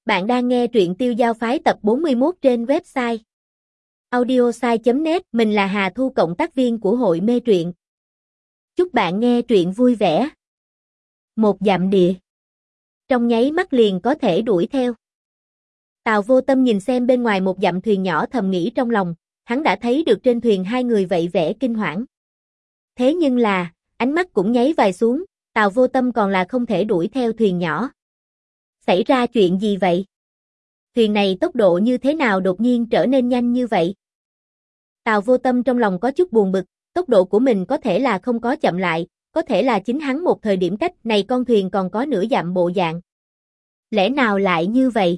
Bạn đang nghe truyện Tiêu Giao Phái tập 41 trên website audiosai.net. Mình là Hà Thu, cộng tác viên của hội mê truyện. Chúc bạn nghe truyện vui vẻ. Một dặm địa. Trong nháy mắt liền có thể đuổi theo. Tào Vô Tâm nhìn xem bên ngoài một dặm thuyền nhỏ, thầm nghĩ trong lòng, hắn đã thấy được trên thuyền hai người vậy vẻ kinh hoảng. Thế nhưng là, ánh mắt cũng nháy vài xuống, Tào Vô Tâm còn là không thể đuổi theo thuyền nhỏ. Xảy ra chuyện gì vậy? Thuyền này tốc độ như thế nào đột nhiên trở nên nhanh như vậy? Tào Vô Tâm trong lòng có chút buồn bực, tốc độ của mình có thể là không có chậm lại, có thể là chính hắn một thời điểm cách này con thuyền còn có nửa dặm bộ dạng. Lẽ nào lại như vậy?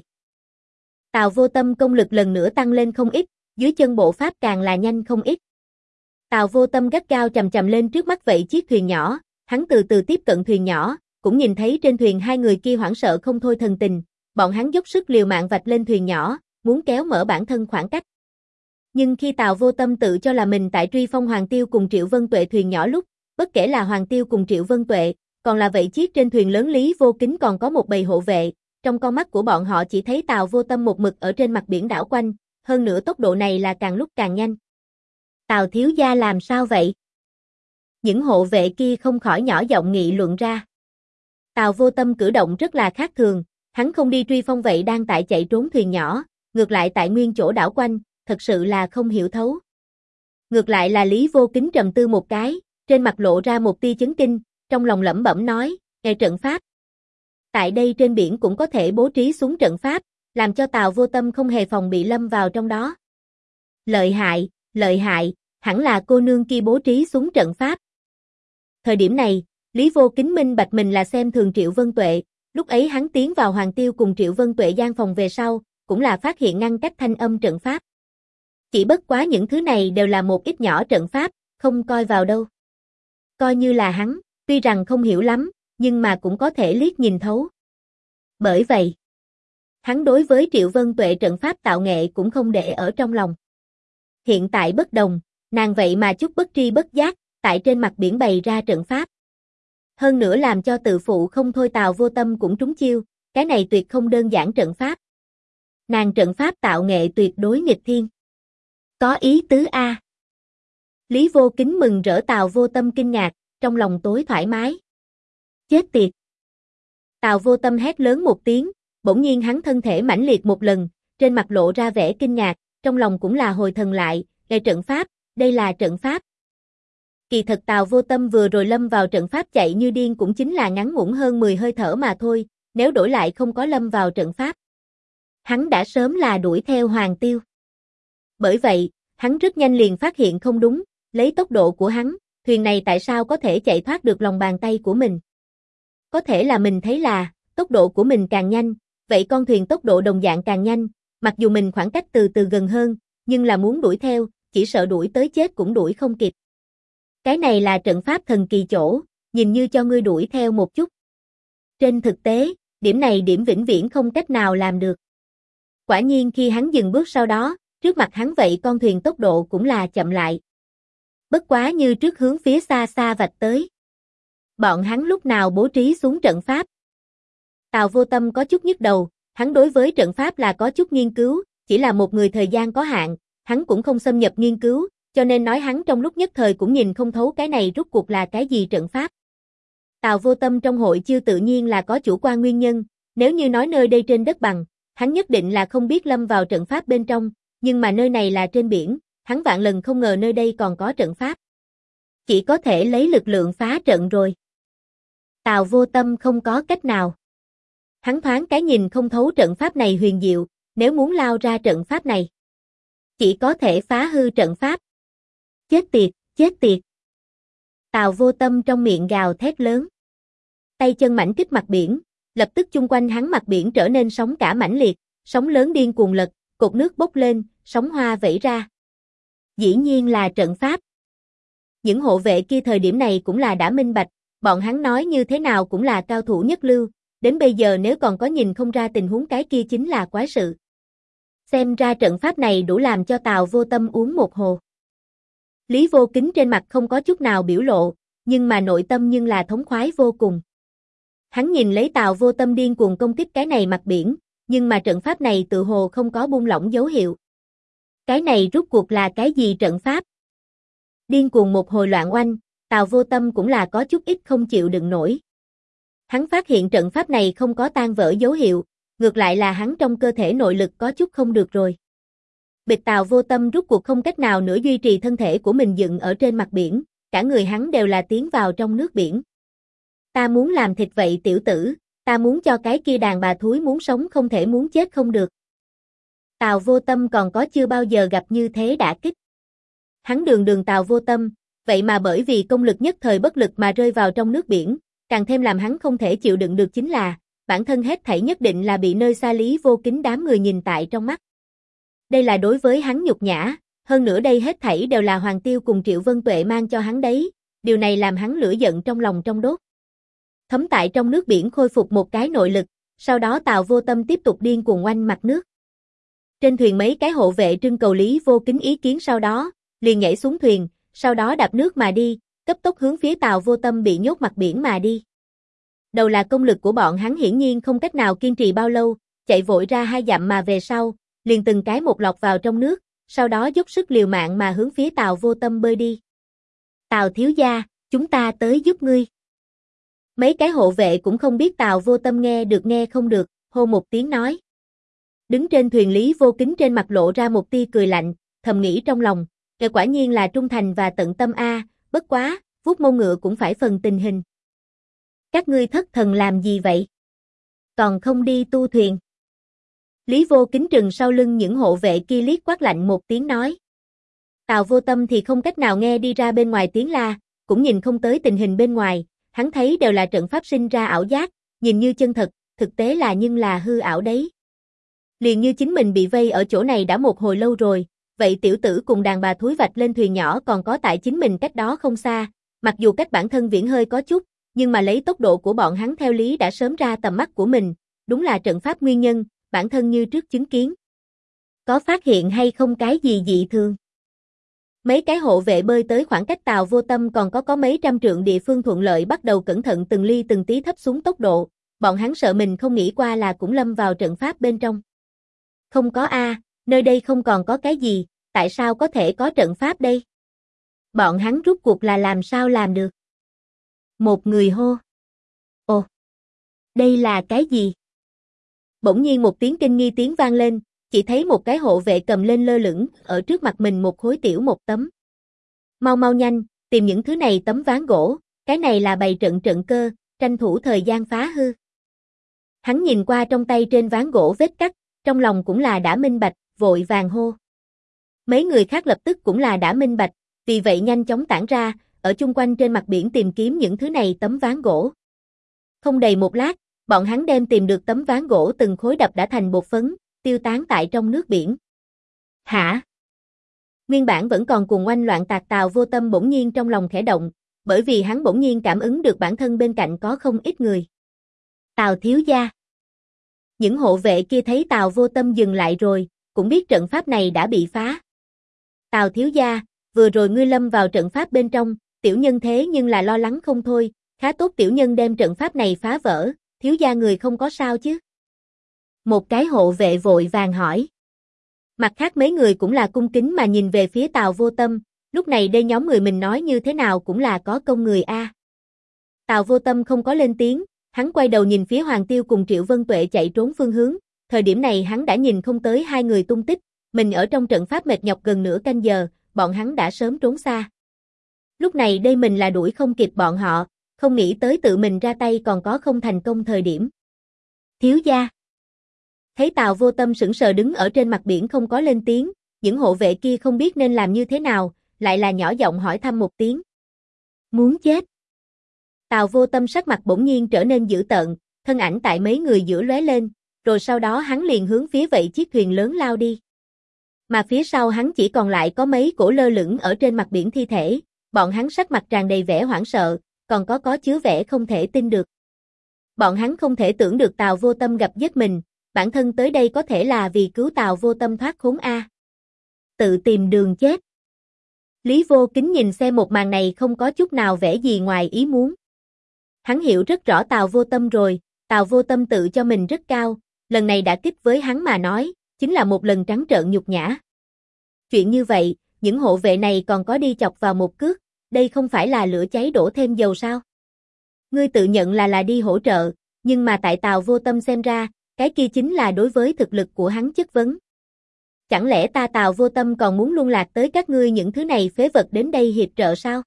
Tào Vô Tâm công lực lần nữa tăng lên không ít, dưới chân bộ pháp càng là nhanh không ít. Tào Vô Tâm gắt gao chầm chầm lên trước mắt vậy chiếc thuyền nhỏ, hắn từ từ tiếp cận thuyền nhỏ, cũng nhìn thấy trên thuyền hai người kia hoảng sợ không thôi thần tình, bọn hắn dốc sức liều mạng vạch lên thuyền nhỏ, muốn kéo mở bản thân khoảng cách. Nhưng khi Tào Vô Tâm tự cho là mình tại truy phong Hoàng Tiêu cùng Triệu Vân Tuệ thuyền nhỏ lúc, bất kể là Hoàng Tiêu cùng Triệu Vân Tuệ, còn là vậy chiếc trên thuyền lớn Lý Vô Kính còn có một bầy hộ vệ, trong con mắt của bọn họ chỉ thấy Tào Vô Tâm một mực ở trên mặt biển đảo quanh, hơn nữa tốc độ này là càng lúc càng nhanh. Tào thiếu gia làm sao vậy? Những hộ vệ kia không khỏi nhỏ giọng nghị luận ra. Tào Vô Tâm cử động rất là khác thường, hắn không đi truy phong vậy đang tại chạy trốn thuyền nhỏ, ngược lại tại nguyên chỗ đảo quanh, thật sự là không hiểu thấu. Ngược lại là Lý Vô Kính trầm tư một cái, trên mặt lộ ra một tia chấn kinh, trong lòng lẩm bẩm nói, "Nghe trận pháp. Tại đây trên biển cũng có thể bố trí xuống trận pháp, làm cho Tào Vô Tâm không hề phòng bị lâm vào trong đó. Lợi hại, hẳn là cô nương kia bố trí xuống trận pháp." Thời điểm này, Lý Vô Kính minh bạch mình là xem thường Triệu Vân Tuệ, lúc ấy hắn tiến vào Hoàng Tiêu cùng Triệu Vân Tuệ gian phòng về sau, cũng là phát hiện ngăn cách thanh âm trận pháp. Chỉ bất quá những thứ này đều là một ít nhỏ trận pháp, không coi vào đâu. Coi như là hắn, tuy rằng không hiểu lắm, nhưng mà cũng có thể liếc nhìn thấu. Bởi vậy, hắn đối với Triệu Vân Tuệ trận pháp tạo nghệ cũng không để ở trong lòng. Hiện tại bất đồng, nàng vậy mà chút bất tri bất giác, tại trên mặt biển bày ra trận pháp. Hơn nữa làm cho tự phụ không thôi Tào Vô Tâm cũng trúng chiêu, cái này tuyệt không đơn giản trận pháp. Nàng trận pháp tạo nghệ tuyệt đối nghịch thiên. Có ý tứ a. Lý Vô Kính mừng rỡ, Tào Vô Tâm kinh ngạc, trong lòng tối thoải mái. Chết tiệt. Tào Vô Tâm hét lớn một tiếng, bỗng nhiên hắn thân thể mãnh liệt một lần, trên mặt lộ ra vẻ kinh ngạc, trong lòng cũng là hồi thần lại, "Nghe trận pháp, đây là trận pháp." Kỳ thật Tào Vô Tâm vừa rồi lâm vào trận pháp chạy như điên cũng chính là ngắn ngủn hơn 10 hơi thở mà thôi, nếu đổi lại không có lâm vào trận pháp, hắn đã sớm là đuổi theo Hoàng Tiêu. Bởi vậy, hắn rất nhanh liền phát hiện không đúng, lấy tốc độ của hắn, thuyền này tại sao có thể chạy thoát được lòng bàn tay của mình? Có thể là mình thấy là, tốc độ của mình càng nhanh, vậy con thuyền tốc độ đồng dạng càng nhanh, mặc dù mình khoảng cách từ từ gần hơn, nhưng là muốn đuổi theo, chỉ sợ đuổi tới chết cũng đuổi không kịp. Cái này là trận pháp thần kỳ chỗ, nhìn như cho ngươi đuổi theo một chút. Trên thực tế, điểm này điểm vĩnh viễn không cách nào làm được. Quả nhiên khi hắn dừng bước sau đó, trước mặt hắn vậy con thuyền tốc độ cũng là chậm lại. Bất quá như trước hướng phía xa xa vạch tới. Bọn hắn lúc nào bố trí xuống trận pháp? Tào Vô Tâm có chút nhức đầu, hắn đối với trận pháp là có chút nghiên cứu, chỉ là một người thời gian có hạn, hắn cũng không xâm nhập nghiên cứu, cho nên nói hắn trong lúc nhất thời cũng nhìn không thấu cái này rốt cuộc là cái gì trận pháp. Tào Vô Tâm trong hội chưa tự nhiên là có chủ quan nguyên nhân, nếu như nói nơi đây trên đất bằng, hắn nhất định là không biết lâm vào trận pháp bên trong, nhưng mà nơi này là trên biển, hắn vạn lần không ngờ nơi đây còn có trận pháp. Chỉ có thể lấy lực lượng phá trận rồi. Tào Vô Tâm không có cách nào. Hắn thoáng cái nhìn không thấu trận pháp này huyền diệu, nếu muốn lao ra trận pháp này, chỉ có thể phá hư trận pháp. Chết tiệt. Tào Vô Tâm trong miệng gào thét lớn. Tay chân mãnh kích mặt biển, lập tức chung quanh hắn mặt biển trở nên sóng cả mãnh liệt, sóng lớn điên cuồng lật, cột nước bốc lên, sóng hoa vẩy ra. Dĩ nhiên là trận pháp. Những hộ vệ kia thời điểm này cũng là đã minh bạch, bọn hắn nói như thế nào cũng là cao thủ nhất lưu, đến bây giờ nếu còn có nhìn không ra tình huống cái kia chính là quái sự. Xem ra trận pháp này đủ làm cho Tào Vô Tâm uống một hồ. Lý Vô Kính trên mặt không có chút nào biểu lộ, nhưng mà nội tâm nhưng là thống khoái vô cùng. Hắn nhìn lấy Tào Vô Tâm điên cuồng công kích cái này mặt biển, nhưng mà trận pháp này tự hồ không có buông lỏng dấu hiệu. Cái này rút cuộc là cái gì trận pháp? Điên cuồng một hồi loạn oanh, Tào Vô Tâm cũng là có chút ít không chịu đựng nổi. Hắn phát hiện trận pháp này không có tan vỡ dấu hiệu, ngược lại là hắn trong cơ thể nội lực có chút không được rồi. Bịch Tào Vô Tâm rút cuộc không cách nào nữa duy trì thân thể của mình dựng ở trên mặt biển, cả người hắn đều là tiến vào trong nước biển. Ta muốn làm thịt vậy tiểu tử, ta muốn cho cái kia đàn bà thúi muốn sống không thể muốn chết không được. Tào Vô Tâm còn có chưa bao giờ gặp như thế đả kích. Hắn đường Tào Vô Tâm, vậy mà bởi vì công lực nhất thời bất lực mà rơi vào trong nước biển, càng thêm làm hắn không thể chịu đựng được chính là, bản thân hết thảy nhất định là bị nơi xa Lý Vô Kính đám người nhìn tại trong mắt. Đây là đối với hắn nhục nhã, hơn nữa đây hết thảy đều là Hoàng Tiêu cùng Triệu Vân Tuệ mang cho hắn đấy, điều này làm hắn lửa giận trong lòng trong đốt. Thấm tại trong nước biển khôi phục một cái nội lực, sau đó Tào Vô Tâm tiếp tục điên cuồng oanh mặt nước. Trên thuyền mấy cái hộ vệ trưng cầu Lý Vô Kính ý kiến sau đó, liền nhảy xuống thuyền, sau đó đạp nước mà đi, cấp tốc hướng phía Tào Vô Tâm bị nhốt mặt biển mà đi. Đầu là công lực của bọn hắn hiển nhiên không cách nào kiên trì bao lâu, chạy vội ra 2 dặm mà về sau, liền từng cái một lọt vào trong nước, sau đó dốc sức liều mạng mà hướng phía Tào Vô Tâm bơi đi. Tào thiếu gia, chúng ta tới giúp ngươi. Mấy cái hộ vệ cũng không biết Tào Vô Tâm nghe được nghe không được, hô một tiếng nói. Đứng trên thuyền Lý Vô Kính trên mặt lộ ra một tia cười lạnh, thầm nghĩ trong lòng, kẻ quả nhiên là trung thành và tận tâm a, bất quá, vuốt mông ngựa cũng phải phần tình hình. Các ngươi thất thần làm gì vậy? Còn không đi tu thuyền. Lý Vô Kính trừng sau lưng những hộ vệ kia liếc quát lạnh một tiếng nói. Tào Vô Tâm thì không cách nào nghe đi ra bên ngoài tiếng la, cũng nhìn không tới tình hình bên ngoài, hắn thấy đều là trận pháp sinh ra ảo giác, nhìn như chân thật, thực tế là nhưng là hư ảo đấy. Liền như chính mình bị vây ở chỗ này đã một hồi lâu rồi, vậy tiểu tử cùng đàn bà thúi vạch lên thuyền nhỏ còn có tại chính mình cách đó không xa, mặc dù cách bản thân viễn hơi có chút, nhưng mà lấy tốc độ của bọn hắn theo lý đã sớm ra tầm mắt của mình, đúng là trận pháp nguyên nhân, bản thân như trước chứng kiến. Có phát hiện hay không cái gì dị thường? Mấy cái hộ vệ bơi tới khoảng cách Tào Vô Tâm còn có mấy trăm trượng địa phương thuận lợi bắt đầu cẩn thận từng ly từng tí thấp xuống tốc độ, bọn hắn sợ mình không nghĩ qua là cũng lâm vào trận pháp bên trong. Không có a, nơi đây không còn có cái gì, tại sao có thể có trận pháp đây? Bọn hắn rút cuộc là làm sao làm được? Một người hô. Ồ, đây là cái gì? Bỗng nhiên một tiếng kinh nghi tiếng vang lên, chỉ thấy một cái hộ vệ cầm lên lơ lửng, ở trước mặt mình một khối tiểu một tấm. Mau mau nhanh, tìm những thứ này tấm ván gỗ, cái này là bày trận cơ, tranh thủ thời gian phá hư. Hắn nhìn qua trong tay trên ván gỗ vết cắt, trong lòng cũng là đã minh bạch, vội vàng hô. Mấy người khác lập tức cũng là đã minh bạch, vì vậy nhanh chóng tản ra, ở chung quanh trên mặt biển tìm kiếm những thứ này tấm ván gỗ. Không đầy một lát, bọn hắn đem tìm được tấm ván gỗ từng khối đập đã thành bột phấn, tiêu tán tại trong nước biển. Hả? Nguyên bản vẫn còn cùng oanh loạn tạc Tào Vô Tâm bỗng nhiên trong lòng khẽ động, bởi vì hắn bỗng nhiên cảm ứng được bản thân bên cạnh có không ít người. Tào thiếu gia. Những hộ vệ kia thấy Tào Vô Tâm dừng lại rồi, cũng biết trận pháp này đã bị phá. Tào thiếu gia, vừa rồi ngươi lâm vào trận pháp bên trong, tiểu nhân thế nhưng là lo lắng không thôi, khá tốt tiểu nhân đem trận pháp này phá vỡ, thiếu gia người không có sao chứ? Một cái hộ vệ vội vàng hỏi. Mặt khác mấy người cũng là cung kính mà nhìn về phía Tào Vô Tâm, lúc này đây nhóm người mình nói như thế nào cũng là có công người a. Tào Vô Tâm không có lên tiếng, hắn quay đầu nhìn phía Hoàng Tiêu cùng Triệu Vân Tuệ chạy trốn phương hướng, thời điểm này hắn đã nhìn không tới hai người tung tích, mình ở trong trận pháp mệt nhọc gần nửa canh giờ, bọn hắn đã sớm trốn xa. Lúc này đây mình là đuổi không kịp bọn họ, không nghĩ tới tự mình ra tay còn có không thành công thời điểm. Thiếu gia. Thấy Tào Vô Tâm sững sờ đứng ở trên mặt biển không có lên tiếng, những hộ vệ kia không biết nên làm như thế nào, lại là nhỏ giọng hỏi thăm một tiếng. Muốn chết. Tào Vô Tâm sắc mặt bỗng nhiên trở nên dữ tợn, thân ảnh tại mấy người giữa lóe lên, rồi sau đó hắn liền hướng phía vậy chiếc thuyền lớn lao đi. Mà phía sau hắn chỉ còn lại có mấy cổ lơ lửng ở trên mặt biển thi thể, bọn hắn sắc mặt tràn đầy vẻ hoảng sợ, còn có chứa vẻ không thể tin được. Bọn hắn không thể tưởng được Tào Vô Tâm gặp giết mình, bản thân tới đây có thể là vì cứu Tào Vô Tâm thoát khốn a. Tự tìm đường chết. Lý Vô Kính nhìn xem một màn này không có chút nào vẻ gì ngoài ý muốn. Hắn hiểu rất rõ Tào Vô Tâm rồi, Tào Vô Tâm tự cho mình rất cao, lần này đả kích với hắn mà nói, chính là một lần trắng trợn nhục nhã. Chuyện như vậy, những hộ vệ này còn có đi chọc vào một cước, đây không phải là lửa cháy đổ thêm dầu sao? Ngươi tự nhận là đi hỗ trợ, nhưng mà tại Tào Vô Tâm xem ra, cái kia chính là đối với thực lực của hắn chất vấn. Chẳng lẽ ta Tào Vô Tâm còn muốn luân lạc tới các ngươi những thứ này phế vật đến đây hiệp trợ sao?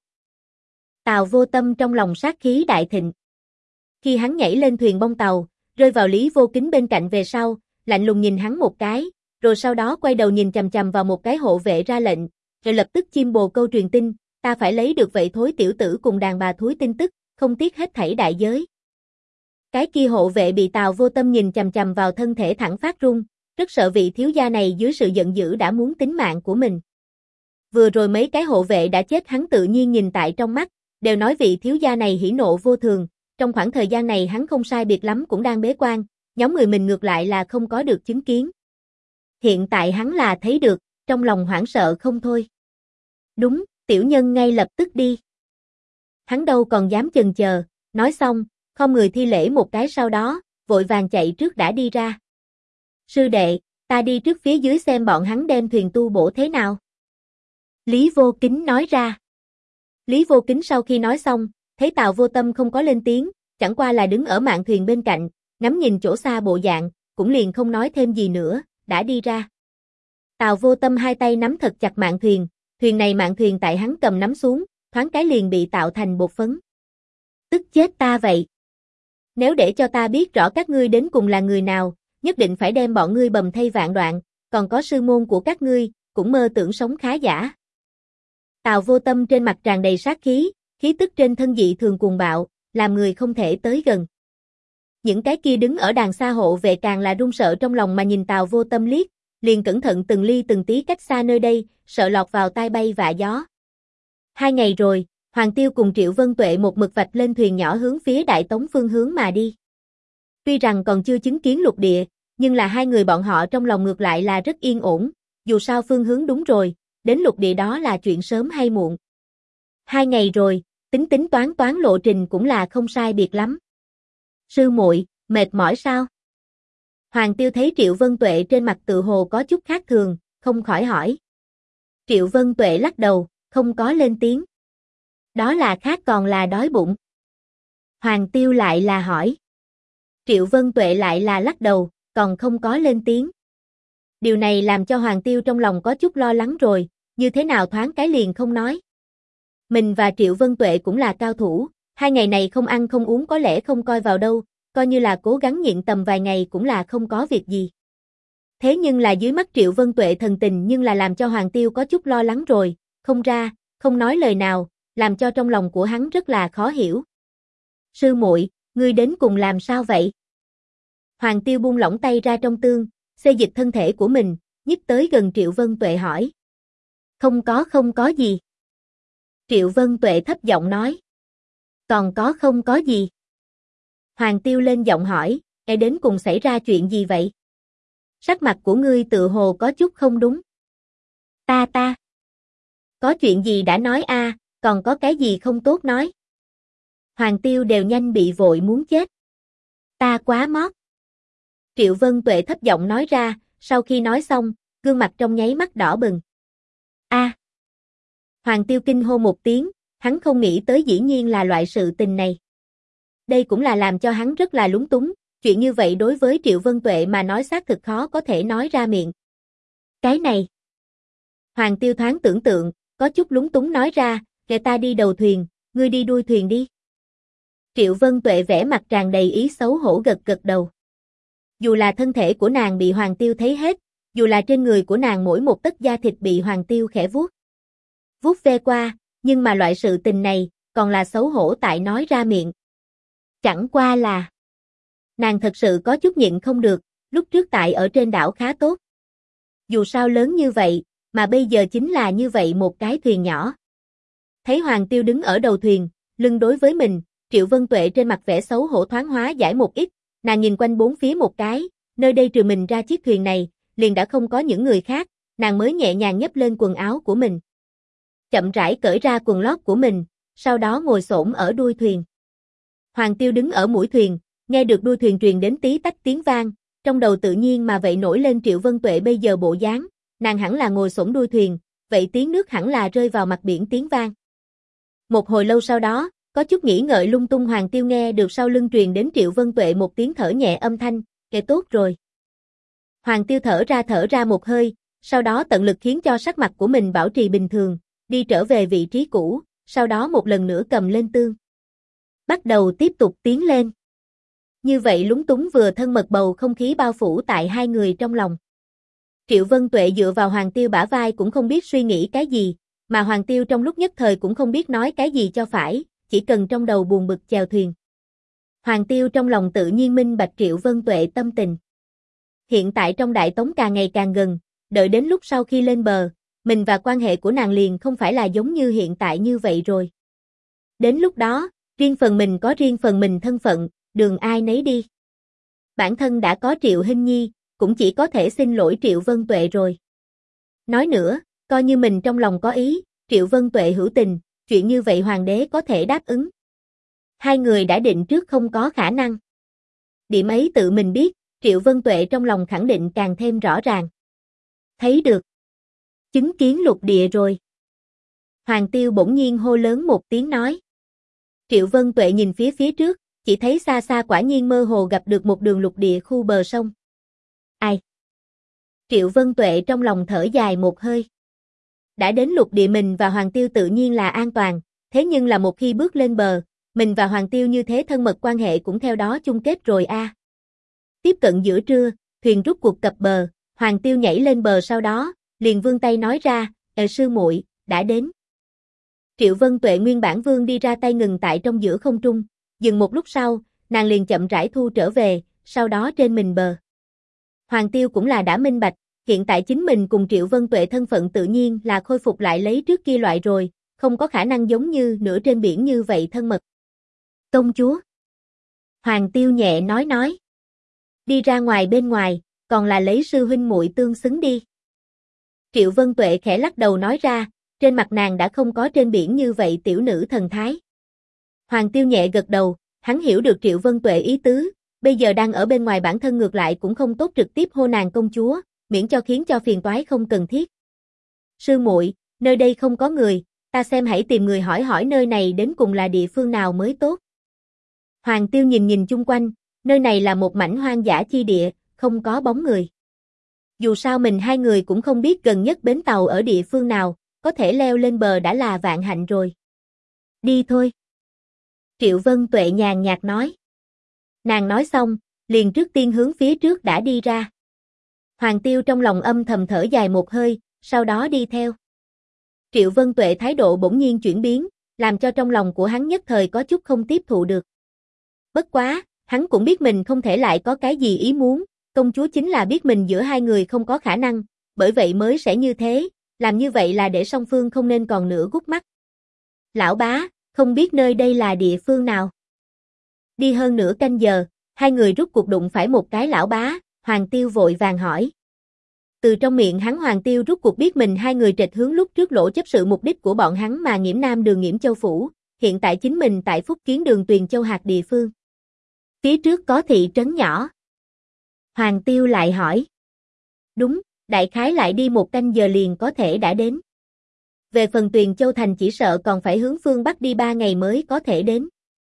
Tào Vô Tâm trong lòng sát khí đại thịnh. Khi hắn nhảy lên thuyền bong tàu, rơi vào Lý Vô Kính bên cạnh về sau, lạnh lùng nhìn hắn một cái, rồi sau đó quay đầu nhìn chằm chằm vào một cái hộ vệ ra lệnh, rồi lập tức chim bồ câu truyền tin, ta phải lấy được vậy thối tiểu tử cùng đàn bà thúi tin tức, không tiếc hết thảy đại giới. Cái kia hộ vệ bị Tào Vô Tâm nhìn chằm chằm vào thân thể thẳng phát run, rất sợ vị thiếu gia này dưới sự giận dữ đã muốn tính mạng của mình. Vừa rồi mấy cái hộ vệ đã chết hắn tự nhiên nhìn tại trong mắt, đều nói vị thiếu gia này hỉ nộ vô thường, trong khoảng thời gian này hắn không sai biệt lắm cũng đang bế quan, nhóm người mình ngược lại là không có được chứng kiến. Hiện tại hắn là thấy được, trong lòng hoảng sợ không thôi. Đúng, tiểu nhân ngay lập tức đi. Hắn đâu còn dám chần chờ, nói xong, không người thi lễ một cái sau đó, vội vàng chạy trước đã đi ra. Sư đệ, ta đi trước phía dưới xem bọn hắn đem thuyền tu bổ thế nào. Lý Vô Kính nói ra. Lý Vô Kính sau khi nói xong, thấy Tào Vô Tâm không có lên tiếng, chẳng qua là đứng ở mạn thuyền bên cạnh, ngắm nhìn chỗ xa bộ dạng, cũng liền không nói thêm gì nữa, đã đi ra. Tào Vô Tâm hai tay nắm thật chặt mạn thuyền mạn thuyền tại hắn cầm nắm xuống, thoáng cái liền bị tạo thành bột phấn. Tức chết ta vậy. Nếu để cho ta biết rõ các ngươi đến cùng là người nào, nhất định phải đem bọn ngươi bầm thây vạn đoạn, còn có sư môn của các ngươi, cũng mơ tưởng sống khá giả. Tào Vô Tâm trên mặt tràn đầy sát khí, khí tức trên thân dị thường cuồng bạo, làm người không thể tới gần. Những cái kia đứng ở đàng xa hộ vệ càng là run sợ trong lòng mà nhìn Tào Vô Tâm liếc, liền cẩn thận từng ly từng tí cách xa nơi đây, sợ lọt vào tai bay vạ gió. 2 ngày rồi, Hoàng Tiêu cùng Triệu Vân Tuệ một mực vạch lên thuyền nhỏ hướng phía Đại Tống phương hướng mà đi. Tuy rằng còn chưa chứng kiến lục địa, nhưng là hai người bọn họ trong lòng ngược lại là rất yên ổn, dù sao phương hướng đúng rồi, đến lục địa đó là chuyện sớm hay muộn. 2 ngày rồi, tính toán lộ trình cũng là không sai biệt lắm. Sư muội, mệt mỏi sao? Hoàng Tiêu thấy Triệu Vân Tuệ trên mặt tự hồ có chút khác thường, không khỏi hỏi. Triệu Vân Tuệ lắc đầu, không có lên tiếng. Đó là khác còn là đói bụng. Hoàng Tiêu lại là hỏi. Triệu Vân Tuệ lại là lắc đầu, còn không có lên tiếng. Điều này làm cho Hoàng Tiêu trong lòng có chút lo lắng rồi, như thế nào thoáng cái liền không nói. Mình và Triệu Vân Tuệ cũng là cao thủ, 2 ngày này không ăn không uống có lẽ không coi vào đâu, coi như là cố gắng nhịn tầm vài ngày cũng là không có việc gì. Thế nhưng là dưới mắt Triệu Vân Tuệ thần tình nhưng là làm cho Hoàng Tiêu có chút lo lắng rồi, không ra, không nói lời nào, làm cho trong lòng của hắn rất là khó hiểu. Sư muội, ngươi đến cùng làm sao vậy? Hoàng Tiêu buông lỏng tay ra trong tương, xê dịch thân thể của mình, nhích tới gần Triệu Vân Tuệ hỏi. Không có gì. Triệu Vân Tuệ thấp giọng nói. Còn không có gì. Hoàng Tiêu lên giọng hỏi, đến cùng xảy ra chuyện gì vậy? Sắc mặt của ngươi tự hồ có chút không đúng. Ta. Có chuyện gì đã nói a, còn có cái gì không tốt nói. Hoàng Tiêu đều nhanh bị vội muốn chết. Ta quá mót. Triệu Vân Tuệ thấp giọng nói ra, sau khi nói xong, gương mặt trong nháy mắt đỏ bừng. A. Hoàng Tiêu kinh hô một tiếng, hắn không nghĩ tới dĩ nhiên là loại sự tình này. Đây cũng là làm cho hắn rất là lúng túng, chuyện như vậy đối với Triệu Vân Tuệ mà nói xác thực khó có thể nói ra miệng. Cái này. Hoàng Tiêu thoáng tưởng tượng, có chút lúng túng nói ra, để ta đi đầu thuyền, ngươi đi đuôi thuyền đi. Triệu Vân Tuệ vẻ mặt tràn đầy ý xấu hổ gật đầu. Dù là thân thể của nàng bị Hoàng Tiêu thấy hết, dù là trên người của nàng mỗi một tấc da thịt bị Hoàng Tiêu khẽ vuốt ve qua, nhưng mà loại sự tình này, còn là xấu hổ tại nói ra miệng. Chẳng qua là, nàng thật sự có chút nhịn không được, lúc trước tại ở trên đảo khá tốt. Dù sao lớn như vậy, mà bây giờ chính là như vậy một cái thuyền nhỏ. Thấy Hoàng Tiêu đứng ở đầu thuyền, lưng đối với mình, Triệu Vân Tuệ trên mặt vẻ xấu hổ thoáng hóa giải một ít, nàng nhìn quanh bốn phía một cái, nơi đây trừ mình ra chiếc thuyền này, liền đã không có những người khác, nàng mới nhẹ nhàng nhấc lên quần áo của mình. Chậm rãi cởi ra quần lót của mình, sau đó ngồi xổm ở đuôi thuyền. Hoàng Tiêu đứng ở mũi thuyền, nghe được đuôi thuyền truyền đến tí tách tiếng vang, trong đầu tự nhiên mà vậy nổi lên Triệu Vân Tuệ bây giờ bộ dáng, nàng hẳn là ngồi xổm đuôi thuyền, vậy tiếng nước hẳn là rơi vào mặt biển tiếng vang. Một hồi lâu sau đó, có chút nghĩ ngợi lung tung Hoàng Tiêu nghe được sau lưng truyền đến Triệu Vân Tuệ một tiếng thở nhẹ âm thanh, kệ tốt rồi. Hoàng Tiêu thở ra một hơi, sau đó tận lực khiến cho sắc mặt của mình bảo trì bình thường, đi trở về vị trí cũ, sau đó một lần nữa cầm lên tương. Bắt đầu tiếp tục tiến lên. Như vậy lúng túng vừa thân mật bầu không khí bao phủ tại hai người trong lòng. Triệu Vân Tuệ dựa vào Hoàng Tiêu bả vai cũng không biết suy nghĩ cái gì, mà Hoàng Tiêu trong lúc nhất thời cũng không biết nói cái gì cho phải, chỉ cần trong đầu buồn bực chèo thuyền. Hoàng Tiêu trong lòng tự nhiên minh bạch Triệu Vân Tuệ tâm tình. Hiện tại trong Đại Tống càng ngày càng gần, đợi đến lúc sau khi lên bờ, mình và quan hệ của nàng liền không phải là giống như hiện tại như vậy rồi. Đến lúc đó, riêng phần mình có riêng phần mình thân phận, đường ai nấy đi. Bản thân đã có Triệu Hinh Nhi, cũng chỉ có thể xin lỗi Triệu Vân Tuệ rồi. Nói nữa, coi như mình trong lòng có ý, Triệu Vân Tuệ hữu tình, chuyện như vậy hoàng đế có thể đáp ứng. Hai người đã định trước không có khả năng. Điểm ấy tự mình biết, Triệu Vân Tuệ trong lòng khẳng định càng thêm rõ ràng. Thấy được. Chứng kiến lục địa rồi. Hoàng Tiêu bỗng nhiên hô lớn một tiếng nói. Triệu Vân Tuệ nhìn phía trước, chỉ thấy xa xa quả nhiên mơ hồ gặp được một đường lục địa khu bờ sông. Ai? Triệu Vân Tuệ trong lòng thở dài một hơi. Đã đến lục địa mình và Hoàng Tiêu tự nhiên là an toàn, thế nhưng là một khi bước lên bờ, mình và Hoàng Tiêu như thế thân mật quan hệ cũng theo đó chung kết rồi a. Tiếp cận giữa trưa, thuyền rút cuộc cập bờ, Hoàng Tiêu nhảy lên bờ sau đó, liền vươn tay nói ra, sư muội, đã đến. Triệu Vân Tuệ nguyên bản vương đi ra tay ngừng tại trong giữa không trung, dừng một lúc sau, nàng liền chậm rãi thu trở về, sau đó trên mình bờ. Hoàng Tiêu cũng là đã minh bạch, hiện tại chính mình cùng Triệu Vân Tuệ thân phận tự nhiên là khôi phục lại lấy trước kia loại rồi, không có khả năng giống như nửa trên biển như vậy thân mật. Công chúa. Hoàng Tiêu nhẹ nói. Đi ra ngoài bên ngoài, còn là lấy sư huynh muội tương xứng đi. Triệu Vân Tuệ khẽ lắc đầu nói ra, trên mặt nàng đã không có trên biển như vậy tiểu nữ thần thái. Hoàng Tiêu nhẹ gật đầu, hắn hiểu được Triệu Vân Tuệ ý tứ, bây giờ đang ở bên ngoài bản thân ngược lại cũng không tốt trực tiếp hô nàng công chúa, miễn cho khiến cho phiền toái không cần thiết. Sư muội, nơi đây không có người, ta xem hãy tìm người hỏi hỏi nơi này đến cùng là địa phương nào mới tốt. Hoàng Tiêu nhìn chung quanh, nơi này là một mảnh hoang dã chi địa, không có bóng người. Dù sao mình hai người cũng không biết gần nhất bến tàu ở địa phương nào, có thể leo lên bờ đã là vạn hạnh rồi. Đi thôi. Triệu Vân Tuệ nhàn nhạt nói. Nàng nói xong, liền trước tiên hướng phía trước đã đi ra. Hoàng Tiêu trong lòng âm thầm thở dài một hơi, sau đó đi theo. Triệu Vân Tuệ thái độ bỗng nhiên chuyển biến, làm cho trong lòng của hắn nhất thời có chút không tiếp thụ được. Bất quá, hắn cũng biết mình không thể lại có cái gì ý muốn, công chúa chính là biết mình giữa hai người không có khả năng, bởi vậy mới sẽ như thế, làm như vậy là để song phương không nên còn nữa gút mắt. Lão bá, không biết nơi đây là địa phương nào? Đi hơn nửa canh giờ, hai người rút cuộc đụng phải một cái lão bá, Hoàng Tiêu vội vàng hỏi. Từ trong miệng hắn Hoàng Tiêu rút cuộc biết mình hai người trệch hướng lúc trước lỗ chấp sự mục đích của bọn hắn mà Nghiễm Nam đường Nghiễm Châu Phủ, hiện tại chính mình tại Phúc Kiến đường Tuyền Châu hạt địa phương. Phía trước có thị trấn nhỏ. Hoàng Tiêu lại hỏi. Đúng, đại khái lại đi một canh giờ liền có thể đã đến. Về phần Tuyền Châu thành chỉ sợ còn phải hướng phương Bắc đi 3 ngày mới có thể đến.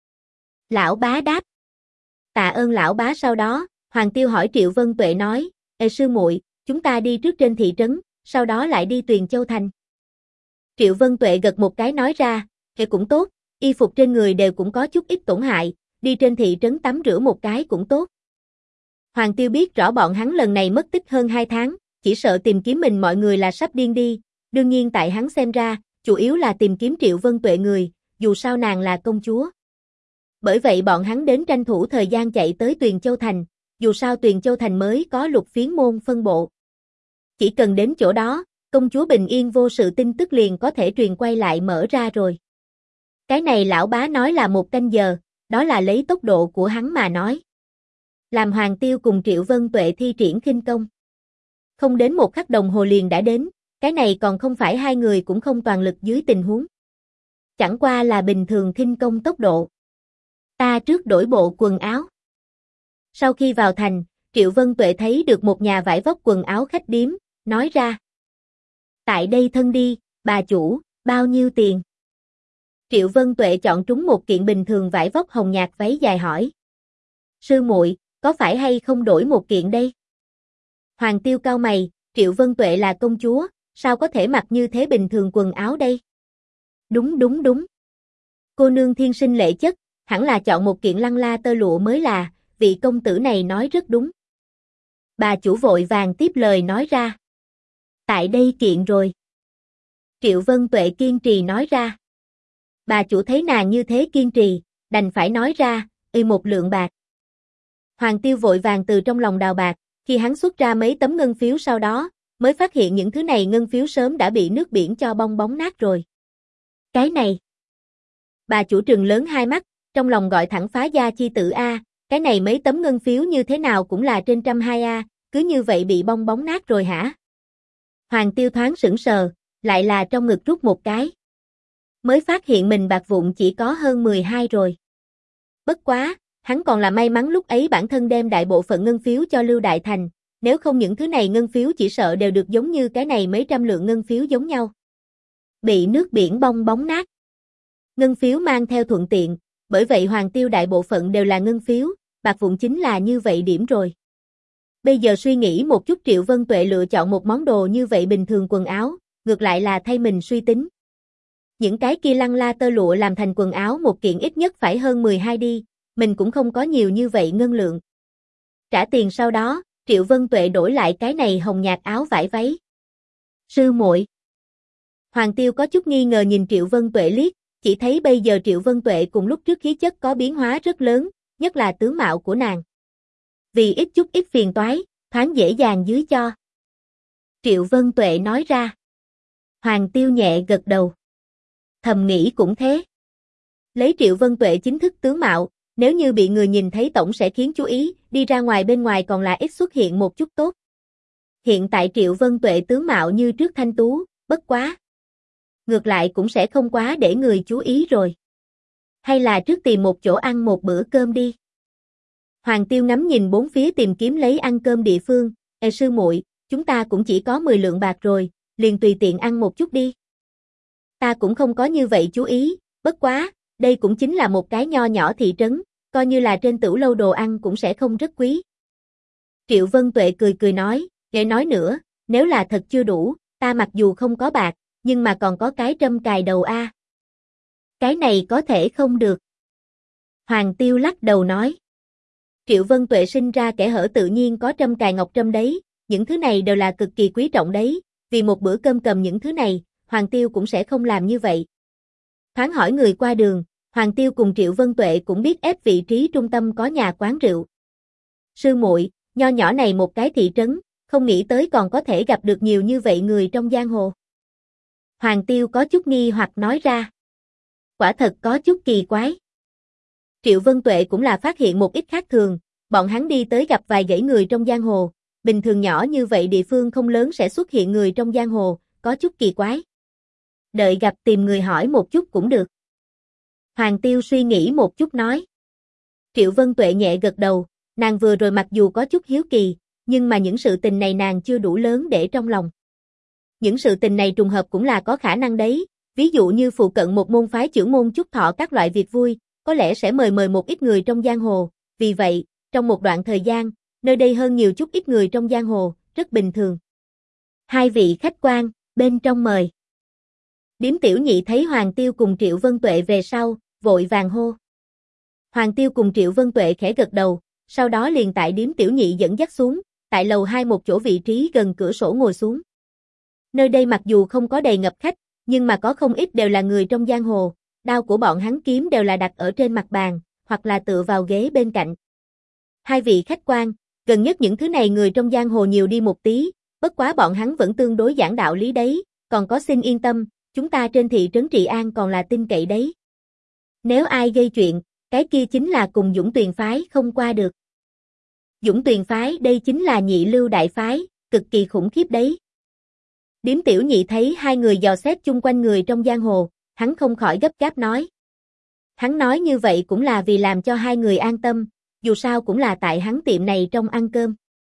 Lão bá đáp. Tạ ơn lão bá. Sau đó, Hoàng Tiêu hỏi Triệu Vân Tuệ nói, sư muội, chúng ta đi trước trên thị trấn, sau đó lại đi Tuyền Châu thành. Triệu Vân Tuệ gật một cái nói ra, cũng tốt, y phục trên người đều cũng có chút ít tổn hại, đi trên thị trấn tắm rửa một cái cũng tốt. Hoàng Tiêu biết rõ bọn hắn lần này mất tích hơn 2 tháng, chỉ sợ tìm kiếm mình mọi người là sắp điên đi, đương nhiên tại hắn xem ra, chủ yếu là tìm kiếm Triệu Vân Tuệ người, dù sao nàng là công chúa. Bởi vậy bọn hắn đến tranh thủ thời gian chạy tới Tuyền Châu thành, dù sao Tuyền Châu thành mới có Lục Phiến môn phân bộ. Chỉ cần đến chỗ đó, công chúa bình yên vô sự tin tức liền có thể truyền quay lại mở ra rồi. Cái này lão bá nói là 1 canh giờ, đó là lấy tốc độ của hắn mà nói. Làm Hoàng Tiêu cùng Triệu Vân Tuệ thi triển khinh công. Không đến 1 khắc đồng hồ liền đã đến, cái này còn không phải hai người cũng không toàn lực dưới tình huống. Chẳng qua là bình thường khinh công tốc độ. Ta trước đổi bộ quần áo. Sau khi vào thành, Triệu Vân Tuệ thấy được một nhà vải vóc quần áo khách điếm, nói ra. Tại đây thân đi, bà chủ, bao nhiêu tiền? Triệu Vân Tuệ chọn trúng một kiện bình thường vải vóc hồng nhạt váy dài hỏi. Sư muội, có phải hay không đổi một kiện đây? Hoàng Tiêu cau mày, Triệu Vân Tuệ là công chúa, sao có thể mặc như thế bình thường quần áo đây? Đúng. Cô nương thiên sinh lệ chất, hẳn là chọn một kiện lăng la tơ lụa mới là, vị công tử này nói rất đúng. Bà chủ vội vàng tiếp lời nói ra. Tại đây kiện rồi. Triệu Vân Tuệ kiên trì nói ra. Bà chủ thấy nàng như thế kiên trì, đành phải nói ra, một lượng bạc. Hoàng Tiêu vội vàng từ trong lòng đào bạc, khi hắn xuất ra mấy tấm ngân phiếu sau đó, mới phát hiện những thứ này ngân phiếu sớm đã bị nước biển cho bong bóng nát rồi. Cái này. Bà chủ trừng lớn hai mắt, trong lòng gọi thẳng phá gia chi tử a, cái này mấy tấm ngân phiếu như thế nào cũng là trên 120 a, cứ như vậy bị bong bóng nát rồi hả? Hoàng Tiêu thoáng sững sờ, lại là trong ngực rút một cái. Mới phát hiện mình bạc vụn chỉ có hơn 12 rồi. Bất quá, hắn còn là may mắn lúc ấy bản thân đem đại bộ phận ngân phiếu cho Lưu Đại Thành, nếu không những thứ này ngân phiếu chỉ sợ đều được giống như cái này mấy trăm lượng ngân phiếu giống nhau. Bị nước biển bong bóng nát. Ngân phiếu mang theo thuận tiện, bởi vậy Hoàng Tiêu đại bộ phận đều là ngân phiếu, bạc vụn chính là như vậy điểm rồi. Bây giờ suy nghĩ một chút Triệu Vân Tuệ lựa chọn một món đồ như vậy bình thường quần áo, ngược lại là thay mình suy tính. Những cái kia lăng la tơ lụa làm thành quần áo một kiện ít nhất phải hơn 12 đi, mình cũng không có nhiều như vậy ngân lượng. Trả tiền sau đó, Triệu Vân Tuệ đổi lại cái này hồng nhạt áo vải váy. Sư muội. Hoàng Tiêu có chút nghi ngờ nhìn Triệu Vân Tuệ liếc, chỉ thấy bây giờ Triệu Vân Tuệ cùng lúc trước khí chất có biến hóa rất lớn, nhất là tướng mạo của nàng. Vì ít phiền toái, thoáng dễ dàng dưới cho. Triệu Vân Tuệ nói ra. Hoàng Tiêu nhẹ gật đầu. Thầm nghĩ cũng thế. Lấy Triệu Vân Tuệ chính thức tướng mạo, nếu như bị người nhìn thấy tổng sẽ khiến chú ý, đi ra ngoài bên ngoài còn là ít xuất hiện một chút tốt. Hiện tại Triệu Vân Tuệ tướng mạo như trước thanh tú, bất quá. Ngược lại cũng sẽ không quá để người chú ý rồi. Hay là trước tìm một chỗ ăn một bữa cơm đi. Hoàng Tiêu ngắm nhìn bốn phía tìm kiếm lấy ăn cơm địa phương, sư muội, chúng ta cũng chỉ có 10 lượng bạc rồi, liền tùy tiện ăn một chút đi. Ta cũng không có như vậy chú ý, bất quá, đây cũng chính là một cái nho nhỏ thị trấn, coi như là trên tửu lâu đồ ăn cũng sẽ không rất quý. Triệu Vân Tuệ cười nói, để nói nữa, nếu là thật chưa đủ, ta mặc dù không có bạc, nhưng mà còn có cái trâm cài đầu a. Cái này có thể không được. Hoàng Tiêu lắc đầu nói. Triệu Vân Tuệ sinh ra kẻ hở tự nhiên có trâm cài ngọc trâm đấy, những thứ này đều là cực kỳ quý trọng đấy, vì một bữa cơm cầm những thứ này, Hoàng Tiêu cũng sẽ không làm như vậy. Thoáng hỏi người qua đường, Hoàng Tiêu cùng Triệu Vân Tuệ cũng biết ép vị trí trung tâm có nhà quán rượu. Sư muội, nho nhỏ này một cái thị trấn, không nghĩ tới còn có thể gặp được nhiều như vậy người trong giang hồ. Hoàng Tiêu có chút nghi hoặc nói ra. Quả thật có chút kỳ quái. Triệu Vân Tuệ cũng là phát hiện một ít khác thường, bọn hắn đi tới gặp vài dãy người trong giang hồ, bình thường nhỏ như vậy địa phương không lớn sẽ xuất hiện người trong giang hồ, có chút kỳ quái. Đợi gặp tìm người hỏi một chút cũng được. Hoàng Tiêu suy nghĩ một chút nói. Triệu Vân Tuệ nhẹ gật đầu, nàng vừa rồi mặc dù có chút hiếu kỳ, nhưng mà những sự tình này nàng chưa đủ lớn để trong lòng. Những sự tình này trùng hợp cũng là có khả năng đấy, ví dụ như phụ cận một môn phái chưởng môn chúc thọ các loại việc vui, có lẽ sẽ mời một ít người trong giang hồ, vì vậy, trong một đoạn thời gian, nơi đây hơn nhiều chút ít người trong giang hồ, rất bình thường. Hai vị khách quan, bên trong mời. Điếm Tiểu Nhị thấy Hoàng Tiêu cùng Triệu Vân Tuệ về sau, vội vàng hô. Hoàng Tiêu cùng Triệu Vân Tuệ khẽ gật đầu, sau đó liền tại Điếm Tiểu Nhị dẫn dắt xuống, tại lầu 2 một chỗ vị trí gần cửa sổ ngồi xuống. Nơi đây mặc dù không có đầy ngập khách, nhưng mà có không ít đều là người trong giang hồ, đao của bọn hắn kiếm đều là đặt ở trên mặt bàn, hoặc là tựa vào ghế bên cạnh. Hai vị khách quan, gần nhất những thứ này người trong giang hồ nhiều đi một tí, bất quá bọn hắn vẫn tương đối giảng đạo lý đấy, còn có xin yên tâm, chúng ta trên thị trấn Trị An còn là tin cậy đấy. Nếu ai gây chuyện, cái kia chính là cùng Dũng Tuyền phái không qua được. Dũng Tuyền phái đây chính là nhị lưu đại phái, cực kỳ khủng khiếp đấy. Điếm Tiểu Nhị thấy hai người dò xét chung quanh người trong giang hồ, hắn không khỏi gấp gáp nói. Hắn nói như vậy cũng là vì làm cho hai người an tâm, dù sao cũng là tại hắn tiệm này trong ăn cơm.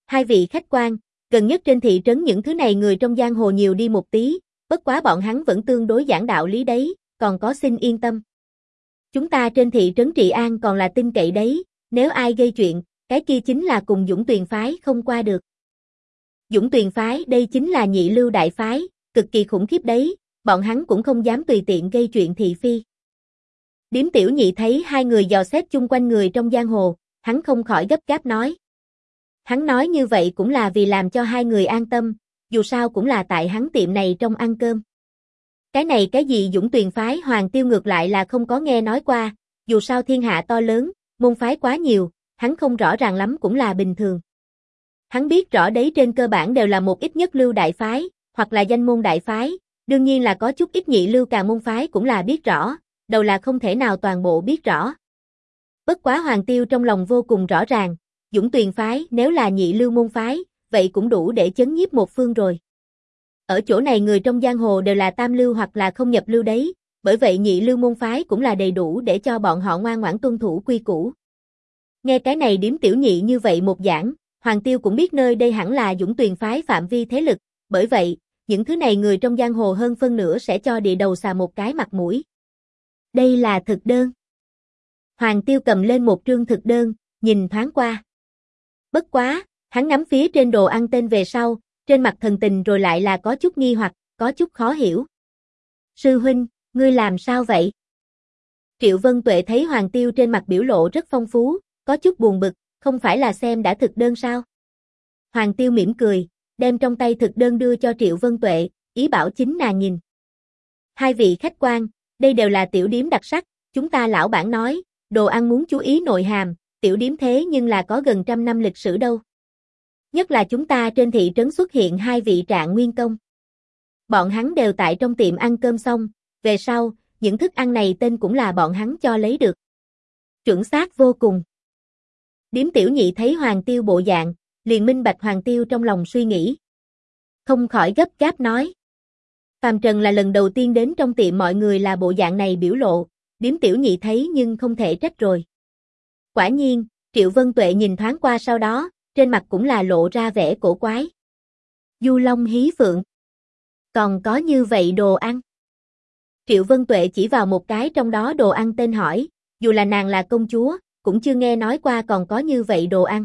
Hai vị khách quan, gần nhất trên thị trấn những thứ này người trong giang hồ nhiều đi một tí, bất quá bọn hắn vẫn tương đối giảng đạo lý đấy, còn có xin yên tâm. Chúng ta trên thị trấn trị an còn là tin cậy đấy, nếu ai gây chuyện, cái kia chính là cùng Dũng Tuyền phái không qua được. Dũng Tuyền phái đây chính là nhị lưu đại phái, cực kỳ khủng khiếp đấy, bọn hắn cũng không dám tùy tiện gây chuyện thị phi. Điếm Tiểu Nhị thấy hai người dò xét chung quanh người trong giang hồ, hắn không khỏi gấp gáp nói. Hắn nói như vậy cũng là vì làm cho hai người an tâm, dù sao cũng là tại hắn tiệm này trong ăn cơm. Cái này cái gì Dũng Tuyền phái Hoàng Tiêu ngược lại là không có nghe nói qua, dù sao thiên hạ to lớn, môn phái quá nhiều, hắn không rõ ràng lắm cũng là bình thường. Hắn biết rõ đấy trên cơ bản đều là một ít nhất lưu đại phái, hoặc là danh môn đại phái, đương nhiên là có chút ít nhị lưu càn môn phái cũng là biết rõ, đầu là không thể nào toàn bộ biết rõ. Bất quá Hoàng Tiêu trong lòng vô cùng rõ ràng, Dũng Tuyền phái nếu là nhị lưu môn phái, vậy cũng đủ để chấn nhiếp một phương rồi. Ở chỗ này người trong giang hồ đều là tam lưu hoặc là không nhập lưu đấy, bởi vậy nhị lưu môn phái cũng là đầy đủ để cho bọn họ ngoan ngoãn tuân thủ quy củ. Nghe cái này Điếm Tiểu Nhị như vậy một giảng, Hoàng Tiêu cũng biết nơi đây hẳn là Dũng Tuyền phái phạm vi thế lực, bởi vậy, những thứ này người trong giang hồ hơn phân nửa sẽ cho địa đầu xà một cái mặt mũi. Đây là thực đơn. Hoàng Tiêu cầm lên một trương thực đơn, nhìn thoáng qua. Bất quá, hắn ngắm phía trên đồ ăn tên về sau, trên mặt thần tình rồi lại là có chút nghi hoặc, có chút khó hiểu. Sư huynh, ngươi làm sao vậy? Triệu Vân Tuệ thấy Hoàng Tiêu trên mặt biểu lộ rất phong phú, có chút buồn bực, không phải là xem đã thực đơn sao? Hoàng Tiêu mỉm cười, đem trong tay thực đơn đưa cho Triệu Vân Tuệ, ý bảo chính nàng nhìn. Hai vị khách quan, đây đều là tiểu điếm đặc sắc, chúng ta lão bản nói, đồ ăn muốn chú ý nội hàm, tiểu điếm thế nhưng là có gần 100 năm lịch sử đâu. Nhất là chúng ta trên thị trấn xuất hiện hai vị Trạng Nguyên công. Bọn hắn đều tại trong tiệm ăn cơm xong, về sau, những thức ăn này tên cũng là bọn hắn cho lấy được. Chuẩn xác vô cùng. Điếm Tiểu Nhị thấy Hoàng Tiêu bộ dạng, liền minh bạch Hoàng Tiêu trong lòng suy nghĩ. Không khỏi gấp gáp nói. Phàm Trần là lần đầu tiên đến trong tiệm mọi người là bộ dạng này biểu lộ, Điếm Tiểu Nhị thấy nhưng không thể trách rồi. Quả nhiên, Triệu Vân Tuệ nhìn thoáng qua sau đó, trên mặt cũng là lộ ra vẻ cổ quái. Du Long Hí Phượng. Còn có như vậy đồ ăn. Triệu Vân Tuệ chỉ vào một cái trong đó đồ ăn tên hỏi, dù là nàng là công chúa, cũng chưa nghe nói qua còn có như vậy đồ ăn.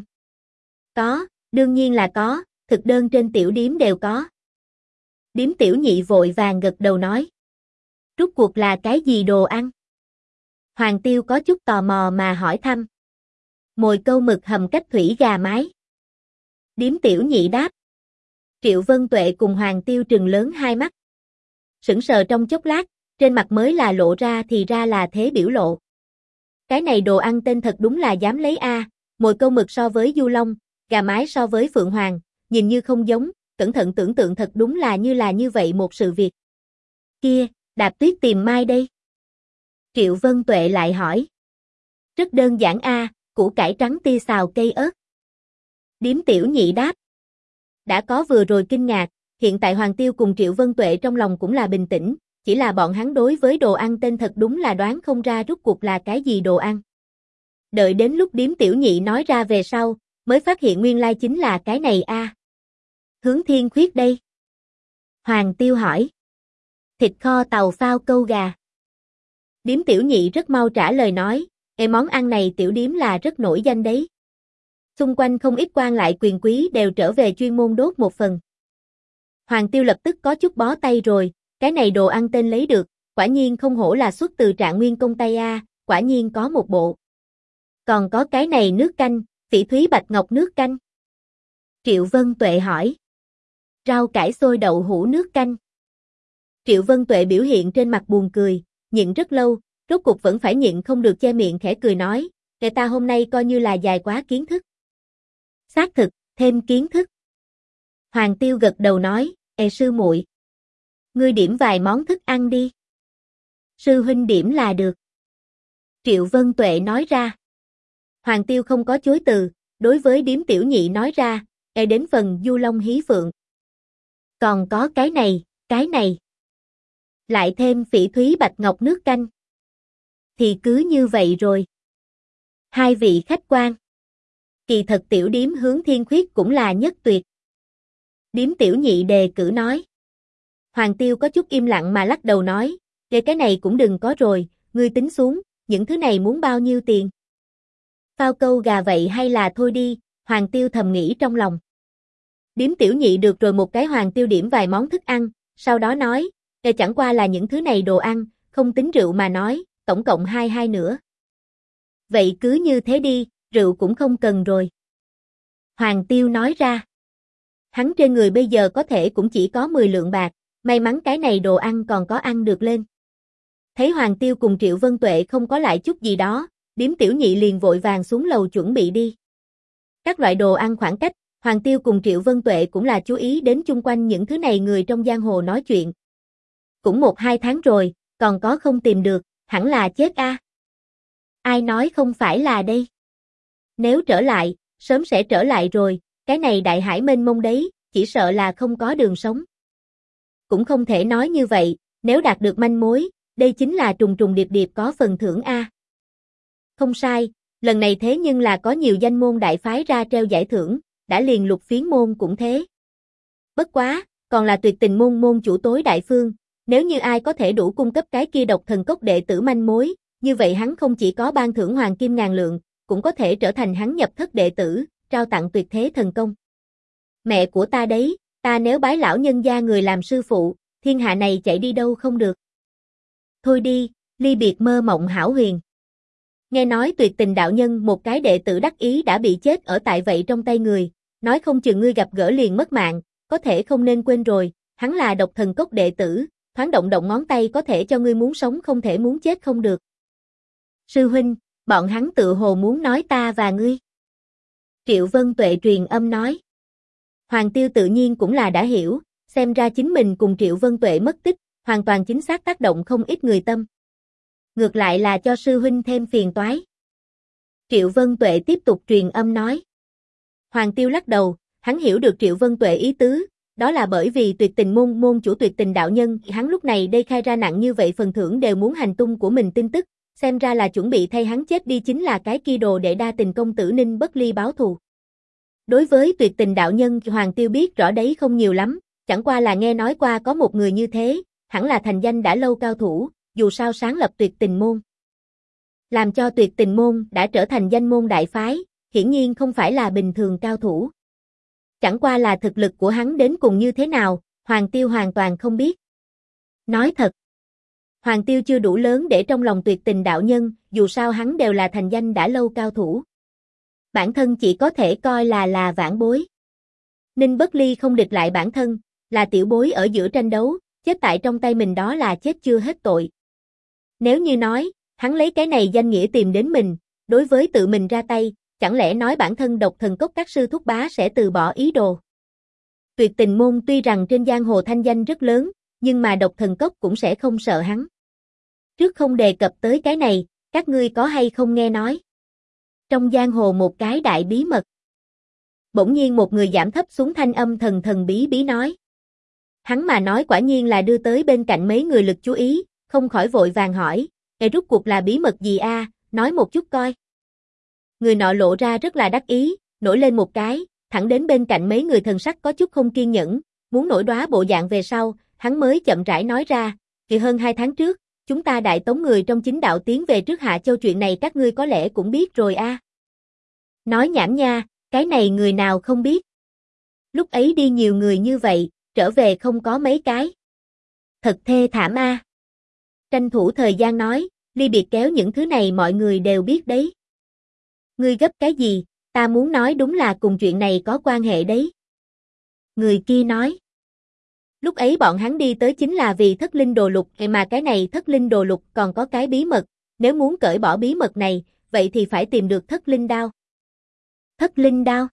Có, đương nhiên là có, thực đơn trên tiểu điếm đều có. Điếm Tiểu Nhị vội vàng gật đầu nói. Rốt cuộc là cái gì đồ ăn? Hoàng Tiêu có chút tò mò mà hỏi thăm. Mồi câu mực hầm cách thủy gà mái. Điếm Tiểu Nhị đáp. Triệu Vân Tuệ cùng Hoàng Tiêu trừng lớn hai mắt. Sững sờ trong chốc lát, trên mặt mới là lộ ra thì ra là thế biểu lộ. Cái này đồ ăn tên thật đúng là dám lấy a, mồi câu mực so với du long, gà mái so với phượng hoàng, nhìn như không giống, cẩn thận tưởng tượng thật đúng là như vậy một sự việc. Kia, Đạp Tuyết tìm mai đây. Triệu Vân Tuệ lại hỏi. Rất đơn giản a, củ cải trắng tia xào cây ớt. Điếm Tiểu Nhị đáp. Đã có vừa rồi kinh ngạc, hiện tại Hoàng Tiêu cùng Triệu Vân Tuệ trong lòng cũng là bình tĩnh, chỉ là bọn hắn đối với đồ ăn tên thật đúng là đoán không ra rốt cuộc là cái gì đồ ăn. Đợi đến lúc Điếm Tiểu Nhị nói ra về sau, mới phát hiện nguyên lai chính là cái này a. Hướng Thiên Khuyết đây. Hoàng Tiêu hỏi. Thịt kho tàu phao câu gà. Điếm Tiểu Nhị rất mau trả lời nói, món ăn này tiểu điếm là rất nổi danh đấy. Xung quanh không ít quan lại quyền quý đều trở về chuyên môn đốt một phần. Hoàng Tiêu lập tức có chút bó tay rồi, cái này đồ ăn tên lấy được, quả nhiên không hổ là xuất từ Trạng Nguyên công tay a, quả nhiên có một bộ. Còn có cái này nước canh, Phỉ Thúy Bạch Ngọc nước canh. Triệu Vân Tuệ hỏi. Rau cải xôi đậu hũ nước canh. Triệu Vân Tuệ biểu hiện trên mặt buồn cười, nhịn rất lâu, rốt cuộc vẫn phải nhịn không được che miệng khẽ cười nói, kẻ ta hôm nay coi như là dài quá kiến thức. Xác thực, thêm kiến thức. Hoàng Tiêu gật đầu nói, sư muội, ngươi điểm vài món thức ăn đi. Sư huynh điểm là được. Triệu Vân Tuệ nói ra. Hoàng Tiêu không có chối từ, đối với Điếm Tiểu Nhị nói ra, đến phần Du Long Hí Phượng. Còn có cái này. Lại thêm Phỉ Thúy Bạch Ngọc nước canh. Thì cứ như vậy rồi. Hai vị khách quan. Kỳ thật tiểu điếm hướng thiên khuyết cũng là nhất tuyệt. Điếm tiểu nhị đề cử nói. Hoàng Tiêu có chút im lặng mà lắc đầu nói, cái này cũng đừng có rồi, ngươi tính xuống, những thứ này muốn bao nhiêu tiền? Phao câu gà vậy hay là thôi đi, Hoàng Tiêu thầm nghĩ trong lòng. Điếm tiểu nhị được rồi một cái Hoàng Tiêu điểm vài món thức ăn, sau đó nói, chẳng qua là những thứ này đồ ăn, không tính rượu mà nói, tổng cộng 22 nữa. Vậy cứ như thế đi, rượu cũng không cần rồi. Hoàng Tiêu nói ra. Hắn trên người bây giờ có thể cũng chỉ có 10 lượng bạc, may mắn cái này đồ ăn còn có ăn được lên. Thấy Hoàng Tiêu cùng Triệu Vân Tuệ không có lại chút gì đó, điếm tiểu nhị liền vội vàng xuống lầu chuẩn bị đi. Các loại đồ ăn khoảng cách, Hoàng Tiêu cùng Triệu Vân Tuệ cũng là chú ý đến chung quanh những thứ này người trong giang hồ nói chuyện. Cũng 1-2 tháng rồi, còn có không tìm được, hẳn là chết a. Ai nói không phải là đây? Nếu trở lại, sớm sẽ trở lại rồi, cái này đại hải mênh mông đấy, chỉ sợ là không có đường sống. Cũng không thể nói như vậy, nếu đạt được manh mối, đây chính là trùng trùng điệp điệp có phần thưởng a. Không sai, lần này thế nhưng là có nhiều danh môn đại phái ra treo giải thưởng, đã liền Lục Phiến môn cũng thế. Bất quá, còn là Tuyệt Tình môn môn chủ Tối Đại Phương, nếu như ai có thể đủ cung cấp cái kia độc thần cốc đệ tử manh mối, như vậy hắn không chỉ có ban thưởng hoàng kim ngàn lượng, cũng có thể trở thành hắn nhập thất đệ tử, trao tặng tuyệt thế thần công. Mẹ của ta đấy, ta nếu bái lão nhân gia người làm sư phụ, thiên hạ này chạy đi đâu không được. Thôi đi, ly biệt mơ mộng hão huyền. Nghe nói Tuyệt Tình đạo nhân một cái đệ tử đắc ý đã bị chết ở tại vậy trong tay người, nói không chừng ngươi gặp gỡ liền mất mạng, có thể không nên quên rồi, hắn là độc thần cốc đệ tử, thoáng động động ngón tay có thể cho ngươi muốn sống không thể muốn chết không được. Sư huynh, bọn hắn tự hồ muốn nói ta và ngươi. Triệu Vân Tuệ truyền âm nói. Hoàng Tiêu tự nhiên cũng là đã hiểu, xem ra chính mình cùng Triệu Vân Tuệ mất tích, hoàn toàn chính xác tác động không ít người tâm. Ngược lại là cho sư huynh thêm phiền toái. Triệu Vân Tuệ tiếp tục truyền âm nói. Hoàng Tiêu lắc đầu, hắn hiểu được Triệu Vân Tuệ ý tứ, đó là bởi vì Tuyệt Tình môn môn chủ Tuyệt Tình đạo nhân, hắn lúc này đây khai ra nặng như vậy phần thưởng đều muốn hành tung của mình tin tức, xem ra là chuẩn bị thay hắn chết đi chính là cái kia đồ đệ đa tình công tử Ninh Bất Ly báo thù. Đối với Tuyệt Tình đạo nhân, Hoàng Tiêu biết rõ đấy không nhiều lắm, chẳng qua là nghe nói qua có một người như thế, hẳn là thành danh đã lâu cao thủ, dù sao sáng lập Tuyệt Tình môn. Làm cho Tuyệt Tình môn đã trở thành danh môn đại phái, hiển nhiên không phải là bình thường cao thủ. Chẳng qua là thực lực của hắn đến cùng như thế nào, Hoàng Tiêu hoàn toàn không biết. Nói thật, Hoàng Tiêu chưa đủ lớn để trong lòng Tuyệt Tình đạo nhân, dù sao hắn đều là thành danh đã lâu cao thủ. Bản thân chỉ có thể coi là vãn bối. Ninh Bất Ly không địch lại bản thân, là tiểu bối ở giữa tranh đấu, chết tại trong tay mình đó là chết chưa hết tội. Nếu như nói, hắn lấy cái này danh nghĩa tìm đến mình, đối với tự mình ra tay, chẳng lẽ nói bản thân độc thần cốc các sư thúc bá sẽ từ bỏ ý đồ. Tuyệt Tình môn tuy rằng trên giang hồ thanh danh rất lớn, nhưng mà độc thần cốc cũng sẽ không sợ hắn. Trước không đề cập tới cái này, các ngươi có hay không nghe nói? Trong giang hồ một cái đại bí mật. Bỗng nhiên một người giảm thấp xuống thanh âm thần thần bí bí nói. Hắn mà nói quả nhiên là đưa tới bên cạnh mấy người lực chú ý, không khỏi vội vàng hỏi, rốt cuộc là bí mật gì a, nói một chút coi. Người nọ lộ ra rất là đắc ý, nổi lên một cái, thẳng đến bên cạnh mấy người thần sắc có chút không kiên nhẫn, muốn nổi đoá bộ dạng về sau, hắn mới chậm rãi nói ra, thì hơn 2 tháng trước, chúng ta đại tống người trong chính đạo tiến về trước Hạ Châu chuyện này các ngươi có lẽ cũng biết rồi a. Nói nhảm nha, cái này người nào không biết. Lúc ấy đi nhiều người như vậy, trở về không có mấy cái. Thật thê thảm a. Tranh thủ thời gian nói, ly biệt kéo những thứ này mọi người đều biết đấy. Ngươi gấp cái gì, ta muốn nói đúng là cùng chuyện này có quan hệ đấy. Người kia nói. Lúc ấy bọn hắn đi tới chính là vì thất linh đồ lục, mà cái này thất linh đồ lục còn có cái bí mật, nếu muốn cởi bỏ bí mật này, vậy thì phải tìm được thất linh đao. Thất linh đao?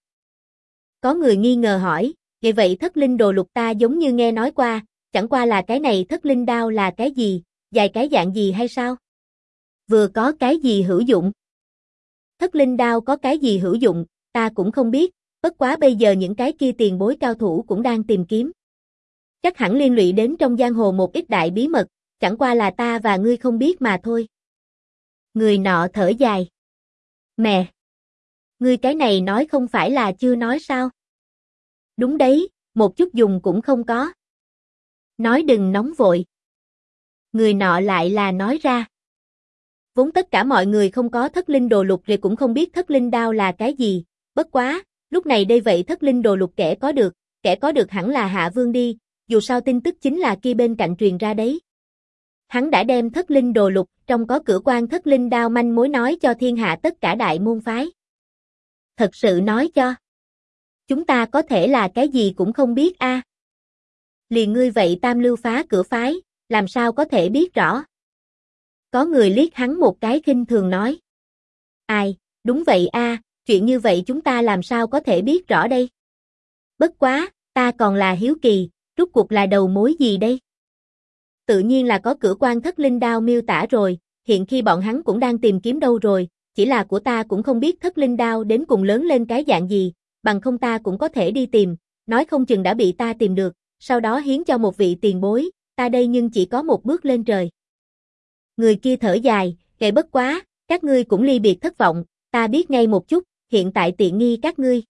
Có người nghi ngờ hỏi, vậy thất linh đồ lục ta giống như nghe nói qua, chẳng qua là cái này thất linh đao là cái gì, dài cái dạng gì hay sao? Vừa có cái gì hữu dụng? Thất linh đao có cái gì hữu dụng, ta cũng không biết, bất quá bây giờ những cái kia tiền bối cao thủ cũng đang tìm kiếm. Chắc hẳn liên lụy đến trong giang hồ một ít đại bí mật, chẳng qua là ta và ngươi không biết mà thôi. Người nọ thở dài. Mẹ! Ngươi cái này nói không phải là chưa nói sao? Đúng đấy, một chút dùng cũng không có. Nói đừng nóng vội. Người nọ lại là nói ra. Vốn tất cả mọi người không có thất linh đồ lục rồi cũng không biết thất linh đao là cái gì, bất quá, lúc này đây vậy thất linh đồ lục kẻ có được hẳn là Hạ Vương đi, dù sao tin tức chính là kia bên cạnh truyền ra đấy. Hắn đã đem thất linh đồ lục trong có cửa quan thất linh đao manh mối nói cho thiên hạ tất cả đại môn phái. Thật sự nói cho. Chúng ta có thể là cái gì cũng không biết a. Liền ngươi vậy tam lưu phá cửa phái, làm sao có thể biết rõ. Có người liếc hắn một cái khinh thường nói. Ai, đúng vậy a, chuyện như vậy chúng ta làm sao có thể biết rõ đây. Bất quá, ta còn là hiếu kỳ, rốt cuộc là đầu mối gì đây? Tự nhiên là có cửa quan thất linh đao miêu tả rồi, hiện khi bọn hắn cũng đang tìm kiếm đâu rồi, chỉ là của ta cũng không biết thất linh đao đến cùng lớn lên cái dạng gì, bằng không ta cũng có thể đi tìm, nói không chừng đã bị ta tìm được, sau đó hiến cho một vị tiền bối, ta đây nhưng chỉ có một bước lên trời. Người kia thở dài, kệ bất quá, các ngươi cũng ly biệt thất vọng, ta biết ngay một chút, hiện tại tiện nghi các ngươi.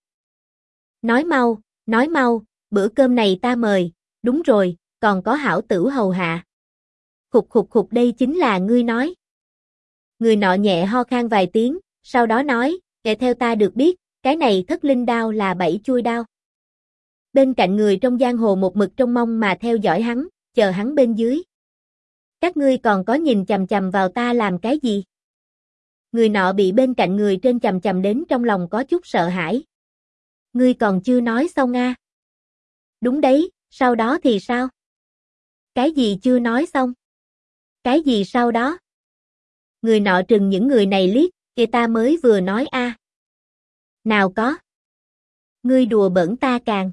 Nói mau, bữa cơm này ta mời, đúng rồi, còn có hảo tử hầu hạ. Khục đây chính là ngươi nói. Người nọ nhẹ ho khan vài tiếng, sau đó nói, kể theo ta được biết, cái này thất linh đao là bảy chuôi đao. Bên cạnh người trong giang hồ một mực trông mong mà theo dõi hắn, chờ hắn bên dưới. Các ngươi còn có nhìn chằm chằm vào ta làm cái gì? Người nọ bị bên cạnh người trên chằm chằm đến trong lòng có chút sợ hãi. Ngươi còn chưa nói xong a? Đúng đấy, sau đó thì sao? Cái gì chưa nói xong? Cái gì sau đó? Người nọ trừng những người này liếc, kia ta mới vừa nói a. Nào có. Ngươi đùa bỡn ta càng.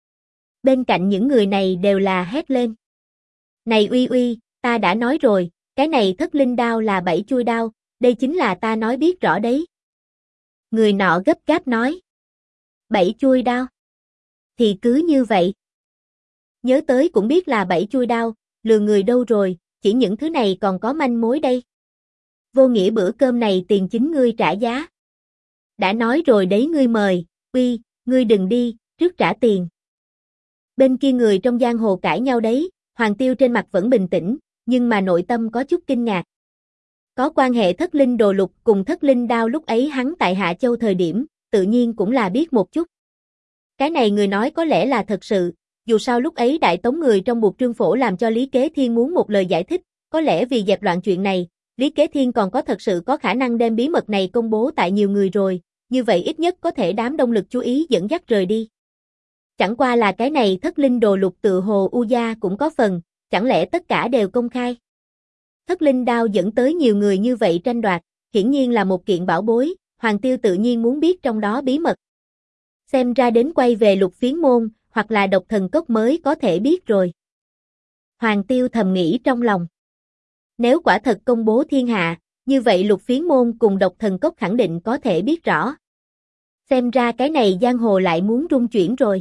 Bên cạnh những người này đều là hét lên. Này uy, ta đã nói rồi, cái này thất linh đao là bảy chuôi đao, đây chính là ta nói biết rõ đấy. Người nọ gấp gáp nói. Bảy chuôi đao. Thì cứ như vậy. Nhớ tới cũng biết là bảy chuôi đao, lừa người đâu rồi, chỉ những thứ này còn có manh mối đây. Vô nghĩa bữa cơm này tiền chính ngươi trả giá. Đã nói rồi đấy ngươi mời, uy, ngươi đừng đi, trước trả tiền. Bên kia người trong giang hồ cãi nhau đấy, Hoàng Tiêu trên mặt vẫn bình tĩnh, nhưng mà nội tâm có chút kinh ngạc. Có quan hệ thất linh đồ lục cùng thất linh đao lúc ấy hắn tại Hạ Châu thời điểm, tự nhiên cũng là biết một chút. Cái này người nói có lẽ là thật sự, dù sao lúc ấy đại tống người trong buộc trương phổ làm cho Lý Kế Thiên muốn một lời giải thích, có lẽ vì dẹp loạn chuyện này, Lý Kế Thiên còn có thật sự có khả năng đem bí mật này công bố tại nhiều người rồi, như vậy ít nhất có thể đám đông lực chú ý dẫn dắt rời đi. Chẳng qua là cái này thất linh đồ lục tự hồ U Gia cũng có phần, chẳng lẽ tất cả đều công khai. Thất linh đao dẫn tới nhiều người như vậy tranh đoạt, hiển nhiên là một kiện bảo bối, Hoàng Tiêu tự nhiên muốn biết trong đó bí mật. Xem ra đến quay về Lục Phiến Môn, hoặc là Độc Thần Cốc mới có thể biết rồi. Hoàng Tiêu thầm nghĩ trong lòng. Nếu quả thật công bố thiên hạ, như vậy Lục Phiến Môn cùng Độc Thần Cốc khẳng định có thể biết rõ. Xem ra cái này giang hồ lại muốn rung chuyển rồi.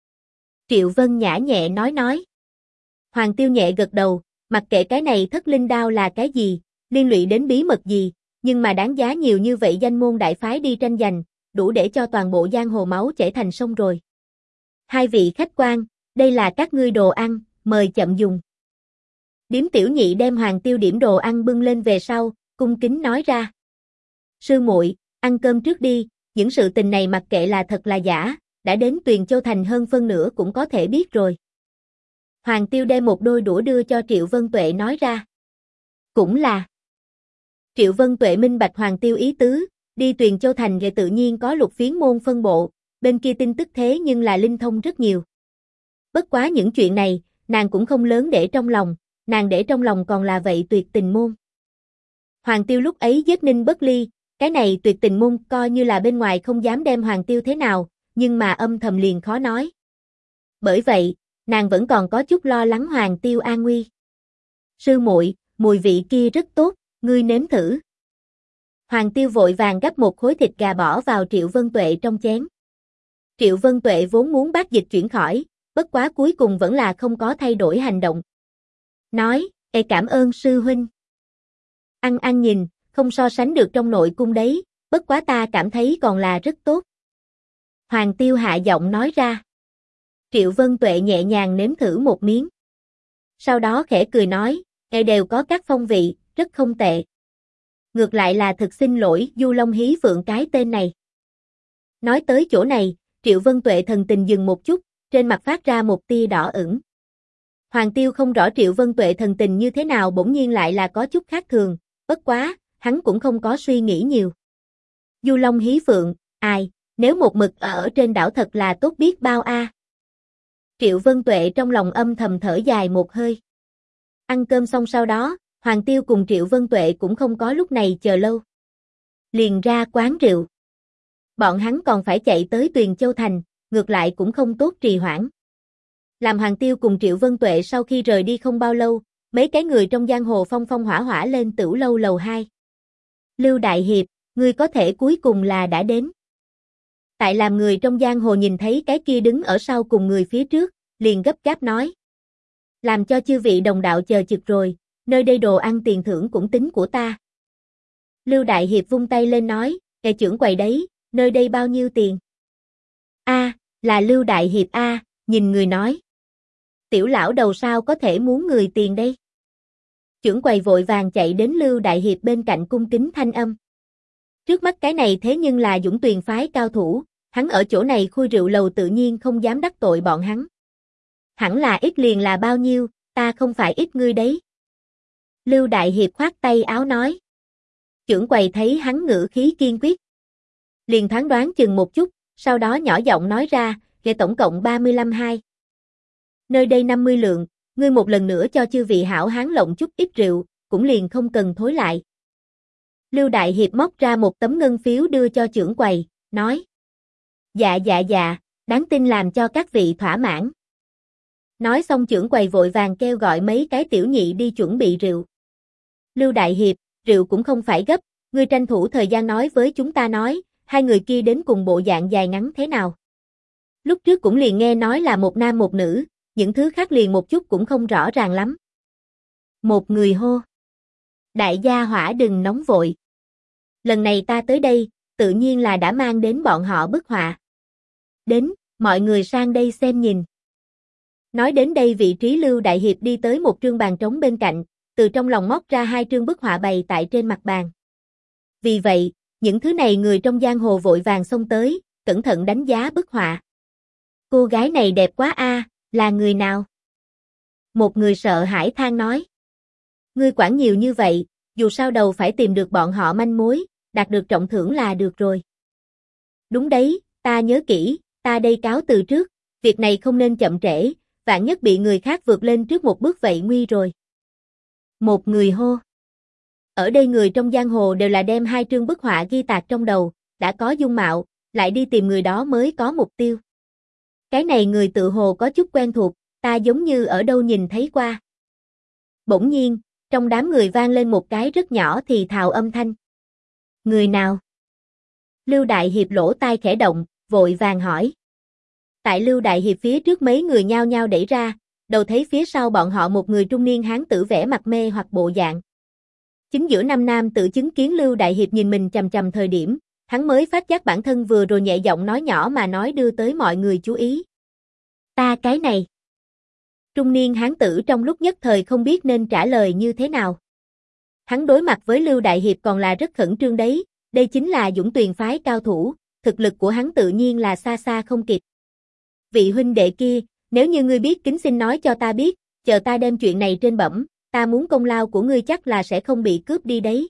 Triệu Vân nhã nhẹ nói. Hoàng Tiêu nhẹ gật đầu, mặc kệ cái này thất linh đao là cái gì, liên lụy đến bí mật gì, nhưng mà đáng giá nhiều như vậy danh môn đại phái đi tranh giành, đủ để cho toàn bộ giang hồ máu chảy thành sông rồi. Hai vị khách quan, đây là các ngươi đồ ăn, mời chậm dùng. Điếm tiểu nhị đem Hoàng Tiêu điểm đồ ăn bưng lên về sau, cung kính nói ra. Sư muội, ăn cơm trước đi, những sự tình này mặc kệ là thật là giả, đã đến Tuyền Châu Thành hơn phân nửa cũng có thể biết rồi. Hoàng Tiêu đem một đôi đũa đưa cho Triệu Vân Tuệ nói ra. Cũng là. Triệu Vân Tuệ minh bạch Hoàng Tiêu ý tứ, đi Tuyền Châu Thành rồi tự nhiên có Lục Phiến Môn phân bộ, bên kia tin tức thế nhưng là linh thông rất nhiều. Bất quá những chuyện này, nàng cũng không lớn để trong lòng, nàng để trong lòng còn là vậy Tuyệt Tình Môn. Hoàng Tiêu lúc ấy giết Ninh Bất Ly, cái này Tuyệt Tình Môn coi như là bên ngoài không dám đem Hoàng Tiêu thế nào, nhưng mà âm thầm liền khó nói. Bởi vậy, nàng vẫn còn có chút lo lắng Hoàng Tiêu an nguy. Sư muội, mùi vị kia rất tốt, ngươi nếm thử. Hoàng Tiêu vội vàng gắp một khối thịt gà bỏ vào Triệu Vân Tuệ trong chén. Triệu Vân Tuệ vốn muốn bác dịch chuyển khỏi, bất quá cuối cùng vẫn là không có thay đổi hành động. Nói, cảm ơn sư huynh. Ăn nhìn, không so sánh được trong nội cung đấy, bất quá ta cảm thấy còn là rất tốt. Hoàng Tiêu hạ giọng nói ra. Triệu Vân Tuệ nhẹ nhàng nếm thử một miếng. Sau đó khẽ cười nói, đều có các phong vị, rất không tệ. Ngược lại là thực xin lỗi Du Long Hí Phượng cái tên này. Nói tới chỗ này, Triệu Vân Tuệ thần tình dừng một chút, trên mặt phát ra một tia đỏ ửng. Hoàng Tiêu không rõ Triệu Vân Tuệ thần tình như thế nào bỗng nhiên lại là có chút khác thường, bất quá, hắn cũng không có suy nghĩ nhiều. Du Long Hí Phượng, ai, nếu một mực ở trên đảo thật là tốt biết bao a. Triệu Vân Tuệ trong lòng âm thầm thở dài một hơi. Ăn cơm xong sau đó, Hoàng Tiêu cùng Triệu Vân Tuệ cũng không có lúc này chờ lâu. Liền ra quán rượu. Bọn hắn còn phải chạy tới Tuyền Châu Thành, ngược lại cũng không tốt trì hoãn. Làm Hoàng Tiêu cùng Triệu Vân Tuệ sau khi rời đi không bao lâu, mấy cái người trong giang hồ phong phong hỏa hỏa lên Tửu Lâu lầu 2. Lưu Đại Hiệp, ngươi có thể cuối cùng là đã đến. Tại làm người trong giang hồ nhìn thấy cái kia đứng ở sau cùng người phía trước, liền gấp gáp nói. Làm cho chư vị đồng đạo chờ chực rồi, nơi đây đồ ăn tiền thưởng cũng tính của ta. Lưu Đại Hiệp vung tay lên nói, trưởng quầy đấy, nơi đây bao nhiêu tiền? A, là Lưu Đại Hiệp a, nhìn người nói. Tiểu lão đầu sao có thể muốn người tiền đây? Trưởng quầy vội vàng chạy đến Lưu Đại Hiệp bên cạnh cung kính thanh âm. Trước mắt cái này thế nhưng là Dũng Tuyền phái cao thủ, hắn ở chỗ này khui rượu lầu tự nhiên không dám đắc tội bọn hắn. Hẳn là ít liền là bao nhiêu, ta không phải ít ngươi đấy. Lưu Đại Hiệp khoát tay áo nói. Trưởng quầy thấy hắn ngữ khí kiên quyết. Liền thoáng đoán chừng một chút, sau đó nhỏ giọng nói ra, về tổng cộng 35 nơi đây 50 lượng, ngươi một lần nữa cho chư vị hảo hán lộng chút ít rượu, cũng liền không cần thối lại. Lưu Đại Hiệp móc ra một tấm ngân phiếu đưa cho trưởng quầy, nói. Dạ, đáng tin làm cho các vị thỏa mãn. Nói xong trưởng quầy vội vàng kêu gọi mấy cái tiểu nhị đi chuẩn bị rượu. Lưu Đại Hiệp, rượu cũng không phải gấp, ngươi tranh thủ thời gian nói với chúng ta nói, hai người kia đến cùng bộ dạng dài ngắn thế nào. Lúc trước cũng liền nghe nói là một nam một nữ, những thứ khác liền một chút cũng không rõ ràng lắm. Một người hô. Đại gia hỏa đừng nóng vội. Lần này ta tới đây, tự nhiên là đã mang đến bọn họ bức họa. Đến, mọi người sang đây xem nhìn. Nói đến đây vị trí Lưu Đại Hiệp đi tới một trương bàn trống bên cạnh, từ trong lòng móc ra hai trương bức họa bày tại trên mặt bàn. Vì vậy, những thứ này người trong giang hồ vội vàng xông tới, cẩn thận đánh giá bức họa. Cô gái này đẹp quá a, là người nào? Một người sợ hãi than nói. Ngươi quản nhiều như vậy, dù sao đầu phải tìm được bọn họ manh mối, đạt được trọng thưởng là được rồi. Đúng đấy, ta nhớ kỹ, ta đây cáo từ trước, việc này không nên chậm trễ, vạn nhất bị người khác vượt lên trước một bước vậy nguy rồi. Một người hô. Ở đây người trong giang hồ đều là đem hai trương bức họa ghi tạc trong đầu, đã có dung mạo, lại đi tìm người đó mới có mục tiêu. Cái này người tự hồ có chút quen thuộc, ta giống như ở đâu nhìn thấy qua. Bỗng nhiên, trong đám người vang lên một cái rất nhỏ thì thào âm thanh. Người nào? Lưu Đại Hiệp lỗ tai khẽ động, vội vàng hỏi. Tại Lưu Đại Hiệp phía trước mấy người nhao nhao đẩy ra, đầu thấy phía sau bọn họ một người trung niên hán tử vẻ mặt mê hoặc bộ dạng. Chính giữa năm nam tự chứng kiến Lưu Đại Hiệp nhìn mình chằm chằm thời điểm, hắn mới phát giác bản thân vừa rồi nhẹ giọng nói nhỏ mà nói đưa tới mọi người chú ý. Ta cái này. Trung niên hán tử trong lúc nhất thời không biết nên trả lời như thế nào. Hắn đối mặt với Lưu Đại Hiệp còn là rất khẩn trương đấy, đây chính là Dũng Tuyền phái cao thủ, thực lực của hắn tự nhiên là xa xa không kịp. Vị huynh đệ kia, nếu như ngươi biết kính xin nói cho ta biết, chờ ta đem chuyện này trên bẩm, ta muốn công lao của ngươi chắc là sẽ không bị cướp đi đấy.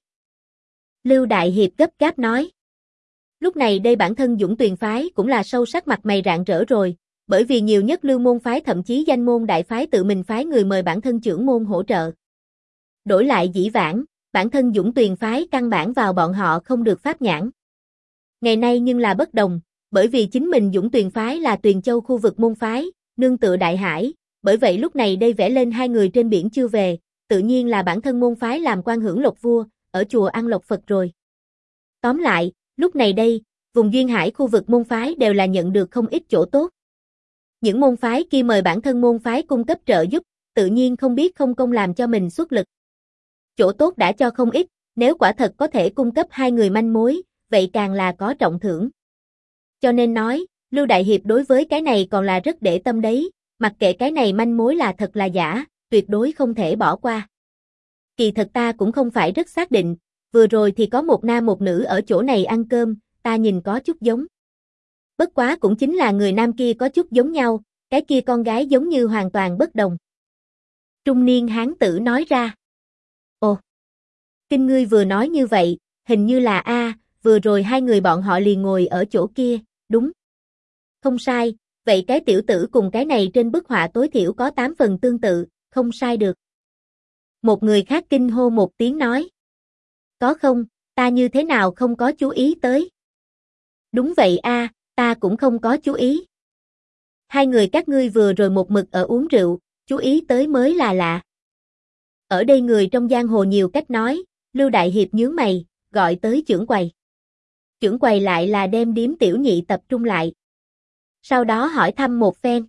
Lưu Đại Hiệp gấp gáp nói. Lúc này đây bản thân Dũng Tuyền phái cũng là sâu sắc mặt mày rạng rỡ rồi, bởi vì nhiều nhất Lưu môn phái thậm chí danh môn đại phái tự mình phái người mời bản thân trưởng môn hỗ trợ. Đổi lại dĩ vãng, bản thân Dũng Tuyền phái căn bản vào bọn họ không được pháp nhãn. Ngày nay nhưng là bất đồng, bởi vì chính mình Dũng Tuyền phái là Tuyền Châu khu vực môn phái, nương tựa Đại Hải, bởi vậy lúc này đây vẽ lên hai người trên biển chưa về, tự nhiên là bản thân môn phái làm quan hưởng lộc vua, ở chùa ăn lộc Phật rồi. Tóm lại, lúc này đây, vùng duyên hải khu vực môn phái đều là nhận được không ít chỗ tốt. Những môn phái kia mời bản thân môn phái cung cấp trợ giúp, tự nhiên không biết không công làm cho mình xuất lực. Chỗ tốt đã cho không ít, nếu quả thật có thể cung cấp hai người manh mối, vậy càng là có trọng thưởng. Cho nên nói, Lưu Đại Hiệp đối với cái này còn là rất để tâm đấy, mặc kệ cái này manh mối là thật là giả, tuyệt đối không thể bỏ qua. Kỳ thật ta cũng không phải rất xác định, vừa rồi thì có một nam một nữ ở chỗ này ăn cơm, ta nhìn có chút giống. Bất quá cũng chính là người nam kia có chút giống nhau, cái kia con gái giống như hoàn toàn bất đồng. Trung niên hán tử nói ra. Ồ, kinh ngươi vừa nói như vậy, hình như là vừa rồi hai người bọn họ liền ngồi ở chỗ kia, đúng. Không sai, vậy cái tiểu tử cùng cái này trên bức họa tối thiểu có 8 phần tương tự, không sai được. Một người khác kinh hô một tiếng nói. Có không, ta như thế nào không có chú ý tới. Đúng vậy ta cũng không có chú ý. Hai người các ngươi vừa rồi một mực ở uống rượu, chú ý tới mới là lạ. Ở đây người trong giang hồ nhiều cách nói, Lưu Đại Hiệp nhướng mày, gọi tới trưởng quầy. Trưởng quầy lại là đem điếm tiểu nhị tập trung lại. Sau đó hỏi thăm một phen.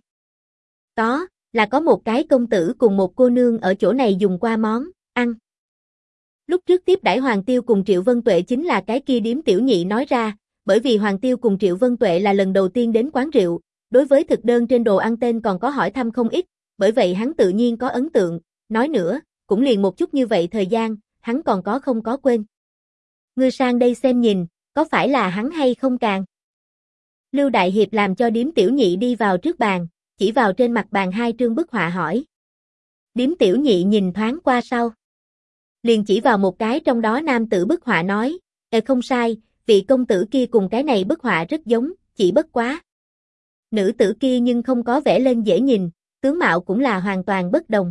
Có một cái công tử cùng một cô nương ở chỗ này dùng qua món ăn. Lúc trước tiếp đãi Hoàng Tiêu cùng Triệu Vân Tuệ chính là cái kia điếm tiểu nhị nói ra, bởi vì Hoàng Tiêu cùng Triệu Vân Tuệ là lần đầu tiên đến quán rượu, đối với thực đơn trên đồ ăn tên còn có hỏi thăm không ít, bởi vậy hắn tự nhiên có ấn tượng, nói nữa, cũng liền một chút như vậy thời gian, hắn còn có không có quên. Ngươi sang đây xem nhìn, có phải là hắn hay không càng? Lưu Đại Hiệp làm cho điếm tiểu nhị đi vào trước bàn, chỉ vào trên mặt bàn hai trương bức họa hỏi. Điếm tiểu nhị nhìn thoáng qua sau. Liền chỉ vào một cái trong đó nam tử bức họa nói, không sai, vị công tử kia cùng cái này bức họa rất giống, chỉ bất quá. Nữ tử kia nhưng không có vẻ lên dễ nhìn, tướng mạo cũng là hoàn toàn bất đồng.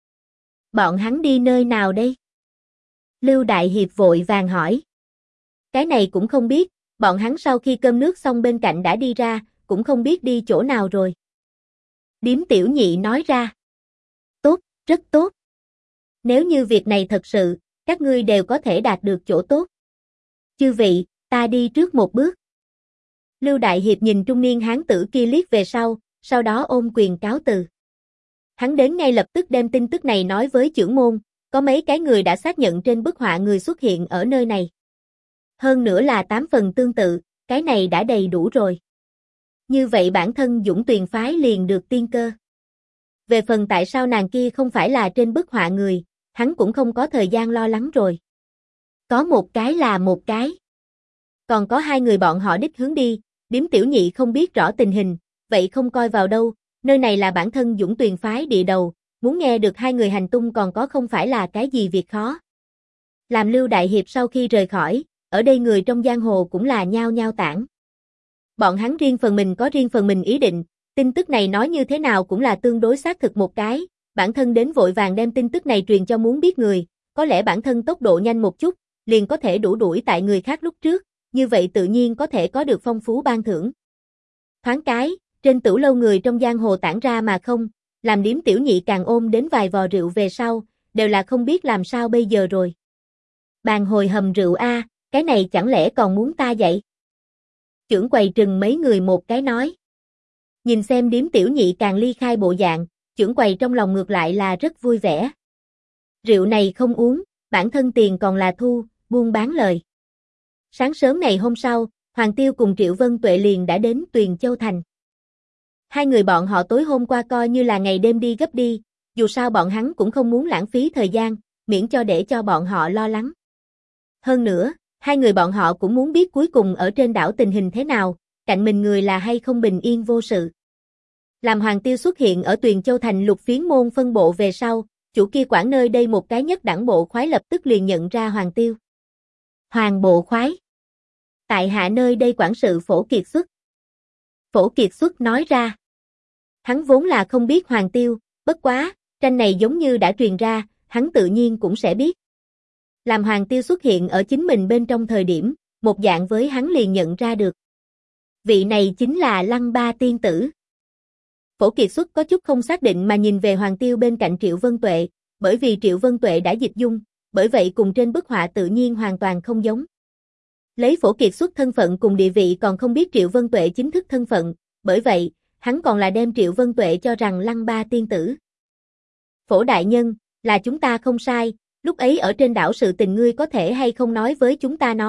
Bọn hắn đi nơi nào đây? Lưu Đại Hiệp vội vàng hỏi. Cái này cũng không biết, bọn hắn sau khi cơm nước xong bên cạnh đã đi ra, cũng không biết đi chỗ nào rồi. Điếm tiểu nhị nói ra. Tốt, rất tốt. Nếu như việc này thật sự, các ngươi đều có thể đạt được chỗ tốt. Chư vị, ta đi trước một bước. Lưu Đại Hiệp nhìn trung niên hán tử kia liếc về sau đó ôm quyền cáo từ. Hắn đến ngay lập tức đem tin tức này nói với trưởng môn, có mấy cái người đã xác nhận trên bức họa người xuất hiện ở nơi này. Hơn nữa là 8 phần tương tự, cái này đã đầy đủ rồi. Như vậy bản thân Dũng Tuyền phái liền được tiên cơ. Về phần tại sao nàng kia không phải là trên bức họa người, hắn cũng không có thời gian lo lắng rồi. Có một cái là một cái. Còn có hai người bọn họ đích hướng đi, điếm tiểu nhị không biết rõ tình hình, vậy không coi vào đâu, nơi này là bản thân Dũng Tuyền phái địa đầu, muốn nghe được hai người hành tung còn có không phải là cái gì việc khó. Làm Lưu Đại Hiệp sau khi rời khỏi, ở đây người trong giang hồ cũng là nhao nhao tản. Bọn hắn riêng phần mình có riêng phần mình ý định, tin tức này nói như thế nào cũng là tương đối xác thực một cái, bản thân đến vội vàng đem tin tức này truyền cho muốn biết người, có lẽ bản thân tốc độ nhanh một chút, liền có thể đủ đuổi tại người khác lúc trước, như vậy tự nhiên có thể có được phong phú ban thưởng. Thoáng cái, trên tửu lâu người trong giang hồ tản ra mà không, làm điếm tiểu nhị càng ôm đến vài vò rượu về sau, đều là không biết làm sao bây giờ rồi. Bàn hồi hầm rượu cái này chẳng lẽ còn muốn ta dạy? Trưởng quầy trừng mấy người một cái nói. Nhìn xem điếm tiểu nhị càng ly khai bộ dạng, trưởng quầy trong lòng ngược lại là rất vui vẻ. Rượu này không uống, bản thân tiền còn là thu, buôn bán lời. Sáng sớm ngày hôm sau, Hoàng Tiêu cùng Triệu Vân Tuệ liền đã đến Tuyền Châu Thành. Hai người bọn họ tối hôm qua coi như là ngày đêm đi gấp đi, dù sao bọn hắn cũng không muốn lãng phí thời gian, miễn cho để cho bọn họ lo lắng. Hơn nữa, hai người bọn họ cũng muốn biết cuối cùng ở trên đảo tình hình thế nào, cạnh mình người là hay không bình yên vô sự. Làm Hoàng Tiêu xuất hiện ở Tuyền Châu Thành lục phiến môn phân bộ về sau, chủ kia quản nơi đây một cái nhất đẳng bộ khoái lập tức liền nhận ra Hoàng Tiêu. Hoàng bộ khoái. Tại hạ nơi đây quản sự Phổ Kiệt Xuất. Phổ Kiệt Xuất nói ra. Hắn vốn là không biết Hoàng Tiêu, bất quá, tranh này giống như đã truyền ra, hắn tự nhiên cũng sẽ biết. Làm Hoàng Tiêu xuất hiện ở chính mình bên trong thời điểm, một dạng với hắn liền nhận ra được. Vị này chính là Lăng Ba tiên tử. Phổ Kiệt Xuất có chút không xác định mà nhìn về Hoàng Tiêu bên cạnh Triệu Vân Tuệ, bởi vì Triệu Vân Tuệ đã dịch dung, bởi vậy cùng trên bức họa tự nhiên hoàn toàn không giống. Lấy Phổ Kiệt Xuất thân phận cùng địa vị còn không biết Triệu Vân Tuệ chính thức thân phận, bởi vậy, hắn còn là đem Triệu Vân Tuệ cho rằng Lăng Ba tiên tử. Phổ đại nhân, là chúng ta không sai, lúc ấy ở trên đảo sự tình ngươi có thể hay không nói với chúng ta nói,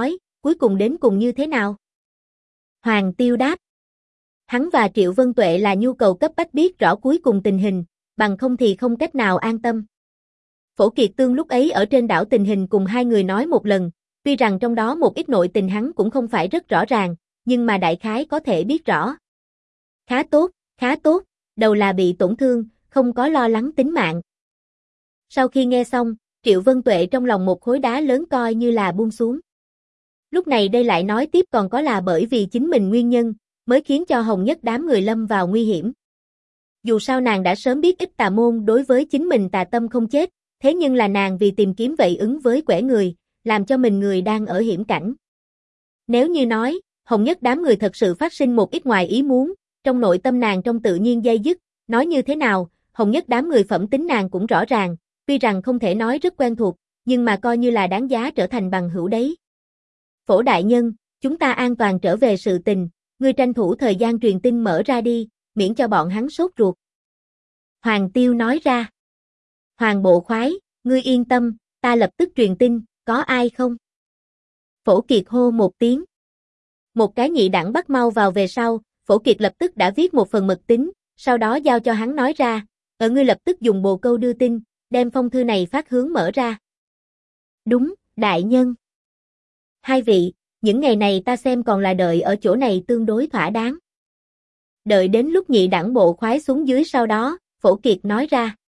cuối cùng đến cùng như thế nào? Hoàng Tiêu đáp. Hắn và Triệu Vân Tuệ là nhu cầu cấp bách biết rõ cuối cùng tình hình, bằng không thì không cách nào an tâm. Phổ Kiệt Tương lúc ấy ở trên đảo tình hình cùng hai người nói một lần, tuy rằng trong đó một ít nội tình hắn cũng không phải rất rõ ràng, nhưng mà đại khái có thể biết rõ. Khá tốt, đầu là bị tổn thương, không có lo lắng tính mạng. Sau khi nghe xong, Triệu Vân Tuệ trong lòng một khối đá lớn coi như là buông xuống. Lúc này đây lại nói tiếp còn có là bởi vì chính mình nguyên nhân, mới khiến cho Hồng Nhất đám người lâm vào nguy hiểm. Dù sao nàng đã sớm biết ít tà môn đối với chính mình tà tâm không chết, thế nhưng là nàng vì tìm kiếm vậy ứng với quẻ người, làm cho mình người đang ở hiểm cảnh. Nếu như nói, Hồng Nhất đám người thật sự phát sinh một ít ngoài ý muốn, trong nội tâm nàng trong tự nhiên dây dứt, nói như thế nào, Hồng Nhất đám người phẩm tính nàng cũng rõ ràng, tuy rằng không thể nói rất quen thuộc, nhưng mà coi như là đáng giá trở thành bằng hữu đấy. Phổ đại nhân, chúng ta an toàn trở về sự tình, ngươi tranh thủ thời gian truyền tin mở ra đi, miễn cho bọn hắn sốt ruột. Hoàng Tiêu nói ra. Hoàng bộ khoái, ngươi yên tâm, ta lập tức truyền tin, có ai không? Phổ Kiệt hô một tiếng. Một cái nhị đẳng bắt mau vào về sau, Phổ Kiệt lập tức đã viết một phần mật tín, sau đó giao cho hắn nói ra, ngươi lập tức dùng bồ câu đưa tin, đem phong thư này phát hướng mở ra. Đúng, đại nhân. Hai vị, những ngày này ta xem còn là đợi ở chỗ này tương đối thỏa đáng. Đợi đến lúc nhị đẳng bộ khoái xuống dưới sau đó, Phổ Kiệt nói ra.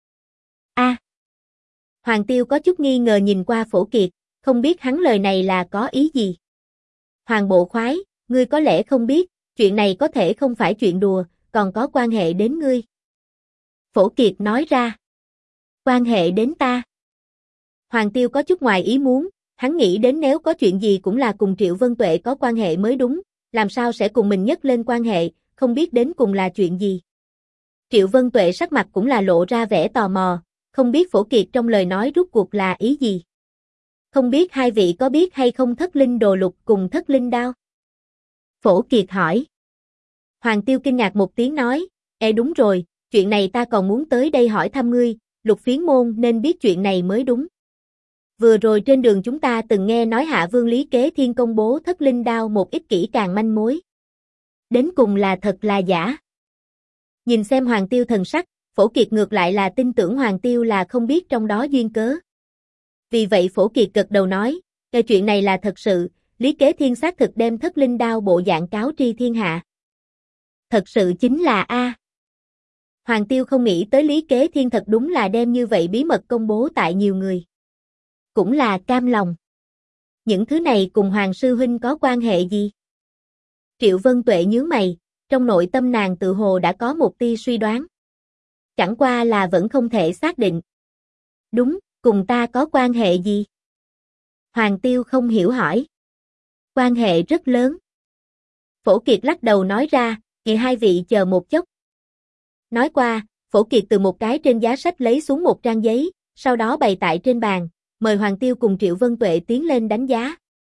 Hoàng Tiêu có chút nghi ngờ nhìn qua Phổ Kiệt, không biết hắn lời này là có ý gì. Hoàng bộ khoái, ngươi có lẽ không biết, chuyện này có thể không phải chuyện đùa, còn có quan hệ đến ngươi. Phổ Kiệt nói ra. Quan hệ đến ta. Hoàng Tiêu có chút ngoài ý muốn, hắn nghĩ đến nếu có chuyện gì cũng là cùng Triệu Vân Tuệ có quan hệ mới đúng, làm sao sẽ cùng mình nhắc lên quan hệ, không biết đến cùng là chuyện gì. Triệu Vân Tuệ sắc mặt cũng là lộ ra vẻ tò mò, không biết Phổ Kiệt trong lời nói rút cuộc là ý gì. Không biết hai vị có biết hay không Thất Linh Đồ Lục cùng Thất Linh Đao? Phổ Kiệt hỏi. Hoàng Tiêu kinh ngạc một tiếng nói, đúng rồi, chuyện này ta còn muốn tới đây hỏi thăm ngươi, Lục Phiến Môn nên biết chuyện này mới đúng. Vừa rồi trên đường chúng ta từng nghe nói Hạ Vương Lý Kế Thiên công bố Thất Linh Đao một ít kỹ càng manh mối. Đến cùng là thật là giả? Nhìn xem Hoàng Tiêu thần sắc, Phổ Kiệt ngược lại là tin tưởng Hoàng Tiêu là không biết trong đó duyên cớ. Vì vậy Phổ Kiệt gật đầu nói, cái chuyện này là thật sự, Lý Kế Thiên xác thực đem Thất Linh Đao bộ dạng cáo tri thiên hạ. Thật sự chính là A. Hoàng Tiêu không nghĩ tới Lý Kế Thiên thật đúng là đem như vậy bí mật công bố tại nhiều người. Cũng là cam lòng. Những thứ này cùng Hoàng Sư Huynh có quan hệ gì? Triệu Vân Tuệ nhướng mày, trong nội tâm nàng tự hồ đã có một tia suy đoán. Chẳng qua là vẫn không thể xác định. Đúng, cùng ta có quan hệ gì? Hoàng Tiêu không hiểu hỏi. Quan hệ rất lớn. Phổ Kiệt lắc đầu nói ra, vậy hai vị chờ một chốc. Nói qua, Phổ Kiệt từ một cái trên giá sách lấy xuống một trang giấy, sau đó bày tại trên bàn, mời Hoàng Tiêu cùng Triệu Vân Tuệ tiến lên đánh giá.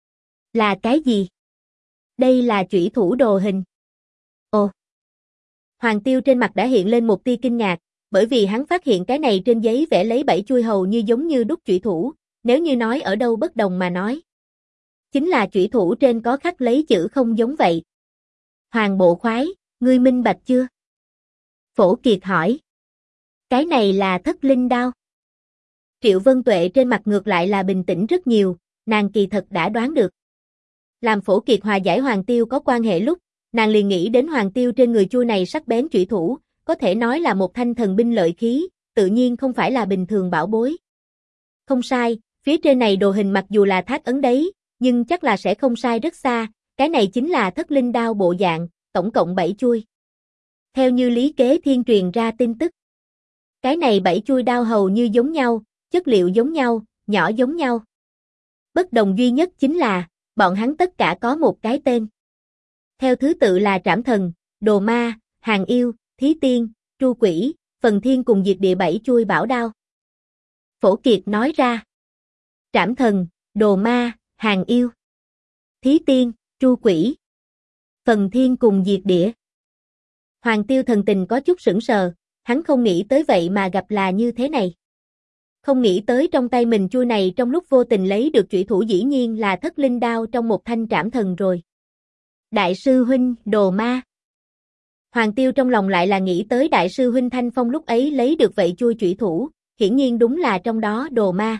Là cái gì? Đây là chủy thủ đồ hình. Ồ! Hoàng Tiêu trên mặt đã hiện lên một tia kinh ngạc, bởi vì hắn phát hiện cái này trên giấy vẽ lấy 7 chuôi hầu như giống như đúc chủy thủ, nếu như nói ở đâu bất đồng mà nói. Chính là chủy thủ trên có khắc lấy chữ không giống vậy. Hoàng bộ khoái, ngươi minh bạch chưa? Phổ Kiệt hỏi. Cái này là Thất Linh Đao. Triệu Vân Tuệ trên mặt ngược lại là bình tĩnh rất nhiều, nàng kỳ thật đã đoán được. Làm Phổ Kiệt hòa giải Hoàng Tiêu có quan hệ lúc, nàng liền nghĩ đến Hoàng Tiêu trên người chuôi này sắc bén chủy thủ, có thể nói là một thanh thần binh lợi khí, tự nhiên không phải là bình thường bảo bối. Không sai, phía trên này đồ hình mặc dù là thác ấn đấy, nhưng chắc là sẽ không sai rất xa, cái này chính là Thất Linh Đao bộ dạng, tổng cộng 7 chuôi. Theo như Lý Kế Thiên truyền ra tin tức, cái này 7 chuôi đao hầu như giống nhau, chất liệu giống nhau, nhỏ giống nhau. Bất đồng duy nhất chính là, bọn hắn tất cả có một cái tên. Theo thứ tự là Trảm Thần, Đồ Ma, Hàng Yêu, Thí Tiên, Tru Quỷ, Phần Thiên cùng Diệt Địa 7 chuôi bảo đao. Phổ Kiệt nói ra. Trảm Thần, Đồ Ma, Hàng Yêu, Thí Tiên, Tru Quỷ, Phần Thiên cùng Diệt Địa. Hoàng Tiêu thần tình có chút sững sờ, hắn không nghĩ tới vậy mà gặp là như thế này. Không nghĩ tới trong tay mình chui này trong lúc vô tình lấy được chủy thủ dĩ nhiên là thất linh đao trong một thanh trảm thần rồi. Đại sư huynh, đồ ma. Hoàng Tiêu trong lòng lại là nghĩ tới đại sư huynh Thanh Phong lúc ấy lấy được vậy chui chủy thủ, hiển nhiên đúng là trong đó đồ ma.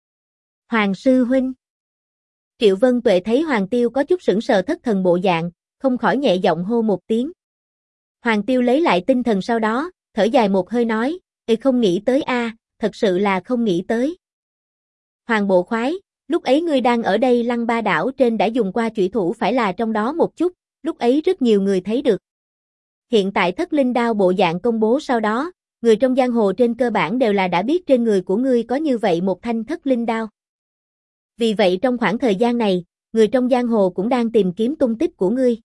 Hoàng sư huynh. Triệu Vân Tuệ thấy Hoàng Tiêu có chút sững sờ thất thần bộ dạng, không khỏi nhẹ giọng hô một tiếng. Hoàng Tiêu lấy lại tinh thần sau đó, thở dài một hơi nói, không nghĩ tới a, thật sự là không nghĩ tới. Hoàng bộ khoái, lúc ấy ngươi đang ở đây Lăng Ba đảo trên đã dùng qua chủy thủ phải là trong đó một chút, lúc ấy rất nhiều người thấy được. Hiện tại thất linh đao bộ dạng công bố sau đó, người trong giang hồ trên cơ bản đều là đã biết trên người của ngươi có như vậy một thanh thất linh đao. Vì vậy trong khoảng thời gian này, người trong giang hồ cũng đang tìm kiếm tung tích của ngươi.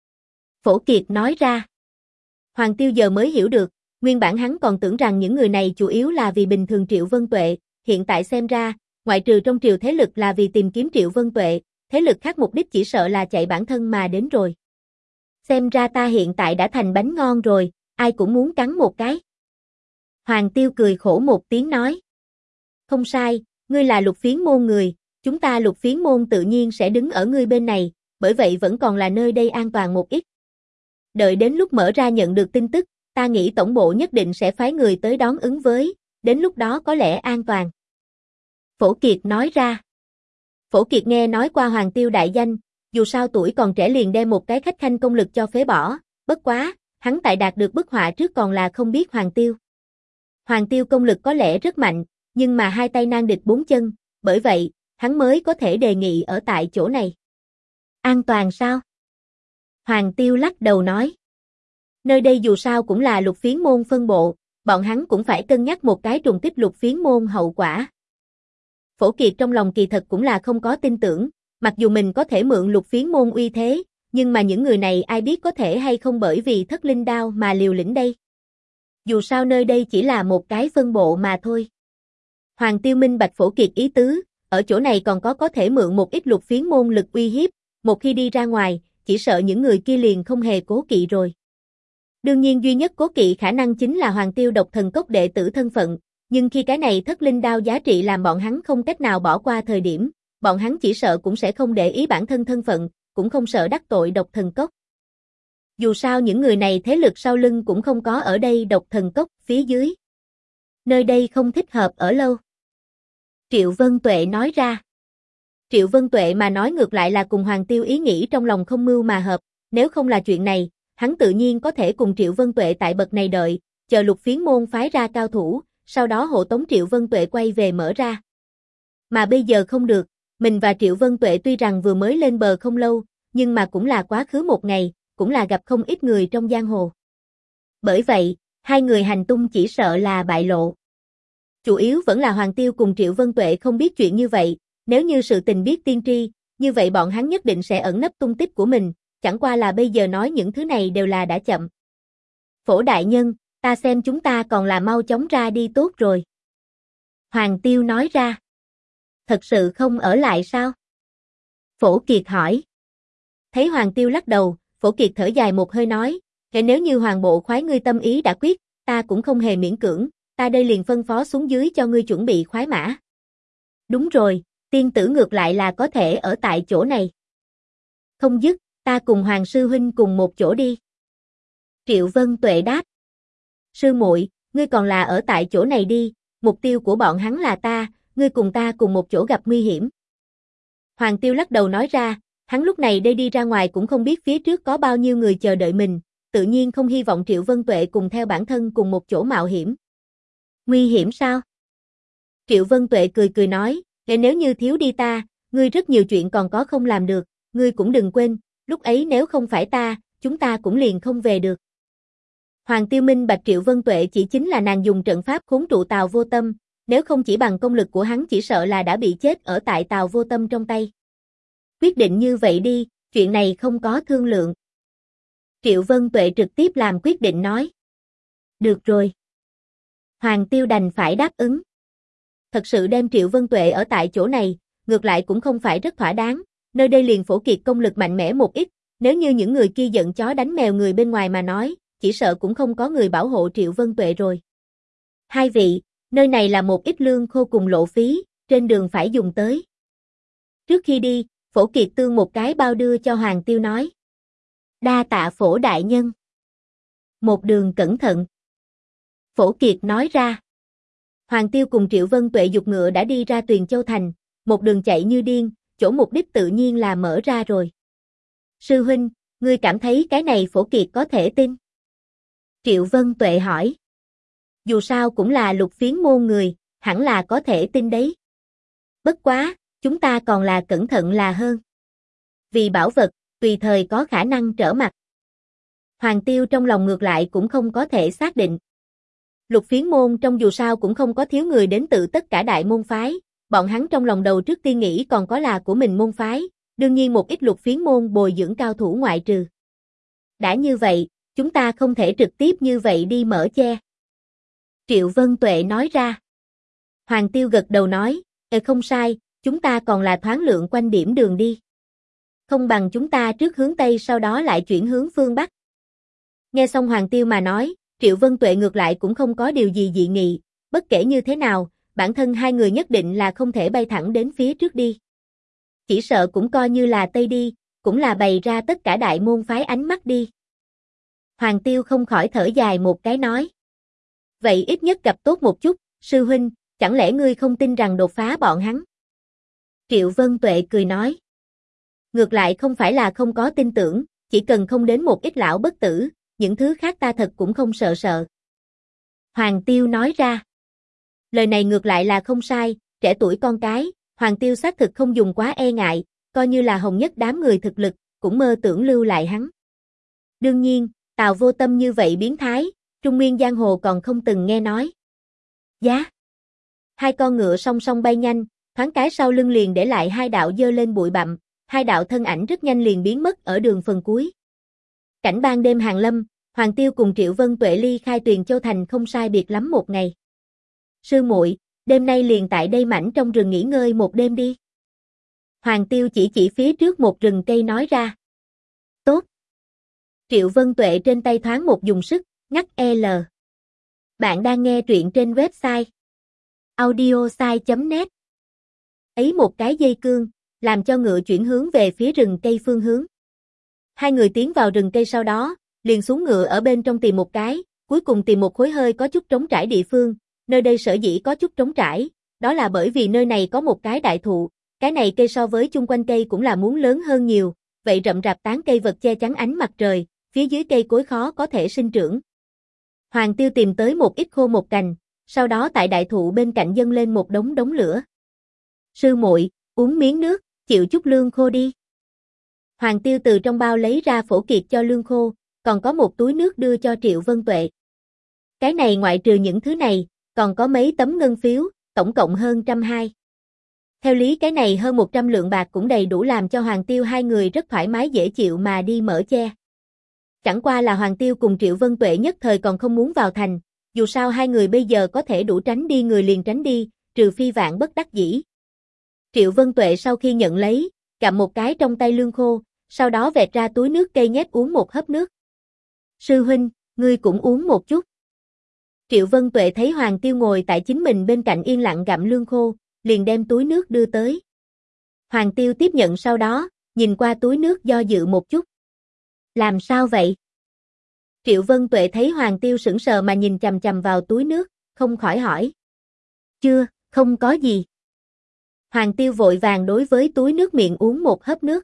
Phổ Kiệt nói ra. Hoàng Tiêu giờ mới hiểu được, nguyên bản hắn còn tưởng rằng những người này chủ yếu là vì bình thường Triệu Vân Tuệ, hiện tại xem ra, ngoại trừ trong triều thế lực là vì tìm kiếm Triệu Vân Tuệ, thế lực khác mục đích chỉ sợ là chạy bản thân mà đến rồi. Xem ra ta hiện tại đã thành bánh ngon rồi, ai cũng muốn cắn một cái. Hoàng Tiêu cười khổ một tiếng nói. Không sai, ngươi là Lục Phiến môn người, chúng ta Lục Phiến môn tự nhiên sẽ đứng ở ngươi bên này, bởi vậy vẫn còn là nơi đây an toàn một ít. Đợi đến lúc mở ra nhận được tin tức, ta nghĩ tổng bộ nhất định sẽ phái người tới đón ứng với, đến lúc đó có lẽ an toàn. Phổ Kiệt nói ra. Phổ Kiệt nghe nói qua Hoàng Tiêu đại danh, dù sao tuổi còn trẻ liền đem một cái khách khanh công lực cho phế bỏ, bất quá, hắn tại đạt được bức họa trước còn là không biết Hoàng Tiêu. Hoàng Tiêu công lực có lẽ rất mạnh, nhưng mà hai tay nan địch bốn chân, bởi vậy, hắn mới có thể đề nghị ở tại chỗ này. An toàn sao? Hoàng Tiêu lắc đầu nói. Nơi đây dù sao cũng là Lục Phiến môn phân bộ, bọn hắn cũng phải cân nhắc một cái trùng kích Lục Phiến môn hậu quả. Phổ Kiệt trong lòng kỳ thật cũng là không có tin tưởng, mặc dù mình có thể mượn Lục Phiến môn uy thế, nhưng mà những người này ai biết có thể hay không bởi vì thất linh đao mà liều lĩnh đây. Dù sao nơi đây chỉ là một cái phân bộ mà thôi. Hoàng Tiêu minh bạch Phổ Kiệt ý tứ, ở chỗ này còn có thể mượn một ít Lục Phiến môn lực uy hiếp, một khi đi ra ngoài, chỉ sợ những người kia liền không hề cố kỵ rồi. Đương nhiên duy nhất cố kỵ khả năng chính là Hoàng Tiêu độc thần cốc đệ tử thân phận, nhưng khi cái này thất linh đao giá trị làm bọn hắn không cách nào bỏ qua thời điểm, bọn hắn chỉ sợ cũng sẽ không để ý bản thân thân phận, cũng không sợ đắc tội độc thần cốc. Dù sao những người này thế lực sau lưng cũng không có ở đây độc thần cốc phía dưới. Nơi đây không thích hợp ở lâu. Triệu Vân Tuệ nói ra. Triệu Vân Tuệ mà nói ngược lại là cùng Hoàng Tiêu ý nghĩ trong lòng không mưu mà hợp, nếu không là chuyện này, hắn tự nhiên có thể cùng Triệu Vân Tuệ tại bậc này đợi, chờ Lục Phiến môn phái ra cao thủ, sau đó hộ tống Triệu Vân Tuệ quay về mở ra. Mà bây giờ không được, mình và Triệu Vân Tuệ tuy rằng vừa mới lên bờ không lâu, nhưng mà cũng là quá khứ một ngày, cũng là gặp không ít người trong giang hồ. Bởi vậy, hai người hành tung chỉ sợ là bại lộ. Chủ yếu vẫn là Hoàng Tiêu cùng Triệu Vân Tuệ không biết chuyện như vậy, nếu như sự tình biết tiên tri, như vậy bọn hắn nhất định sẽ ẩn nấp tung tích của mình, chẳng qua là bây giờ nói những thứ này đều là đã chậm. Phổ đại nhân, ta xem chúng ta còn là mau chóng ra đi tốt rồi. Hoàng Tiêu nói ra. Thật sự không ở lại sao? Phổ Kiệt hỏi. Thấy Hoàng Tiêu lắc đầu, Phổ Kiệt thở dài một hơi nói, nếu như Hoàng bộ khoái ngươi tâm ý đã quyết, ta cũng không hề miễn cưỡng, ta đây liền phân phó xuống dưới cho ngươi chuẩn bị khoái mã. Đúng rồi, tiên tử ngược lại là có thể ở tại chỗ này. Không dứt, ta cùng Hoàng sư huynh cùng một chỗ đi. Triệu Vân Tuệ đáp. Sư muội, ngươi còn là ở tại chỗ này đi, mục tiêu của bọn hắn là ta, ngươi cùng ta cùng một chỗ gặp nguy hiểm. Hoàng Tiêu lắc đầu nói ra, hắn lúc này đây đi ra ngoài cũng không biết phía trước có bao nhiêu người chờ đợi mình, tự nhiên không hy vọng Triệu Vân Tuệ cùng theo bản thân cùng một chỗ mạo hiểm. Nguy hiểm sao? Triệu Vân Tuệ cười cười nói, nếu như thiếu đi ta, ngươi rất nhiều chuyện còn có không làm được, ngươi cũng đừng quên, lúc ấy nếu không phải ta, chúng ta cũng liền không về được. Hoàng Tiêu minh bạch Triệu Vân Tuệ chỉ chính là nàng dùng trận pháp khốn trụ Tào Vô Tâm, nếu không chỉ bằng công lực của hắn chỉ sợ là đã bị chết ở tại Tào Vô Tâm trong tay. Quyết định như vậy đi, chuyện này không có thương lượng. Triệu Vân Tuệ trực tiếp làm quyết định nói. Được rồi. Hoàng Tiêu đành phải đáp ứng. Thật sự đem Triệu Vân Tuệ ở tại chỗ này, ngược lại cũng không phải rất thỏa đáng, nơi đây liền Phổ Kiệt công lực mạnh mẽ một ít, nếu như những người kia giận chó đánh mèo người bên ngoài mà nói, chỉ sợ cũng không có người bảo hộ Triệu Vân Tuệ rồi. Hai vị, Nơi này là một ít lương khô cùng lộ phí, trên đường phải dùng tới. Trước khi đi, Phổ Kiệt tương một cái bao đưa cho Hoàng Tiêu nói. Đa tạ Phổ đại nhân. Một đường cẩn thận. Phổ Kiệt nói ra. Hoàng Tiêu cùng Triệu Vân Tuệ dục ngựa đã đi ra Tuyền Châu Thành, một đường chạy như điên, chỗ mục đích tự nhiên là mở ra rồi. Sư huynh, ngươi cảm thấy cái này Phổ Kiệt có thể tin? Triệu Vân Tuệ hỏi. Dù sao cũng là Lục Phiến môn người, hẳn là có thể tin đấy. Bất quá, chúng ta còn là cẩn thận là hơn. Vì bảo vật, tùy thời có khả năng trở mặt. Hoàng Tiêu trong lòng ngược lại cũng không có thể xác định. Lục Phiến môn trong dù sao cũng không có thiếu người đến tự tất cả đại môn phái, bọn hắn trong lòng đầu trước tiên nghĩ còn có là của mình môn phái, đương nhiên một ít Lục Phiến môn bồi dưỡng cao thủ ngoại trừ. Đã như vậy, chúng ta không thể trực tiếp như vậy đi mở che. Triệu Vân Tuệ nói ra. Hoàng Tiêu gật đầu nói, không sai, chúng ta còn là thoáng lượng quanh điểm đường đi. Không bằng chúng ta trước hướng Tây sau đó lại chuyển hướng phương Bắc. Nghe xong Hoàng Tiêu mà nói, Triệu Vân Tuệ ngược lại cũng không có điều gì dị nghị, bất kể như thế nào, bản thân hai người nhất định là không thể bay thẳng đến phía trước đi. Chỉ sợ cũng coi như là Tây đi, cũng là bày ra tất cả đại môn phái ánh mắt đi. Hoàng Tiêu không khỏi thở dài một cái nói. Vậy ít nhất gặp tốt một chút, sư huynh, chẳng lẽ ngươi không tin rằng đột phá bọn hắn? Triệu Vân Tuệ cười nói. Ngược lại không phải là không có tin tưởng, chỉ cần không đến một ít lão bất tử, những thứ khác ta thật cũng không sợ. Hoàng Tiêu nói ra. Lời này ngược lại là không sai, trẻ tuổi con cái, Hoàng Tiêu xác thực không dùng quá e ngại, coi như là hồng nhất đám người thực lực, cũng mơ tưởng lưu lại hắn. Đương nhiên, Tào Vô Tâm như vậy biến thái, Trung Nguyên giang hồ còn không từng nghe nói. Giá. Hai con ngựa song song bay nhanh, thoáng cái sau lưng liền để lại hai đạo dơ lên bụi bặm, hai đạo thân ảnh rất nhanh liền biến mất ở đường phần cuối. Cảnh ban đêm hàng lâm, Hoàng Tiêu cùng Triệu Vân Tuệ ly khai Tuyền Châu Thành không sai biệt lắm một ngày. Sư muội, đêm nay liền tại đây mảnh trong rừng nghỉ ngơi một đêm đi. Hoàng Tiêu chỉ phía trước một rừng cây nói ra. Tốt. Triệu Vân Tuệ trên tay thoáng một dùng sức, ngắt L. Bạn đang nghe truyện trên website audiosai.net. Ấy một cái dây cương, làm cho ngựa chuyển hướng về phía rừng cây phương hướng. Hai người tiến vào rừng cây sau đó, liền xuống ngựa ở bên trong tìm một cái, cuối cùng tìm một khối hơi có chút trống trải địa phương, nơi đây sở dĩ có chút trống trải, đó là bởi vì nơi này có một cái đại thụ, cái này cây so với chung quanh cây cũng là muốn lớn hơn nhiều, vậy rậm rạp tán cây vật che chắn ánh mặt trời, phía dưới cây cối khó có thể sinh trưởng. Hoàng Tiêu tìm tới một ít khô một cành, sau đó tại đại thụ bên cạnh dâng lên một đống lửa. Sư muội, uống miếng nước, chịu chút lương khô đi. Hoàng Tiêu từ trong bao lấy ra Phổ Kiệt cho lương khô, còn có một túi nước đưa cho Triệu Vân Tuệ. Cái này ngoại trừ những thứ này, còn có mấy tấm ngân phiếu, tổng cộng hơn 120. Theo lý cái này hơn 100 lượng bạc cũng đầy đủ làm cho Hoàng Tiêu hai người rất thoải mái dễ chịu mà đi mở che. Chẳng qua là Hoàng Tiêu cùng Triệu Vân Tuệ nhất thời còn không muốn vào thành, dù sao hai người bây giờ có thể đủ tránh đi người liền tránh đi, trừ phi vạn bất đắc dĩ. Triệu Vân Tuệ sau khi nhận lấy, gặm một cái trong tay lương khô, sau đó vẹt ra túi nước cây nhét uống một hớp nước. Sư huynh, ngươi cũng uống một chút. Triệu Vân Tuệ thấy Hoàng Tiêu ngồi tại chính mình bên cạnh yên lặng gặm lương khô, liền đem túi nước đưa tới. Hoàng Tiêu tiếp nhận sau đó, nhìn qua túi nước do dự một chút. Làm sao vậy? Triệu Vân Tuệ thấy Hoàng Tiêu sững sờ mà nhìn chằm chằm vào túi nước, không khỏi hỏi. Chưa, không có gì. Hoàng Tiêu vội vàng đối với túi nước miệng uống một hớp nước.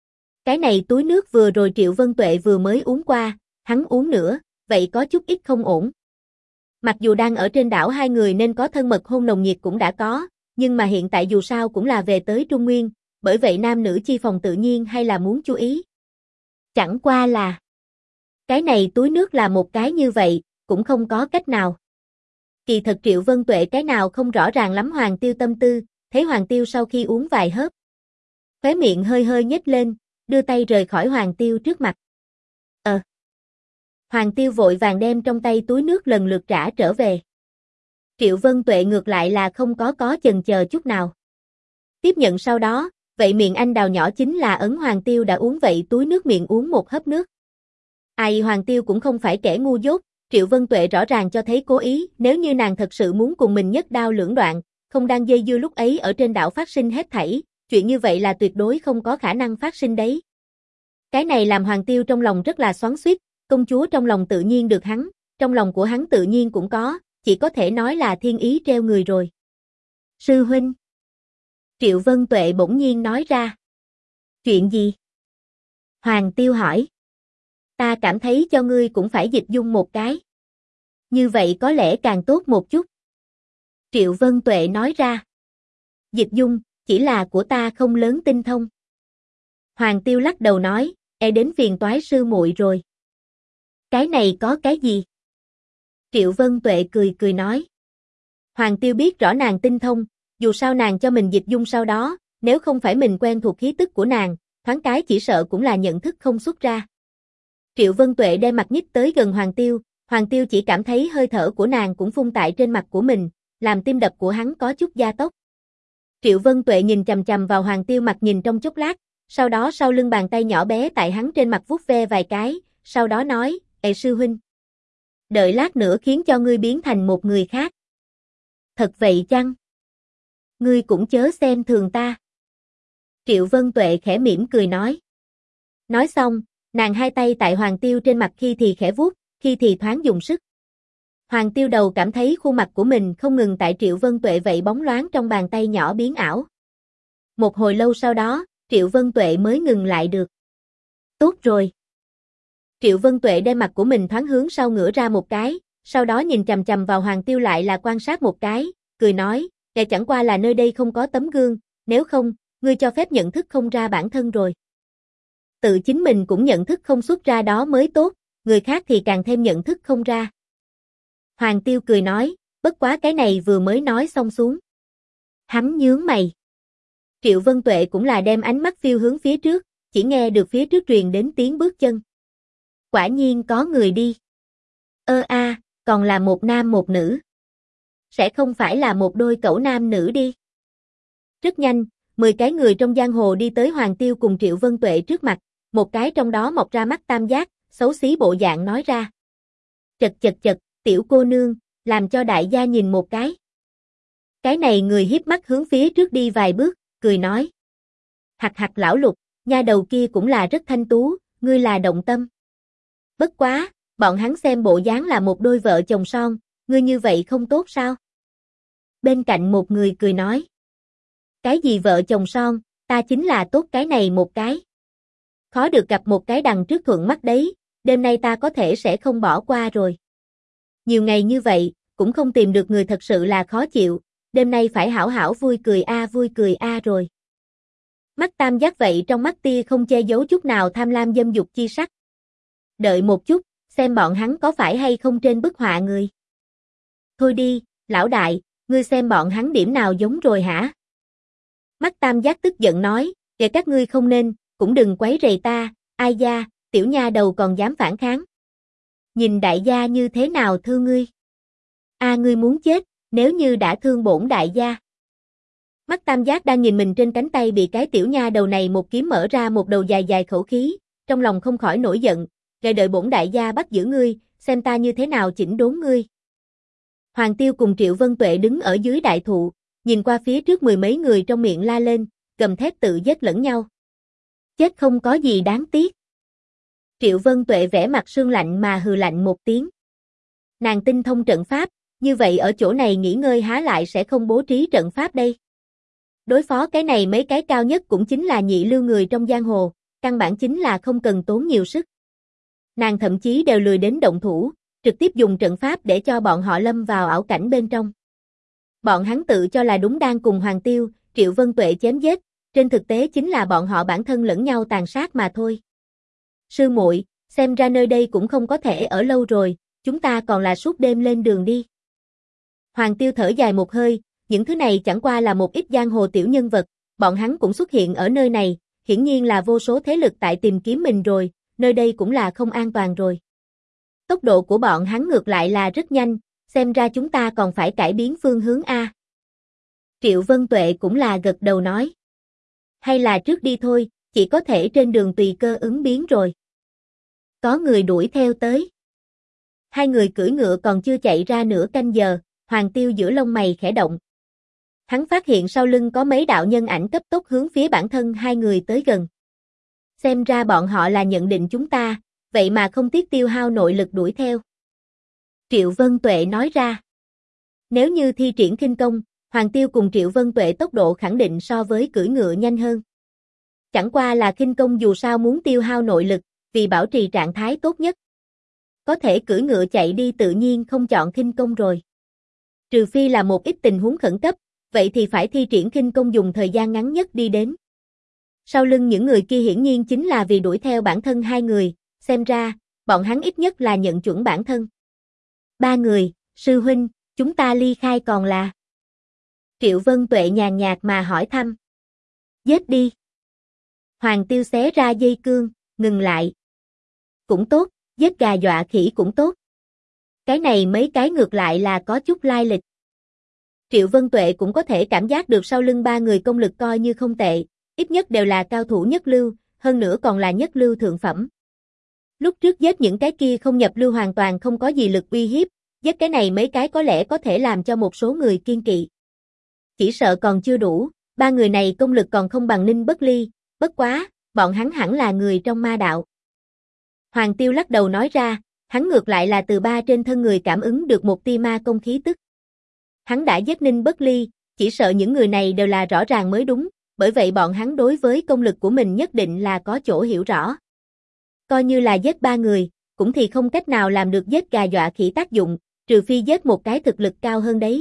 Cái này túi nước vừa rồi Triệu Vân Tuệ vừa mới uống qua, hắn uống nữa, vậy có chút ít không ổn. Mặc dù đang ở trên đảo hai người nên có thân mật hôn nồng nhiệt cũng đã có, nhưng mà hiện tại dù sao cũng là về tới Trung Nguyên, bởi vậy nam nữ chi phòng tự nhiên hay là muốn chú ý. Chẳng qua là cái này túi nước là một cái như vậy, cũng không có cách nào. Kỳ thật Triệu Vân Tuệ cái nào không rõ ràng lắm Hoàng Tiêu tâm tư, thấy Hoàng Tiêu sau khi uống vài hớp, khóe miệng hơi hơi nhếch lên, đưa tay rời khỏi Hoàng Tiêu trước mặt. Hoàng Tiêu vội vàng đem trong tay túi nước lần lượt trả trở về. Triệu Vân Tuệ ngược lại là không có chần chờ chút nào. Tiếp nhận sau đó, vậy miệng anh đào nhỏ chính là ấn Hoàng Tiêu đã uống vậy túi nước miệng uống một hớp nước. Ai Hoàng Tiêu cũng không phải kẻ ngu dốt, Triệu Vân Tuệ rõ ràng cho thấy cố ý, nếu như nàng thật sự muốn cùng mình nhất đao lưỡng đoạn, không đang dây dưa lúc ấy ở trên đảo phát sinh hết thảy, chuyện như vậy là tuyệt đối không có khả năng phát sinh đấy. Cái này làm Hoàng Tiêu trong lòng rất là xoắn xuýt, công chúa trong lòng tự nhiên được hắn, trong lòng của hắn tự nhiên cũng có, chỉ có thể nói là thiên ý treo người rồi. Sư huynh. Triệu Vân Tuệ bỗng nhiên nói ra. Chuyện gì? Hoàng Tiêu hỏi. Ta cảm thấy cho ngươi cũng phải dịch dung một cái. Như vậy có lẽ càng tốt một chút. Triệu Vân Tuệ nói ra. Dịch dung, chỉ là của ta không lớn tinh thông. Hoàng Tiêu lắc đầu nói, đến phiền toái sư muội rồi. Cái này có cái gì? Triệu Vân Tuệ cười cười nói. Hoàng Tiêu biết rõ nàng tinh thông, dù sao nàng cho mình dịch dung sau đó, nếu không phải mình quen thuộc khí tức của nàng, thoáng cái chỉ sợ cũng là nhận thức không xuất ra. Triệu Vân Tuệ đem mặt nhích tới gần Hoàng Tiêu chỉ cảm thấy hơi thở của nàng cũng phun tại trên mặt của mình, làm tim đập của hắn có chút gia tốc. Triệu Vân Tuệ nhìn chằm chằm vào Hoàng Tiêu mặt nhìn trong chốc lát, sau đó sau lưng bàn tay nhỏ bé tại hắn trên mặt vuốt ve vài cái, sau đó nói, sư huynh. Đợi lát nữa khiến cho ngươi biến thành một người khác. Thật vậy chăng? Ngươi cũng chớ xem thường ta. Triệu Vân Tuệ khẽ mỉm cười nói. Nói xong, nàng hai tay tại Hoàng Tiêu trên mặt khi thì khẽ vuốt, khi thì thoáng dùng sức. Hoàng Tiêu đầu cảm thấy khuôn mặt của mình không ngừng tại Triệu Vân Tuệ vậy bóng loáng trong bàn tay nhỏ biến ảo. Một hồi lâu sau đó, Triệu Vân Tuệ mới ngừng lại được. Tốt rồi. Triệu Vân Tuệ đem mặt của mình thoáng hướng sau ngửa ra một cái, sau đó nhìn chằm chằm vào Hoàng Tiêu lại là quan sát một cái, cười nói, chẳng qua là nơi đây không có tấm gương, nếu không, ngươi cho phép nhận thức không ra bản thân rồi. Tự chính mình cũng nhận thức không xuất ra đó mới tốt, người khác thì càng thêm nhận thức không ra. Hoàng Tiêu cười nói, bất quá cái này vừa mới nói xong xuống. Hắn nhướng mày. Triệu Vân Tuệ cũng là đem ánh mắt phiêu hướng phía trước, chỉ nghe được phía trước truyền đến tiếng bước chân. Quả nhiên có người đi. Còn là một nam một nữ. Sẽ không phải là một đôi cẩu nam nữ đi. Rất nhanh, 10 cái người trong giang hồ đi tới Hoàng Tiêu cùng Triệu Vân Tuệ trước mặt, một cái trong đó mọc ra mắt tam giác, xấu xí bộ dạng nói ra. Chật, tiểu cô nương, làm cho đại gia nhìn một cái. Cái này người hiếp mắt hướng phía trước đi vài bước, cười nói. Hặc lão Lục, nha đầu kia cũng là rất thanh tú, ngươi là động tâm. Bất quá, bọn hắn xem bộ dáng là một đôi vợ chồng son, ngươi như vậy không tốt sao? Bên cạnh một người cười nói. Cái gì vợ chồng son, ta chính là tốt cái này một cái. Khó được gặp một cái đằng trước thuận mắt đấy, đêm nay ta có thể sẽ không bỏ qua rồi. Nhiều ngày như vậy, cũng không tìm được người thật sự là khó chịu, đêm nay phải hảo hảo vui cười a rồi. Mắt tam giác vậy trong mắt tia không che giấu chút nào tham lam dâm dục chi sắc. Đợi một chút, xem bọn hắn có phải hay không trên bức họa người. Thôi đi, lão đại, ngươi xem bọn hắn điểm nào giống rồi hả? Mắt tam giác tức giận nói, kể các ngươi không nên, cũng đừng quấy rầy ta, ai da, tiểu nha đầu còn dám phản kháng. Nhìn đại gia như thế nào thương ngươi? Ngươi muốn chết, nếu như đã thương bổn đại gia. Mắt tam giác đang nhìn mình trên cánh tay bị cái tiểu nha đầu này một kiếm mở ra một đầu dài dài khẩu khí, trong lòng không khỏi nổi giận, đợi bổn đại gia bắt giữ ngươi, xem ta như thế nào chỉnh đốn ngươi. Hoàng Tiêu cùng Triệu Vân Tuệ đứng ở dưới đại thụ, nhìn qua phía trước 10 mấy người trong miệng la lên, gầm thét tự giết lẫn nhau. Chết không có gì đáng tiếc. Triệu Vân Tuệ vẻ mặt sương lạnh mà hừ lạnh một tiếng. Nàng tinh thông trận pháp, như vậy ở chỗ này nghỉ ngơi há lại sẽ không bố trí trận pháp đây. Đối phó cái này mấy cái cao nhất cũng chính là nhị lưu người trong giang hồ, căn bản chính là không cần tốn nhiều sức. Nàng thậm chí đều lười đến động thủ, trực tiếp dùng trận pháp để cho bọn họ lâm vào ảo cảnh bên trong. Bọn hắn tự cho là đúng đang cùng Hoàng Tiêu, Triệu Vân Tuệ chém giết, trên thực tế chính là bọn họ bản thân lẫn nhau tàn sát mà thôi. Sư muội, xem ra nơi đây cũng không có thể ở lâu rồi, chúng ta còn là suốt đêm lên đường đi. Hoàng Tiêu thở dài một hơi, những thứ này chẳng qua là một ít giang hồ tiểu nhân vật, bọn hắn cũng xuất hiện ở nơi này, hiển nhiên là vô số thế lực tại tìm kiếm mình rồi, nơi đây cũng là không an toàn rồi. Tốc độ của bọn hắn ngược lại là rất nhanh, xem ra chúng ta còn phải cải biến phương hướng a. Triệu Vân Tuệ cũng là gật đầu nói. Hay là trước đi thôi, chỉ có thể trên đường tùy cơ ứng biến rồi. Có người đuổi theo tới. Hai người cưỡi ngựa còn chưa chạy ra nửa canh giờ, Hoàng Tiêu giữa lông mày khẽ động. Hắn phát hiện sau lưng có mấy đạo nhân ảnh cấp tốc hướng phía bản thân hai người tới gần. Xem ra bọn họ là nhận định chúng ta, vậy mà không tiếc tiêu hao nội lực đuổi theo. Triệu Vân Tuệ nói ra. Nếu như thi triển khinh công, Hoàng Tiêu cùng Triệu Vân Tuệ tốc độ khẳng định so với cưỡi ngựa nhanh hơn. Chẳng qua là khinh công dù sao muốn tiêu hao nội lực, vì bảo trì trạng thái tốt nhất. Có thể cưỡi ngựa chạy đi tự nhiên không chọn khinh công rồi. Trừ phi là một ít tình huống khẩn cấp, vậy thì phải thi triển khinh công dùng thời gian ngắn nhất đi đến. Sau lưng những người kia hiển nhiên chính là vì đuổi theo bản thân hai người, xem ra, bọn hắn ít nhất là nhận chuẩn bản thân. Ba người, sư huynh, chúng ta ly khai còn là. Triệu Vân Tuệ nhàn nhạt mà hỏi thăm. Giết đi. Hoàng Tiêu xé ra dây cương, ngừng lại. Cũng tốt, giết gà dọa khỉ cũng tốt. Cái này mấy cái ngược lại là có chút lai lịch. Triệu Vân Tuệ cũng có thể cảm giác được sau lưng ba người công lực coi như không tệ, ít nhất đều là cao thủ nhất lưu, hơn nữa còn là nhất lưu thượng phẩm. Lúc trước giết những cái kia không nhập lưu hoàn toàn không có gì lực uy hiếp, giết cái này mấy cái có lẽ có thể làm cho một số người kiên kỵ. Chỉ sợ còn chưa đủ, ba người này công lực còn không bằng Ninh Bất Ly, bất quá, bọn hắn hẳn là người trong ma đạo. Hoàng Tiêu lắc đầu nói ra, hắn ngược lại là từ ba trên thân người cảm ứng được một tia ma công khí tức. Hắn đã giết Ninh Bất Ly, chỉ sợ những người này đều là rõ ràng mới đúng, bởi vậy bọn hắn đối với công lực của mình nhất định là có chỗ hiểu rõ. Coi như là giết ba người, cũng thì không cách nào làm được giết gà dọa khỉ tác dụng, trừ phi giết một cái thực lực cao hơn đấy.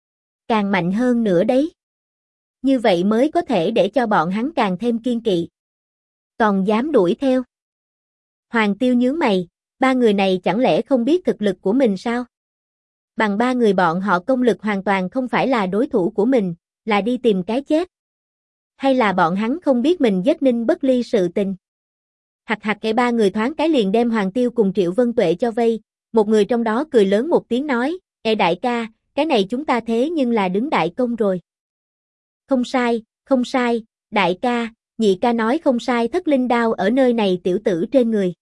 Càng mạnh hơn nữa đấy. Như vậy mới có thể để cho bọn hắn càng thêm kiên kỵ. Còn dám đuổi theo. Hoàng Tiêu nhướng mày, ba người này chẳng lẽ không biết thực lực của mình sao? Bằng ba người bọn họ công lực hoàn toàn không phải là đối thủ của mình, là đi tìm cái chết. Hay là bọn hắn không biết mình giết Ninh Bất Ly sự tình? Hạc cái ba người thoáng cái liền đem Hoàng Tiêu cùng Triệu Vân Tuệ cho vây, một người trong đó cười lớn một tiếng nói, Ê đại ca, cái này chúng ta thế nhưng là đứng đại công rồi. Không sai, đại ca, nhị ca nói không sai, thất linh đao ở nơi này tiểu tử trên người.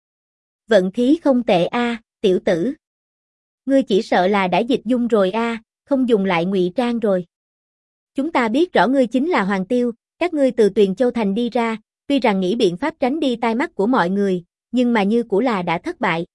Vận khí không tệ a, tiểu tử. Ngươi chỉ sợ là đã dịch dung rồi a, không dùng lại ngụy trang rồi. Chúng ta biết rõ ngươi chính là Hoàng Tiêu, các ngươi từ Tuyền Châu Thành đi ra, tuy rằng nghĩ biện pháp tránh đi tai mắt của mọi người, nhưng mà như cũ là đã thất bại.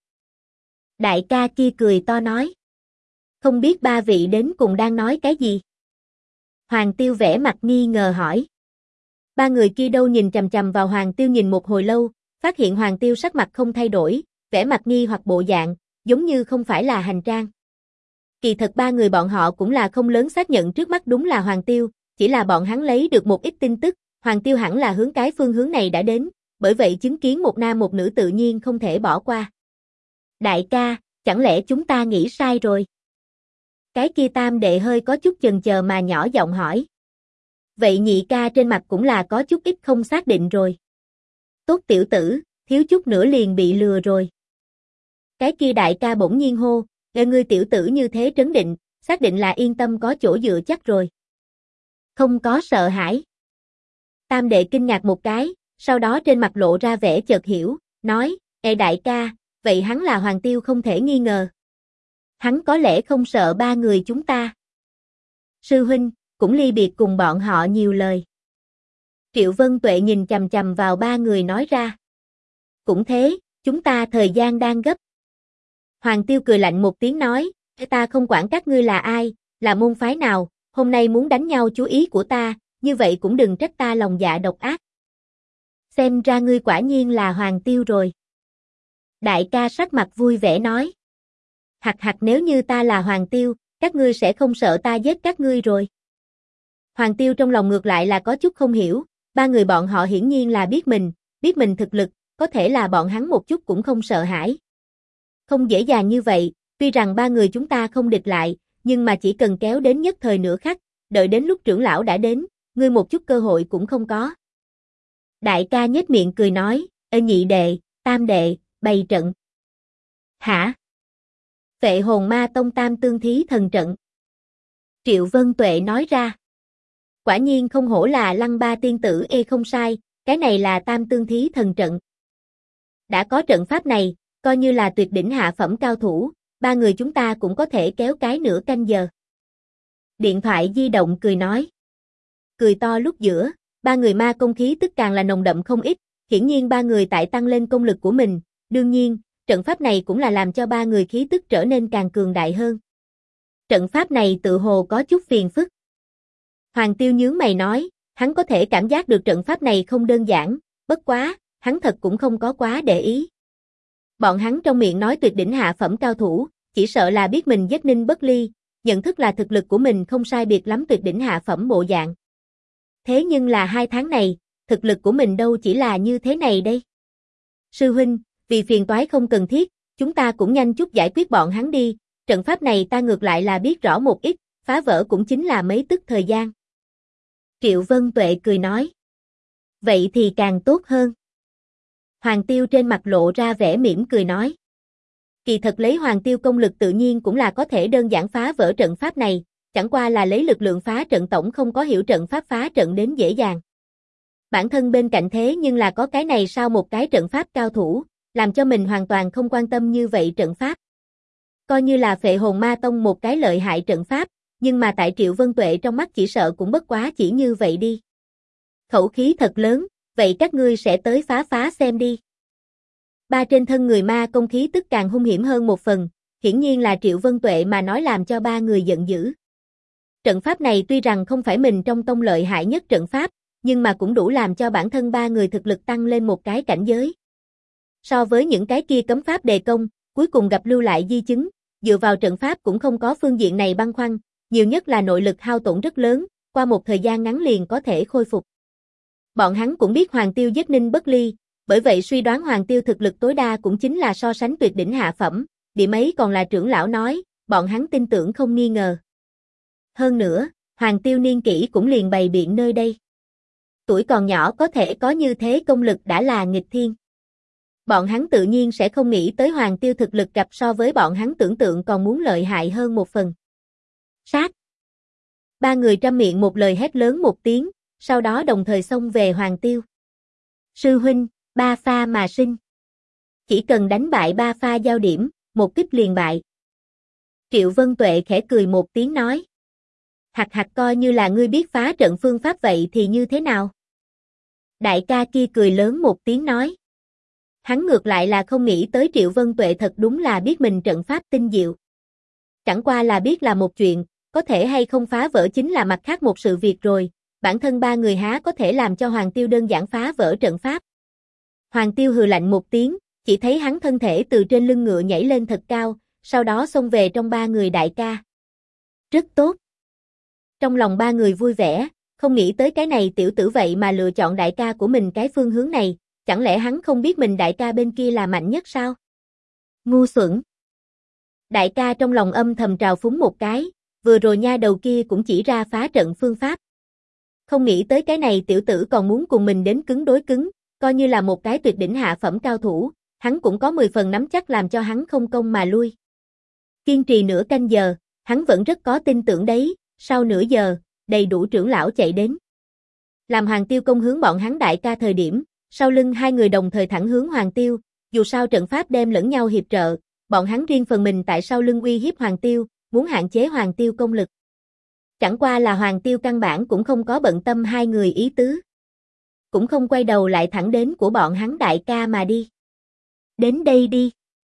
Đại ca kia cười to nói. Không biết ba vị đến cùng đang nói cái gì? Hoàng Tiêu vẻ mặt nghi ngờ hỏi. Ba người kia đâu nhìn chằm chằm vào Hoàng Tiêu nhìn một hồi lâu, phát hiện Hoàng Tiêu sắc mặt không thay đổi, vẻ mặt nghi hoặc bộ dạng, giống như không phải là hành trang. Kỳ thật ba người bọn họ cũng là không lớn xác nhận trước mắt đúng là Hoàng Tiêu, chỉ là bọn hắn lấy được một ít tin tức, Hoàng Tiêu hẳn là hướng cái phương hướng này đã đến, bởi vậy chứng kiến một nam một nữ tự nhiên không thể bỏ qua. Đại ca, chẳng lẽ chúng ta nghĩ sai rồi? Cái kia tam đệ hơi có chút chần chờ mà nhỏ giọng hỏi. Vậy nhị ca trên mặt cũng là có chút ít không xác định rồi. Tốt tiểu tử, thiếu chút nữa liền bị lừa rồi. Cái kia đại ca bỗng nhiên hô, ngươi tiểu tử như thế trấn định, xác định là yên tâm có chỗ dựa chắc rồi. Không có sợ hãi. Tam đệ kinh ngạc một cái, sau đó trên mặt lộ ra vẻ chợt hiểu, nói, Ê đại ca, vậy hắn là Hoàng Tiêu không thể nghi ngờ. Hắn có lẽ không sợ ba người chúng ta. Sư huynh, cũng ly biệt cùng bọn họ nhiều lời. Triệu Vân Tuệ nhìn chằm chằm vào ba người nói ra. Cũng thế, chúng ta thời gian đang gấp. Hoàng Tiêu cười lạnh một tiếng nói, ta không quản các ngươi là ai, là môn phái nào, hôm nay muốn đánh nhau chú ý của ta, như vậy cũng đừng trách ta lòng dạ độc ác. Xem ra ngươi quả nhiên là Hoàng Tiêu rồi. Đại ca sắc mặt vui vẻ nói. Hạc nếu như ta là Hoàng Tiêu, các ngươi sẽ không sợ ta giết các ngươi rồi. Hoàng Tiêu trong lòng ngược lại là có chút không hiểu, ba người bọn họ hiển nhiên là biết mình thực lực, có thể là bọn hắn một chút cũng không sợ hãi. Không dễ dàng như vậy, tuy rằng ba người chúng ta không địch lại, nhưng mà chỉ cần kéo đến nhất thời nửa khắc, đợi đến lúc trưởng lão đã đến, ngươi một chút cơ hội cũng không có. Đại ca nhếch miệng cười nói, Ê nhị đệ, tam đệ, bày trận. Hả? Phệ hồn ma tông tam tương thí thần trận. Triệu Vân Tuệ nói ra. Quả nhiên không hổ là Lăng Ba tiên tử không sai, cái này là tam tương thí thần trận. Đã có trận pháp này, Coi như là tuyệt đỉnh hạ phẩm cao thủ, ba người chúng ta cũng có thể kéo cái nửa canh giờ. Điện thoại di động cười nói. Cười to lúc giữa, ba người ma công khí tức càng là nồng đậm không ít, hiển nhiên ba người tại tăng lên công lực của mình, đương nhiên, trận pháp này cũng là làm cho ba người khí tức trở nên càng cường đại hơn. Trận pháp này tự hồ có chút phiền phức. Hoàng Tiêu nhướng mày nói, hắn có thể cảm giác được trận pháp này không đơn giản, bất quá, hắn thật cũng không có quá để ý. Bọn hắn trong miệng nói tuyệt đỉnh hạ phẩm cao thủ, chỉ sợ là biết mình giết Ninh Bất Ly, nhận thức là thực lực của mình không sai biệt lắm tuyệt đỉnh hạ phẩm bộ dạng. Thế nhưng là 2 tháng này, thực lực của mình đâu chỉ là như thế này đây. Sư huynh, vì phiền toái không cần thiết, chúng ta cũng nhanh chút giải quyết bọn hắn đi, trận pháp này ta ngược lại là biết rõ một ít, phá vỡ cũng chính là mấy tức thời gian. Triệu Vân Tuệ cười nói. Vậy thì càng tốt hơn. Hoàng Tiêu trên mặt lộ ra vẻ mỉm cười nói. Kỳ thật lấy Hoàng Tiêu công lực tự nhiên cũng là có thể đơn giản phá vỡ trận pháp này, chẳng qua là lấy lực lượng phá trận tổng không có hiểu trận pháp phá trận đến dễ dàng. Bản thân bên cạnh thế nhưng là có cái này sao một cái trận pháp cao thủ, làm cho mình hoàn toàn không quan tâm như vậy trận pháp. Coi như là Phệ Hồn Ma Tông một cái lợi hại trận pháp, nhưng mà tại Triệu Vân Tuệ trong mắt chỉ sợ cũng bất quá chỉ như vậy đi. Khẩu khí thật lớn, vậy các ngươi sẽ tới phá xem đi. Ba trên thân người ma công khí tức càng hung hiểm hơn một phần, hiển nhiên là Triệu Vân Tuệ mà nói làm cho ba người giận dữ. Trận pháp này tuy rằng không phải mình trong tông lợi hại nhất trận pháp, nhưng mà cũng đủ làm cho bản thân ba người thực lực tăng lên một cái cảnh giới. So với những cái kia cấm pháp đề công, cuối cùng gặp lưu lại di chứng, dựa vào trận pháp cũng không có phương diện này băn khoăn, nhiều nhất là nội lực hao tổn rất lớn, qua một thời gian ngắn liền có thể khôi phục. Bọn hắn cũng biết Hoàng Tiêu giết Ninh Bất Ly, bởi vậy suy đoán Hoàng Tiêu thực lực tối đa cũng chính là so sánh tuyệt đỉnh hạ phẩm, điểm ấy còn là trưởng lão nói, bọn hắn tin tưởng không nghi ngờ. Hơn nữa, Hoàng Tiêu niên kỷ cũng liền bày biện nơi đây. Tuổi còn nhỏ có thể có như thế công lực đã là nghịch thiên. Bọn hắn tự nhiên sẽ không nghĩ tới Hoàng Tiêu thực lực gặp so với bọn hắn tưởng tượng còn muốn lợi hại hơn một phần. Sát! Ba người trăm miệng một lời hét lớn một tiếng, sau đó đồng thời xông về Hoàng Tiêu. Sư huynh, ba pha mà sinh. Chỉ cần đánh bại ba pha giao điểm, một kích liền bại. Triệu Vân Tuệ khẽ cười một tiếng nói. Hạc hạc coi như là ngươi biết phá trận phương pháp vậy thì như thế nào? Đại ca kia cười lớn một tiếng nói. Hắn ngược lại là không nghĩ tới Triệu Vân Tuệ thật đúng là biết mình trận pháp tinh diệu. Chẳng qua là biết là một chuyện, có thể hay không phá vỡ chính là mặt khác một sự việc rồi, bản thân ba người há có thể làm cho Hoàng Tiêu đơn giản phá vỡ trận pháp. Hoàng Tiêu hừ lạnh một tiếng, chỉ thấy hắn thân thể từ trên lưng ngựa nhảy lên thật cao, sau đó xông về trong ba người đại ca. Rất tốt. Trong lòng ba người vui vẻ, không nghĩ tới cái này tiểu tử vậy mà lựa chọn đại ca của mình cái phương hướng này, chẳng lẽ hắn không biết mình đại ca bên kia là mạnh nhất sao? Ngu xuẩn. Đại ca trong lòng âm thầm trào phúng một cái, vừa rồi nha đầu kia cũng chỉ ra phá trận phương pháp. Không nghĩ tới cái này tiểu tử còn muốn cùng mình đến cứng đối cứng, coi như là một cái tuyệt đỉnh hạ phẩm cao thủ, hắn cũng có 10 phần nắm chắc làm cho hắn không công mà lui. Kiên trì nửa canh giờ, hắn vẫn rất có tin tưởng đấy, sau nửa giờ, đầy đủ trưởng lão chạy đến. Làm Hoàng Tiêu công hướng bọn hắn đại ca thời điểm, sau lưng hai người đồng thời thẳng hướng Hoàng Tiêu, dù sao trận pháp đem lẫn nhau hiệp trợ, bọn hắn riêng phần mình tại sau lưng uy hiếp Hoàng Tiêu, muốn hạn chế Hoàng Tiêu công lực. Chẳng qua là Hoàng Tiêu căn bản cũng không có bận tâm hai người ý tứ. Cũng không quay đầu lại thẳng đến của bọn hắn đại ca mà đi. Đến đây đi.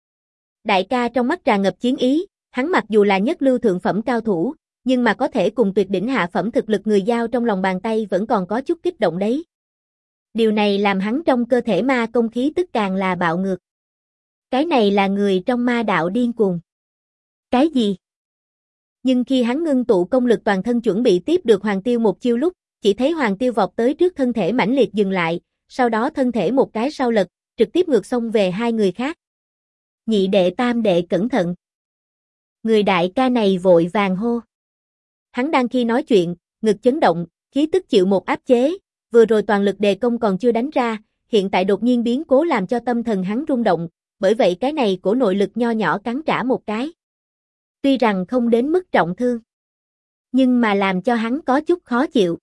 Đại ca trong mắt tràn ngập chiến ý, hắn mặc dù là nhất lưu thượng phẩm cao thủ, nhưng mà có thể cùng tuyệt đỉnh hạ phẩm thực lực người giao trong lòng bàn tay vẫn còn có chút kích động đấy. Điều này làm hắn trong cơ thể ma công khí tức càng là bạo ngược. Cái này là người trong ma đạo điên cuồng. Cái gì? Nhưng khi hắn ngưng tụ công lực toàn thân chuẩn bị tiếp được Hoàng Tiêu một chiêu lúc, chỉ thấy Hoàng Tiêu vọt tới trước thân thể mãnh liệt dừng lại, sau đó thân thể một cái sau lật, trực tiếp ngược xông về hai người khác. Nhị đệ tam đệ cẩn thận. Người đại ca này vội vàng hô. Hắn đang khi nói chuyện, ngực chấn động, khí tức chịu một áp chế, vừa rồi toàn lực đề công còn chưa đánh ra, hiện tại đột nhiên biến cố làm cho tâm thần hắn rung động, bởi vậy cái này của nội lực nho nhỏ cắn trả một cái. Tuy rằng không đến mức trọng thương, nhưng mà làm cho hắn có chút khó chịu.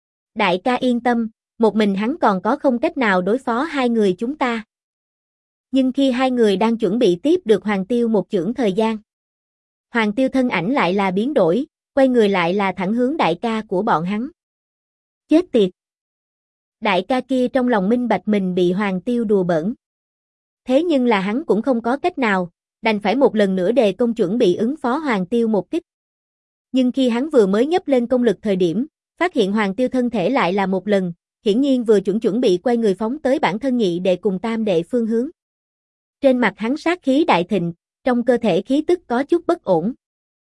Đại ca yên tâm, một mình hắn còn có không cách nào đối phó hai người chúng ta. Nhưng khi hai người đang chuẩn bị tiếp được Hoàng Tiêu một chưởng thời gian, Hoàng Tiêu thân ảnh lại là biến đổi, quay người lại là thẳng hướng đại ca của bọn hắn. Chết tiệt! Đại ca kia trong lòng minh bạch mình bị Hoàng Tiêu đùa bỡn. Thế nhưng là hắn cũng không có cách nào, đành phải một lần nữa đề công chuẩn bị ứng phó Hoàng Tiêu một kích. Nhưng khi hắn vừa mới nhấc lên công lực thời điểm, phát hiện Hoàng Tiêu thân thể lại là một lần, hiển nhiên vừa chuẩn bị quay người phóng tới bản thân nhị đệ cùng tam đệ phương hướng. Trên mặt hắn sát khí đại thịnh, trong cơ thể khí tức có chút bất ổn.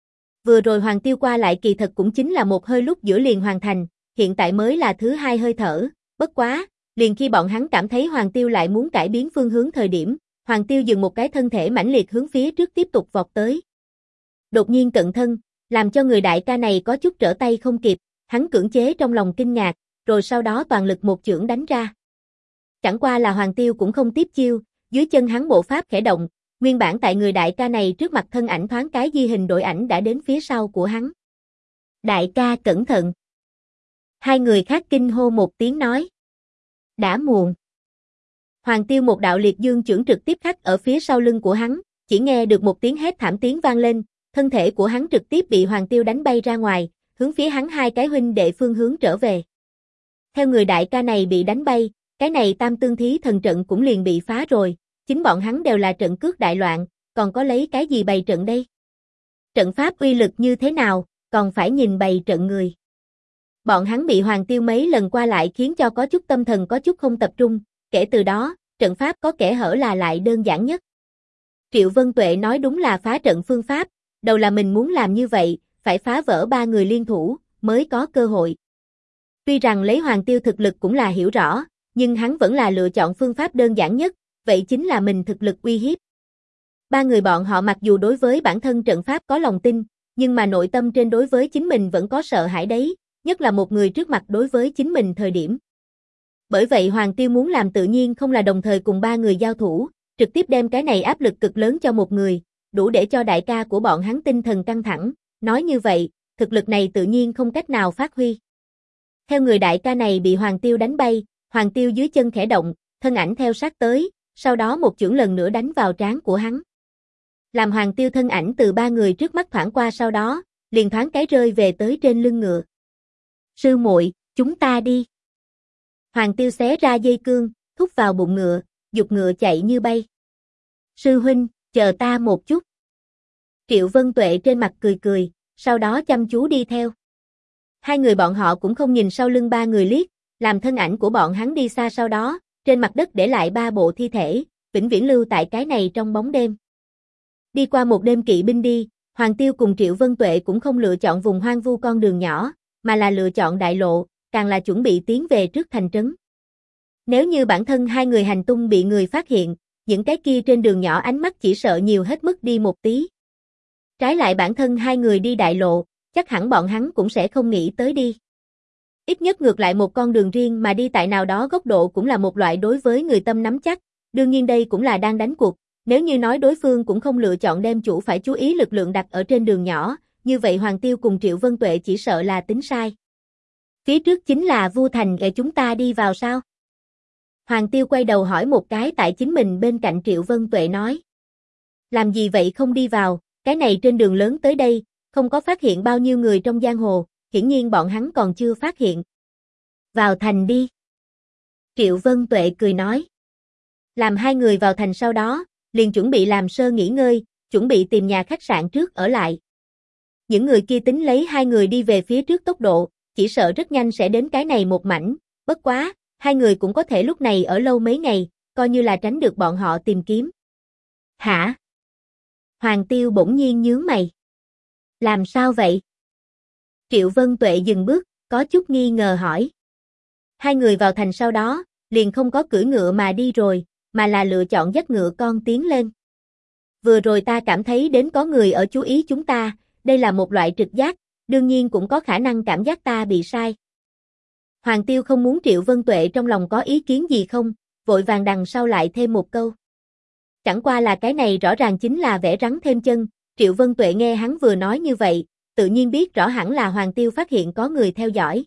Vừa rồi Hoàng Tiêu qua lại kỳ thật cũng chính là một hơi lúc giữa liền hoàn thành, hiện tại mới là thứ hai hơi thở, bất quá, liền khi bọn hắn cảm thấy Hoàng Tiêu lại muốn cải biến phương hướng thời điểm, Hoàng Tiêu dừng một cái thân thể mãnh liệt hướng phía trước tiếp tục vọt tới. Đột nhiên cận thân, làm cho người đại ca này có chút trở tay không kịp, hắn cưỡng chế trong lòng kinh ngạc, rồi sau đó toàn lực một chưởng đánh ra. Chẳng qua là Hoàng Tiêu cũng không tiếp chiêu, dưới chân hắn bộ pháp khẽ động, nguyên bản tại người đại ca này trước mặt thân ảnh thoáng cái di hình đổi ảnh đã đến phía sau của hắn. Đại ca cẩn thận. Hai người khác kinh hô một tiếng nói. Đã muộn. Hoàng Tiêu một đạo liệt dương chưởng trực tiếp khắc ở phía sau lưng của hắn, chỉ nghe được một tiếng hét thảm tiếng vang lên, thân thể của hắn trực tiếp bị Hoàng Tiêu đánh bay ra ngoài, hướng phía hắn hai cái huynh đệ phương hướng trở về. Theo người đại ca này bị đánh bay, cái này tam tương thí thần trận cũng liền bị phá rồi, chính bọn hắn đều là trận cước đại loạn, còn có lấy cái gì bày trận đây? Trận pháp uy lực như thế nào, còn phải nhìn bày trận người. Bọn hắn bị Hoàng Tiêu mấy lần qua lại khiến cho có chút tâm thần có chút không tập trung, kể từ đó, trận pháp có kẽ hở là lại đơn giản nhất. Triệu Vân Tuệ nói đúng là phá trận phương pháp, đầu là mình muốn làm như vậy, phải phá vỡ ba người liên thủ, mới có cơ hội. Tuy rằng lấy Hoàng Tiêu thực lực cũng là hiểu rõ, nhưng hắn vẫn là lựa chọn phương pháp đơn giản nhất, vậy chính là mình thực lực uy hiếp. Ba người bọn họ mặc dù đối với bản thân trận pháp có lòng tin, nhưng mà nội tâm trên đối với chính mình vẫn có sợ hãi đấy, nhất là một người trước mặt đối với chính mình thời điểm. Bởi vậy Hoàng Tiêu muốn làm tự nhiên không là đồng thời cùng ba người giao thủ, trực tiếp đem cái này áp lực cực lớn cho một người, đủ để cho đại ca của bọn hắn tinh thần căng thẳng, nói như vậy, thực lực này tự nhiên không cách nào phát huy. Theo người đại ca này bị Hoàng Tiêu đánh bay, Hoàng Tiêu dưới chân khẽ động, thân ảnh theo sát tới, sau đó một chưởng lần nữa đánh vào trán của hắn. Làm Hoàng Tiêu thân ảnh từ ba người trước mắt thoảng qua sau đó, liền thoáng cái rơi về tới trên lưng ngựa. Sư muội, chúng ta đi. Hoàng Tiêu xé ra dây cương, thúc vào bụng ngựa, giục ngựa chạy như bay. Sư huynh, chờ ta một chút. Triệu Vân Tuệ trên mặt cười cười, sau đó chăm chú đi theo. Hai người bọn họ cũng không nhìn sau lưng ba người liếc, làm thân ảnh của bọn hắn đi xa sau đó, trên mặt đất để lại ba bộ thi thể, vĩnh viễn lưu tại cái này trong bóng đêm. Đi qua một đêm kỵ binh đi, Hoàng Tiêu cùng Triệu Vân Tuệ cũng không lựa chọn vùng hoang vu con đường nhỏ, mà là lựa chọn đại lộ, càng là chuẩn bị tiến về trước thành trấn. Nếu như bản thân hai người hành tung bị người phát hiện, những cái kia trên đường nhỏ ánh mắt chỉ sợ nhiều hết mức đi một tí. Trái lại bản thân hai người đi đại lộ, chắc hẳn bọn hắn cũng sẽ không nghĩ tới đi. Ít nhất ngược lại một con đường riêng mà đi tại nào đó góc độ cũng là một loại đối với người tâm nắm chắc, đương nhiên đây cũng là đang đánh cuộc, nếu như nói đối phương cũng không lựa chọn đem chủ phải chú ý lực lượng đặt ở trên đường nhỏ, như vậy Hoàng Tiêu cùng Triệu Vân Tuệ chỉ sợ là tính sai. Phía trước chính là Vu Thành, chúng ta đi vào sao? Hoàng Tiêu quay đầu hỏi một cái tại chính mình bên cạnh Triệu Vân Tuệ nói. Làm gì vậy không đi vào, cái này trên đường lớn tới đây, không có phát hiện bao nhiêu người trong giang hồ, hiển nhiên bọn hắn còn chưa phát hiện. Vào thành đi. Triệu Vân Tuệ cười nói. Làm hai người vào thành sau đó, liền chuẩn bị làm sơ nghỉ ngơi, chuẩn bị tìm nhà khách sạn trước ở lại. Những người kia tính lấy hai người đi về phía trước tốc độ, chỉ sợ rất nhanh sẽ đến cái này một mảnh, bất quá, hai người cũng có thể lúc này ở lâu mấy ngày, coi như là tránh được bọn họ tìm kiếm. Hả? Hoàng Tiêu bỗng nhiên nhướng mày. Làm sao vậy? Triệu Vân Tuệ dừng bước, có chút nghi ngờ hỏi. Hai người vào thành sau đó, liền không có cưỡi ngựa mà đi rồi, mà là lựa chọn dắt ngựa con tiến lên. Vừa rồi ta cảm thấy đến có người ở chú ý chúng ta, đây là một loại trực giác, đương nhiên cũng có khả năng cảm giác ta bị sai. Hoàng Tiêu không muốn Triệu Vân Tuệ trong lòng có ý kiến gì không, vội vàng đằng sau lại thêm một câu. Chẳng qua là cái này rõ ràng chính là vẽ rắn thêm chân, Triệu Vân Tuệ nghe hắn vừa nói như vậy, tự nhiên biết rõ hẳn là Hoàng Tiêu phát hiện có người theo dõi.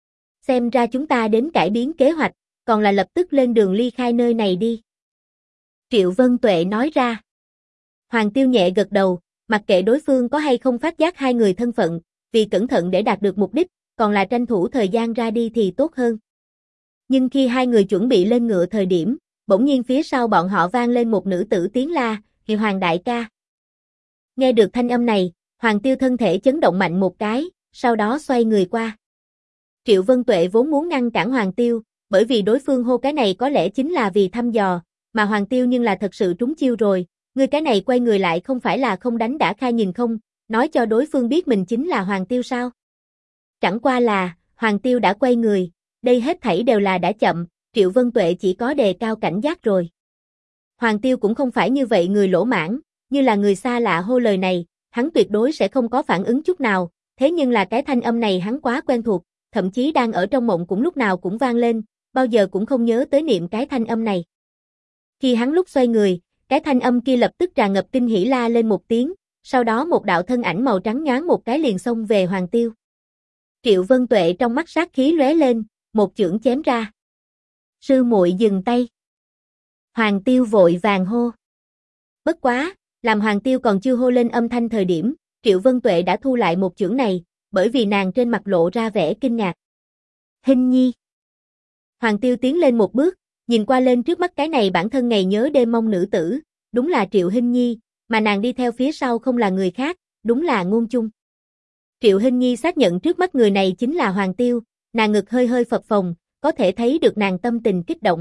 Xem ra chúng ta đến cải biến kế hoạch, còn là lập tức lên đường ly khai nơi này đi. Triệu Vân Tuệ nói ra. Hoàng Tiêu nhẹ gật đầu, mặc kệ đối phương có hay không phát giác hai người thân phận, vì cẩn thận để đạt được mục đích, còn là tranh thủ thời gian ra đi thì tốt hơn. Nhưng khi hai người chuẩn bị lên ngựa thời điểm, bỗng nhiên phía sau bọn họ vang lên một nữ tử tiếng la, "Thì Hoàng đại ca." Nghe được thanh âm này, Hoàng Tiêu thân thể chấn động mạnh một cái, sau đó xoay người qua. Triệu Vân Tuệ vốn muốn ngăn cản Hoàng Tiêu, bởi vì đối phương hô cái này có lẽ chính là vì thăm dò, mà Hoàng Tiêu nhưng là thật sự trúng chiêu rồi, ngươi cái này quay người lại không phải là không đánh đã khai nhìn không, nói cho đối phương biết mình chính là Hoàng Tiêu sao? Chẳng qua là, Hoàng Tiêu đã quay người, đây hết thảy đều là đã chậm, Triệu Vân Tuệ chỉ có đề cao cảnh giác rồi. Hoàng Tiêu cũng không phải như vậy người lỗ mãng, như là người xa lạ hô lời này, hắn tuyệt đối sẽ không có phản ứng chút nào, thế nhưng là cái thanh âm này hắn quá quen thuộc, thậm chí đang ở trong mộng cũng lúc nào cũng vang lên, bao giờ cũng không nhớ tới niệm cái thanh âm này. Khi hắn lúc xoay người, cái thanh âm kia lập tức tràn ngập kinh hỉ la lên một tiếng, sau đó một đạo thân ảnh màu trắng nhoáng một cái liền xông về Hoàng Tiêu. Triệu Vân Tuệ trong mắt sát khí lóe lên, một chưởng chém ra. Sư muội dừng tay. Hoàng Tiêu vội vàng hô. Bất quá, làm Hoàng Tiêu còn chưa hô lên âm thanh thời điểm, Triệu Vân Tuệ đã thu lại một chưởng này, bởi vì nàng trên mặt lộ ra vẻ kinh ngạc. Hinh Nhi. Hoàng Tiêu tiến lên một bước, nhìn qua lên trước mắt cái này bản thân ngày nhớ đêm mong nữ tử, đúng là Triệu Hinh Nhi, mà nàng đi theo phía sau không là người khác, đúng là Ngôn Chung. Triệu Hinh Nhi xác nhận trước mắt người này chính là Hoàng Tiêu, nàng ngực hơi hơi phập phồng, có thể thấy được nàng tâm tình kích động.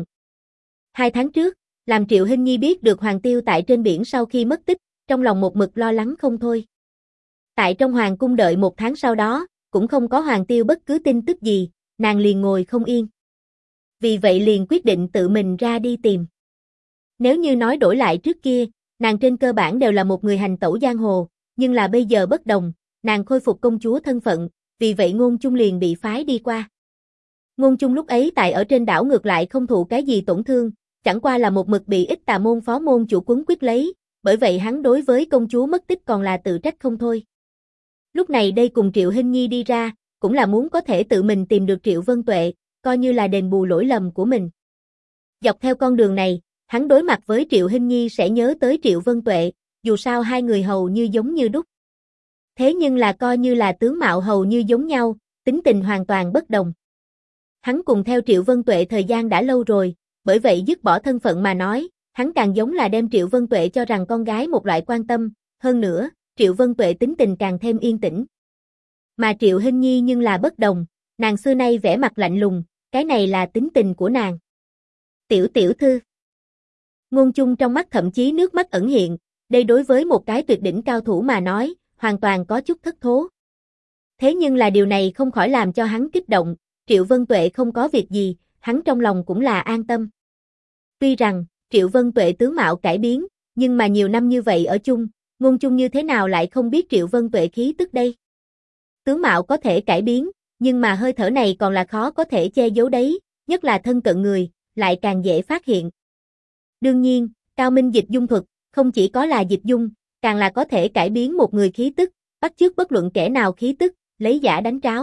2 tháng trước, làm Triệu Hinh Nhi biết được Hoàng Tiêu tại trên biển sau khi mất tích, trong lòng một mực lo lắng không thôi. Tại trong Hoàng cung đợi 1 tháng sau đó, cũng không có Hoàng Tiêu bất cứ tin tức gì, nàng liền ngồi không yên. Vì vậy liền quyết định tự mình ra đi tìm. Nếu như nói đổi lại trước kia, nàng trên cơ bản đều là một người hành tẩu giang hồ, nhưng là bây giờ bất đồng, nàng khôi phục công chúa thân phận, vì vậy Ngôn Chung liền bị phái đi qua. Ngôn Chung lúc ấy tại ở trên đảo ngược lại không thụ cái gì tổn thương, chẳng qua là một mực bị ít tà môn phó môn chủ quấn quyết lấy, bởi vậy hắn đối với công chúa mất tích còn là tự trách không thôi. Lúc này đây cùng Triệu Hinh Nhi đi ra, cũng là muốn có thể tự mình tìm được Triệu Vân Tuệ, coi như là đền bù lỗi lầm của mình. Dọc theo con đường này, hắn đối mặt với Triệu Hinh Nhi sẽ nhớ tới Triệu Vân Tuệ, dù sao hai người hầu như giống như đúc. Thế nhưng là coi như là tướng mạo hầu như giống nhau, tính tình hoàn toàn bất đồng. Hắn cùng theo Triệu Vân Tuệ thời gian đã lâu rồi, bởi vậy dứt bỏ thân phận mà nói, hắn càng giống là đem Triệu Vân Tuệ cho rằng con gái một loại quan tâm, hơn nữa, Triệu Vân Tuệ tính tình càng thêm yên tĩnh. Mà Triệu Hinh Nhi nhưng là bất đồng, nàng xưa nay vẻ mặt lạnh lùng, cái này là tính tình của nàng. Tiểu tiểu thư. Ngôn Chung trong mắt thậm chí nước mắt ẩn hiện, đây đối với một cái tuyệt đỉnh cao thủ mà nói, hoàn toàn có chút thất thố. Thế nhưng là điều này không khỏi làm cho hắn kích động, Triệu Vân Tuệ không có việc gì, hắn trong lòng cũng là an tâm. Tuy rằng, Triệu Vân Tuệ tướng mạo cải biến, nhưng mà nhiều năm như vậy ở chung, Ngôn Chung như thế nào lại không biết Triệu Vân Tuệ khí tức đây? Tướng mạo có thể cải biến, nhưng mà hơi thở này còn là khó có thể che giấu đấy, nhất là thân cận người, lại càng dễ phát hiện. Đương nhiên, cao minh dịch dung thuật, không chỉ có là dịch dung, càng là có thể cải biến một người khí tức, bắt chước bất luận kẻ nào khí tức, lấy giả đánh tráo.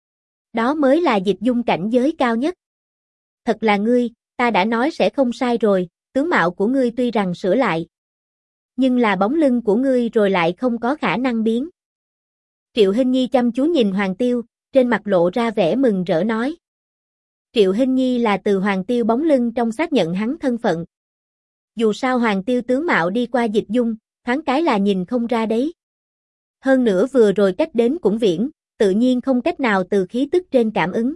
Đó mới là dịch dung cảnh giới cao nhất. Thật là ngươi, ta đã nói sẽ không sai rồi, tướng mạo của ngươi tuy rằng sửa lại, nhưng là bóng lưng của ngươi rồi lại không có khả năng biến. Triệu Hinh Nhi chăm chú nhìn Hoàng Tiêu, trên mặt lộ ra vẻ mừng rỡ nói. Triệu Hinh Nhi là từ Hoàng Tiêu bóng lưng trong xác nhận hắn thân phận. Dù sao Hoàng Tiêu tướng mạo đi qua dịch dung, thoáng cái là nhìn không ra đấy. Hơn nữa vừa rồi cách đến cũng viễn, tự nhiên không cách nào từ khí tức trên cảm ứng.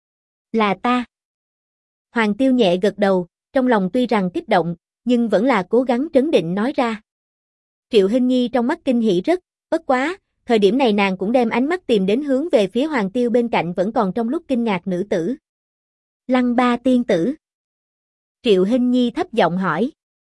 Là ta. Hoàng Tiêu nhẹ gật đầu, trong lòng tuy rằng kích động, nhưng vẫn là cố gắng trấn định nói ra. Triệu Hinh Nhi trong mắt kinh hỉ rất, bất quá, thời điểm này nàng cũng đem ánh mắt tìm đến hướng về phía Hoàng Tiêu bên cạnh vẫn còn trong lúc kinh ngạc nữ tử. Lăng Ba tiên tử. Triệu Hinh Nhi thấp giọng hỏi.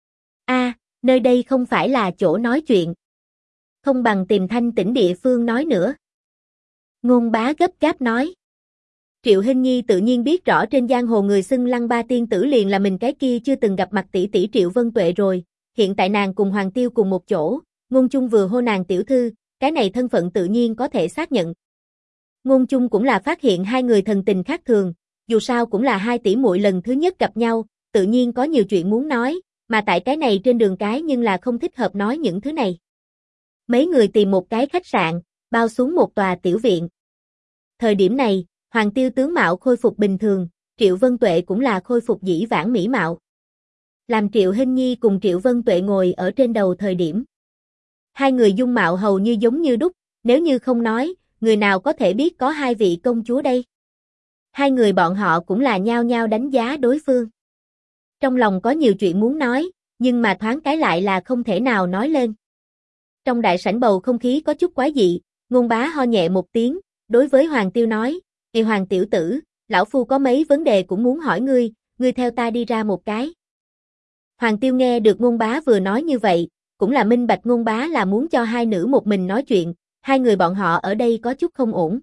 Nơi đây không phải là chỗ nói chuyện. Không bằng tìm thanh tĩnh địa phương nói nữa. Ngôn Bá gấp gáp nói. Triệu Hinh Nhi tự nhiên biết rõ trên giang hồ người xưng Lăng Ba tiên tử liền là mình cái kia chưa từng gặp mặt tỷ tỷ Triệu Vân Tuệ rồi, hiện tại nàng cùng Hoàng Tiêu cùng một chỗ, Ngôn Chung vừa hô nàng tiểu thư, cái này thân phận tự nhiên có thể xác nhận. Ngôn Chung cũng là phát hiện hai người thần tình khác thường, dù sao cũng là hai tỷ muội lần thứ nhất gặp nhau, tự nhiên có nhiều chuyện muốn nói, mà tại cái này trên đường cái nhưng là không thích hợp nói những thứ này. Mấy người tìm một cái khách sạn, bao xuống một tòa tiểu viện. Thời điểm này, Hoàng Tiêu tướng mạo khôi phục bình thường, Triệu Vân Tuệ cũng là khôi phục dĩ vãng mỹ mạo. Làm Triệu Hinh Nhi cùng Triệu Vân Tuệ ngồi ở trên đầu thời điểm. Hai người dung mạo hầu như giống như đúc, nếu như không nói, người nào có thể biết có hai vị công chúa đây. Hai người bọn họ cũng là nhao nhao đánh giá đối phương. Trong lòng có nhiều chuyện muốn nói, nhưng mà thoáng cái lại là không thể nào nói lên. Trong đại sảnh bầu không khí có chút quái dị, Ngôn Bá ho nhẹ một tiếng, đối với Hoàng Tiêu nói, "Ê Hoàng tiểu tử, lão phu có mấy vấn đề cũng muốn hỏi ngươi, ngươi theo ta đi ra một cái." Hoàng Tiêu nghe được Ngôn Bá vừa nói như vậy, cũng là minh bạch Ngôn Bá là muốn cho hai nữ một mình nói chuyện, hai người bọn họ ở đây có chút không ổn.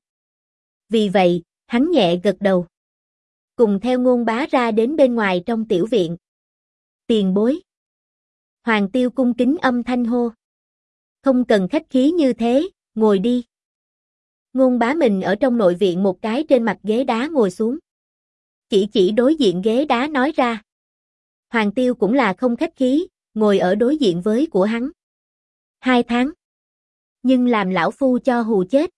Vì vậy, hắn nhẹ gật đầu. Cùng theo Ngôn Bá ra đến bên ngoài trong tiểu viện. Tiền bối. Hoàng Tiêu cung kính âm thanh hô. Không cần khách khí như thế, ngồi đi. Ngôn Bá mình ở trong nội viện một cái trên mặt ghế đá ngồi xuống. Chỉ đối diện ghế đá nói ra. Hoàng Tiêu cũng là không khách khí, ngồi ở đối diện với của hắn. 2 tháng. Nhưng làm lão phu cho hù chết.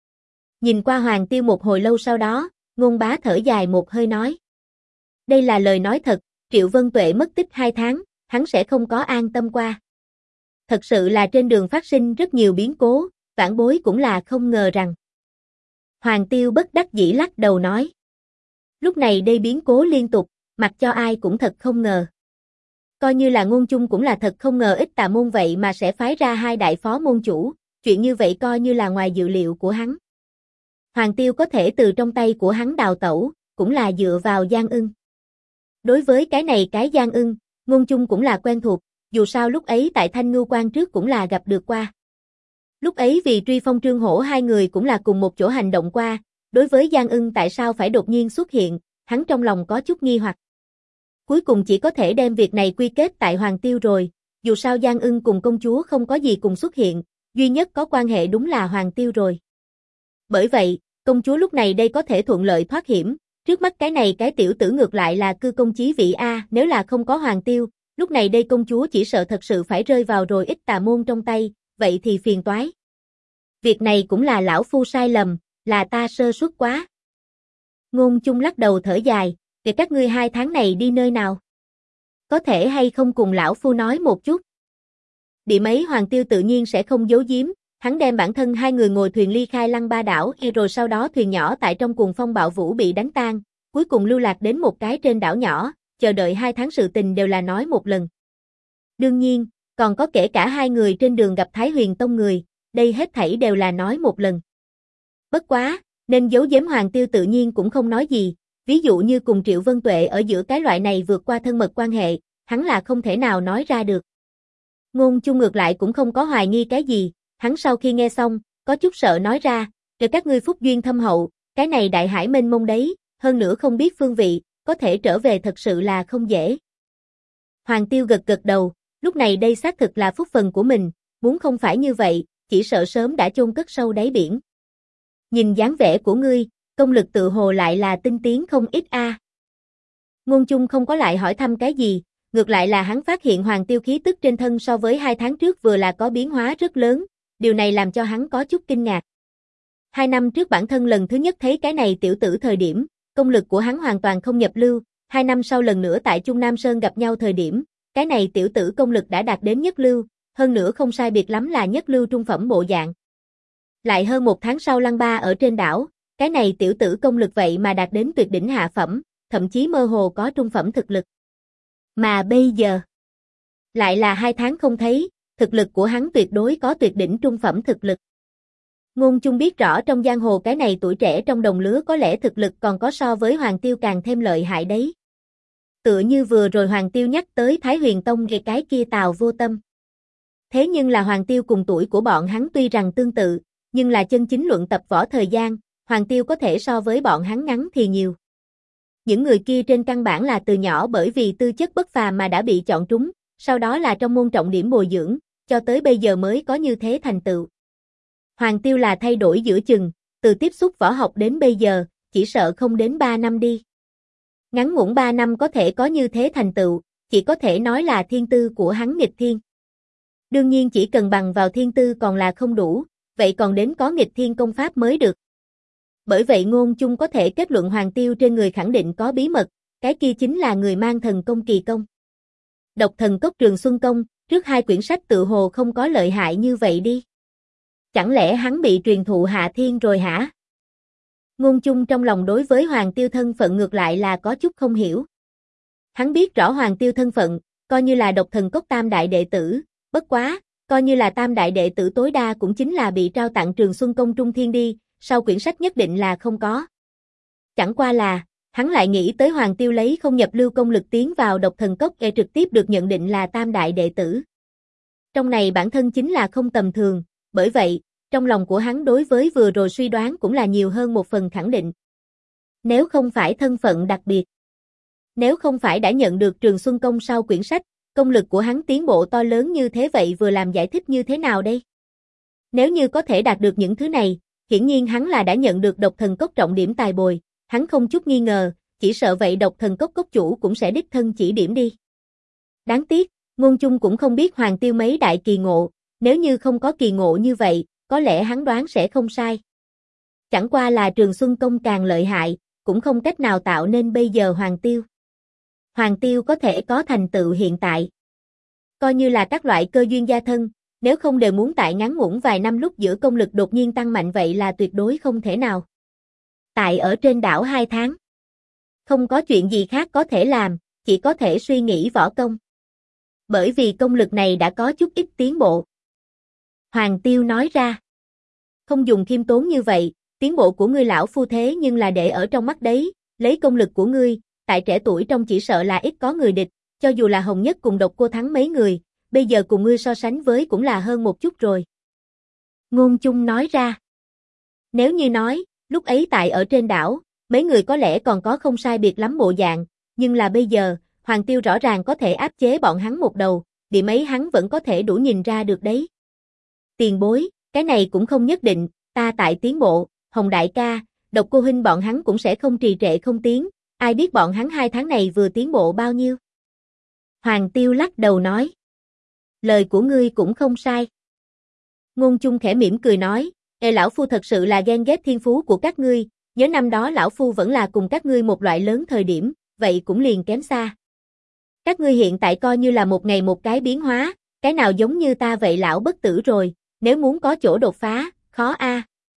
Nhìn qua Hoàng Tiêu một hồi lâu sau đó, Ngôn Bá thở dài một hơi nói. Đây là lời nói thật, Triệu Vân Tuệ mất tích 2 tháng, hắn sẽ không có an tâm qua. Thật sự là trên đường phát sinh rất nhiều biến cố, vãn bối cũng là không ngờ rằng. Hoàng Tiêu bất đắc dĩ lắc đầu nói. Lúc này đây biến cố liên tục, mặc cho ai cũng thật không ngờ. Coi như là Ngôn Chung cũng là thật không ngờ ít tà môn vậy mà sẽ phái ra 2 đại phó môn chủ, chuyện như vậy coi như là ngoài dự liệu của hắn. Hoàng Tiêu có thể từ trong tay của hắn đào tẩu, cũng là dựa vào Giang Ưng. Đối với cái này cái Giang Ưng, Ngôn Chung cũng là quen thuộc, dù sao lúc ấy tại Thanh Ngưu Quan trước cũng là gặp được qua. Lúc ấy vì truy phong Trương Hổ hai người cũng là cùng một chỗ hành động qua, đối với Giang Ưng tại sao phải đột nhiên xuất hiện, hắn trong lòng có chút nghi hoặc. Cuối cùng chỉ có thể đem việc này quy kết tại Hoàng Tiêu rồi, dù sao Giang Ưng cùng công chúa không có gì cùng xuất hiện, duy nhất có quan hệ đúng là Hoàng Tiêu rồi. Bởi vậy, công chúa lúc này đây có thể thuận lợi thoát hiểm, trước mắt cái này cái tiểu tử ngược lại là cư công chí vị A, nếu là không có Hoàng Tiêu, lúc này đây công chúa chỉ sợ thật sự phải rơi vào rồi ít tà môn trong tay, vậy thì phiền toái. Việc này cũng là lão phu sai lầm, là ta sơ suất quá. Ngôn Chung lắc đầu thở dài, để các ngươi 2 tháng này đi nơi nào? Có thể hay không cùng lão phu nói một chút? Điểm ấy Hoàng Tiêu tự nhiên sẽ không giấu giếm, hắn đem bản thân hai người ngồi thuyền ly khai Lăng Ba đảo, rồi sau đó thuyền nhỏ tại trong cuồng phong bạo vũ bị đánh tan, cuối cùng lưu lạc đến một cái trên đảo nhỏ, chờ đợi 2 tháng sự tình đều là nói một lần. Đương nhiên, còn có kể cả hai người trên đường gặp Thái Huyền Tông người, đây hết thảy đều là nói một lần. Bất quá, nên giấu giếm Hoàng Tiêu tự nhiên cũng không nói gì, ví dụ như cùng Triệu Vân Tuệ ở giữa cái loại này vượt qua thân mật quan hệ, hắn là không thể nào nói ra được. Ngôn Chung ngược lại cũng không có hoài nghi cái gì, hắn sau khi nghe xong, có chút sợ nói ra, rồi các ngươi phúc duyên thâm hậu, cái này đại hải mênh mông đấy, hơn nữa không biết phương vị, có thể trở về thật sự là không dễ. Hoàng Tiêu gật gật đầu, lúc này đây xác thực là phúc phần của mình, muốn không phải như vậy, chỉ sợ sớm đã chôn cất sâu đáy biển. Nhìn dáng vẻ của ngươi, công lực tự hồ lại là tinh tiến không ít a. Ngôn Chung không có lại hỏi thăm cái gì, ngược lại là hắn phát hiện Hoàng Tiêu khí tức trên thân so với 2 tháng trước vừa là có biến hóa rất lớn, điều này làm cho hắn có chút kinh ngạc. 2 năm trước bản thân lần thứ nhất thấy cái này tiểu tử thời điểm, công lực của hắn hoàn toàn không nhập lưu, 2 năm sau lần nữa tại Trung Nam Sơn gặp nhau thời điểm, cái này tiểu tử công lực đã đạt đến nhất lưu, hơn nữa không sai biệt lắm là nhất lưu trung phẩm bộ dạng. Lại hơn 1 tháng sau Lăng Ba ở trên đảo, cái này tiểu tử công lực vậy mà đạt đến tuyệt đỉnh hạ phẩm, thậm chí mơ hồ có trung phẩm thực lực. Mà bây giờ, lại là 2 tháng không thấy, thực lực của hắn tuyệt đối có tuyệt đỉnh trung phẩm thực lực. Ngôn Chung biết rõ trong giang hồ cái này tuổi trẻ trong đồng lứa có lẽ thực lực còn có so với Hoàng Tiêu càng thêm lợi hại đấy. Tựa như vừa rồi Hoàng Tiêu nhắc tới Thái Huyền Tông về cái kia Tào Vô Tâm. Thế nhưng là Hoàng Tiêu cùng tuổi của bọn hắn tuy rằng tương tự, nhưng là chân chính luận tập võ thời gian, Hoàng Tiêu có thể so với bọn hắn ngắn thì nhiều. Những người kia trên căn bản là từ nhỏ bởi vì tư chất bất phàm mà đã bị chọn trúng, sau đó là trong môn trọng điểm bồi dưỡng, cho tới bây giờ mới có như thế thành tựu. Hoàng Tiêu là thay đổi giữa chừng, từ tiếp xúc võ học đến bây giờ, chỉ sợ không đến 3 năm đi. Ngắn ngủn 3 năm có thể có như thế thành tựu, chỉ có thể nói là thiên tư của hắn nghịch thiên. Đương nhiên chỉ cần bằng vào thiên tư còn là không đủ, vậy còn đến có nghịch thiên công pháp mới được. Bởi vậy Ngôn Chung có thể kết luận Hoàng Tiêu trên người khẳng định có bí mật, cái kia chính là người mang thần công kỳ công. Độc Thần Cốc Trường Xuân Công, trước 2 quyển sách tự hồ không có lợi hại như vậy đi. Chẳng lẽ hắn bị truyền thụ hạ thiên rồi hả? Ngôn Chung trong lòng đối với Hoàng Tiêu thân phận ngược lại là có chút không hiểu. Hắn biết rõ Hoàng Tiêu thân phận, coi như là Độc Thần Cốc tam đại đệ tử, bất quá, coi như là tam đại đệ tử tối đa cũng chính là bị trao tặng Trường Xuân Công Trung Thiên đi, sau quyển sách nhất định là không có. Chẳng qua là, hắn lại nghĩ tới Hoàng Tiêu lấy không nhập lưu công lực tiến vào Độc Thần Cốc để trực tiếp được nhận định là tam đại đệ tử. Trong này bản thân chính là không tầm thường, bởi vậy, trong lòng của hắn đối với vừa rồi suy đoán cũng là nhiều hơn một phần khẳng định. Nếu không phải thân phận đặc biệt, nếu không phải đã nhận được Trường Xuân Công sau quyển sách, công lực của hắn tiến bộ to lớn như thế vậy vừa làm giải thích như thế nào đây? Nếu như có thể đạt được những thứ này, hiển nhiên hắn là đã nhận được Độc Thần Cốc trọng điểm tài bồi, hắn không chút nghi ngờ, chỉ sợ vậy Độc Thần Cốc cốc chủ cũng sẽ đích thân chỉ điểm đi. Đáng tiếc, Ngôn Chung cũng không biết Hoàng Tiêu mấy đại kỳ ngộ, nếu như không có kỳ ngộ như vậy, có lẽ hắn đoán sẽ không sai. Chẳng qua là Trường Xuân Công càng lợi hại, cũng không cách nào tạo nên bây giờ Hoàng Tiêu. Hoàng Tiêu có thể có thành tựu hiện tại. Coi như là các loại cơ duyên gia thân, nếu không đều muốn tại ngắn ngủn vài năm lúc giữa công lực đột nhiên tăng mạnh vậy là tuyệt đối không thể nào. Tại ở trên đảo 2 tháng. Không có chuyện gì khác có thể làm, chỉ có thể suy nghĩ võ công. Bởi vì công lực này đã có chút ít tiến bộ. Hoàng Tiêu nói ra. Không dùng khiêm tốn như vậy, tiến bộ của ngươi lão phu thế nhưng là để ở trong mắt đấy, lấy công lực của ngươi, tại trẻ tuổi trong chỉ sợ là ít có người địch, cho dù là Hồng Nhất cùng Độc Cô thắng mấy người, bây giờ cùng ngươi so sánh với cũng là hơn một chút rồi. Ngôn Chung nói ra. Nếu như nói, lúc ấy tại ở trên đảo, mấy người có lẽ còn có không sai biệt lắm bộ dạng, nhưng là bây giờ, Hoàng Tiêu rõ ràng có thể áp chế bọn hắn một đầu, điểm ấy hắn vẫn có thể đủ nhìn ra được đấy. Tiền bối, cái này cũng không nhất định, ta tại tiến bộ, Hồng đại ca, Độc Cô huynh bọn hắn cũng sẽ không trì trệ không tiến, ai biết bọn hắn 2 tháng này vừa tiến bộ bao nhiêu. Hoàng Tiêu lắc đầu nói. Lời của ngươi cũng không sai. Ngôn Chung khẽ mỉm cười nói, lão phu thật sự là ghen ghét thiên phú của các ngươi, nhớ năm đó lão phu vẫn là cùng các ngươi một loại lớn thời điểm, vậy cũng liền kém xa. Các ngươi hiện tại coi như là một ngày một cái biến hóa, cái nào giống như ta vậy lão bất tử rồi, nếu muốn có chỗ đột phá, khó a.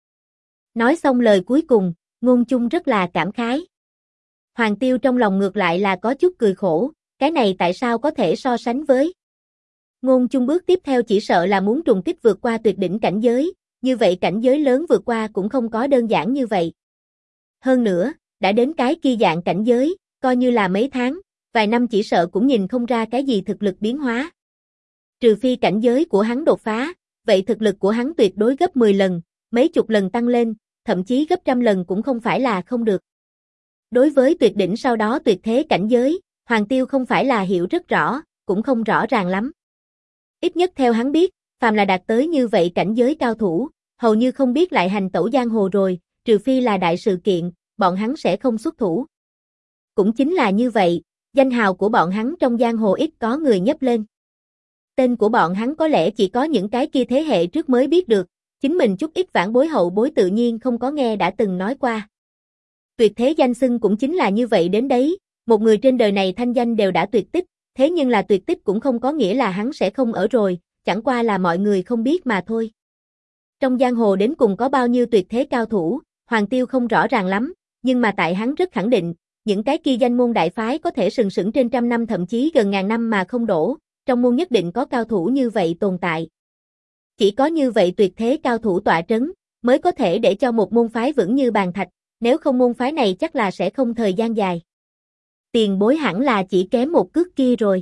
Nói xong lời cuối cùng, Ngôn Chung rất là cảm khái. Hoàng Tiêu trong lòng ngược lại là có chút cười khổ, cái này tại sao có thể so sánh với. Ngôn Chung bước tiếp theo chỉ sợ là muốn trùng kích vượt qua tuyệt đỉnh cảnh giới, như vậy cảnh giới lớn vượt qua cũng không có đơn giản như vậy. Hơn nữa, đã đến cái kia dạng cảnh giới, coi như là mấy tháng, vài năm chỉ sợ cũng nhìn không ra cái gì thực lực biến hóa. Trừ phi cảnh giới của hắn đột phá, vậy thực lực của hắn tuyệt đối gấp 10 lần, mấy chục lần tăng lên, thậm chí gấp trăm lần cũng không phải là không được. Đối với tuyệt đỉnh sau đó tuyệt thế cảnh giới, Hoàng Tiêu không phải là hiểu rất rõ, cũng không rõ ràng lắm. Ít nhất theo hắn biết, phàm là đạt tới như vậy cảnh giới cao thủ, hầu như không biết lại hành tẩu giang hồ rồi, trừ phi là đại sự kiện, bọn hắn sẽ không xuất thủ. Cũng chính là như vậy, danh hào của bọn hắn trong giang hồ ít có người nhấc lên. Tên của bọn hắn có lẽ chỉ có những cái kia thế hệ trước mới biết được, chính mình chút ít vãn bối hậu bối tự nhiên không có nghe đã từng nói qua. Tuyệt thế danh xưng cũng chính là như vậy đến đấy, một người trên đời này thanh danh đều đã tuyệt tích, thế nhưng là tuyệt tích cũng không có nghĩa là hắn sẽ không ở rồi, chẳng qua là mọi người không biết mà thôi. Trong giang hồ đến cùng có bao nhiêu tuyệt thế cao thủ, Hoàng Tiêu không rõ ràng lắm, nhưng mà tại hắn rất khẳng định, những cái kia danh môn đại phái có thể sừng sững trên trăm năm thậm chí gần ngàn năm mà không đổ, trong môn nhất định có cao thủ như vậy tồn tại. Chỉ có như vậy tuyệt thế cao thủ tọa trấn, mới có thể để cho một môn phái vững như bàn thạch, nếu không môn phái này chắc là sẽ không thời gian dài. Tiền bối hẳn là chỉ kém một cước kia rồi.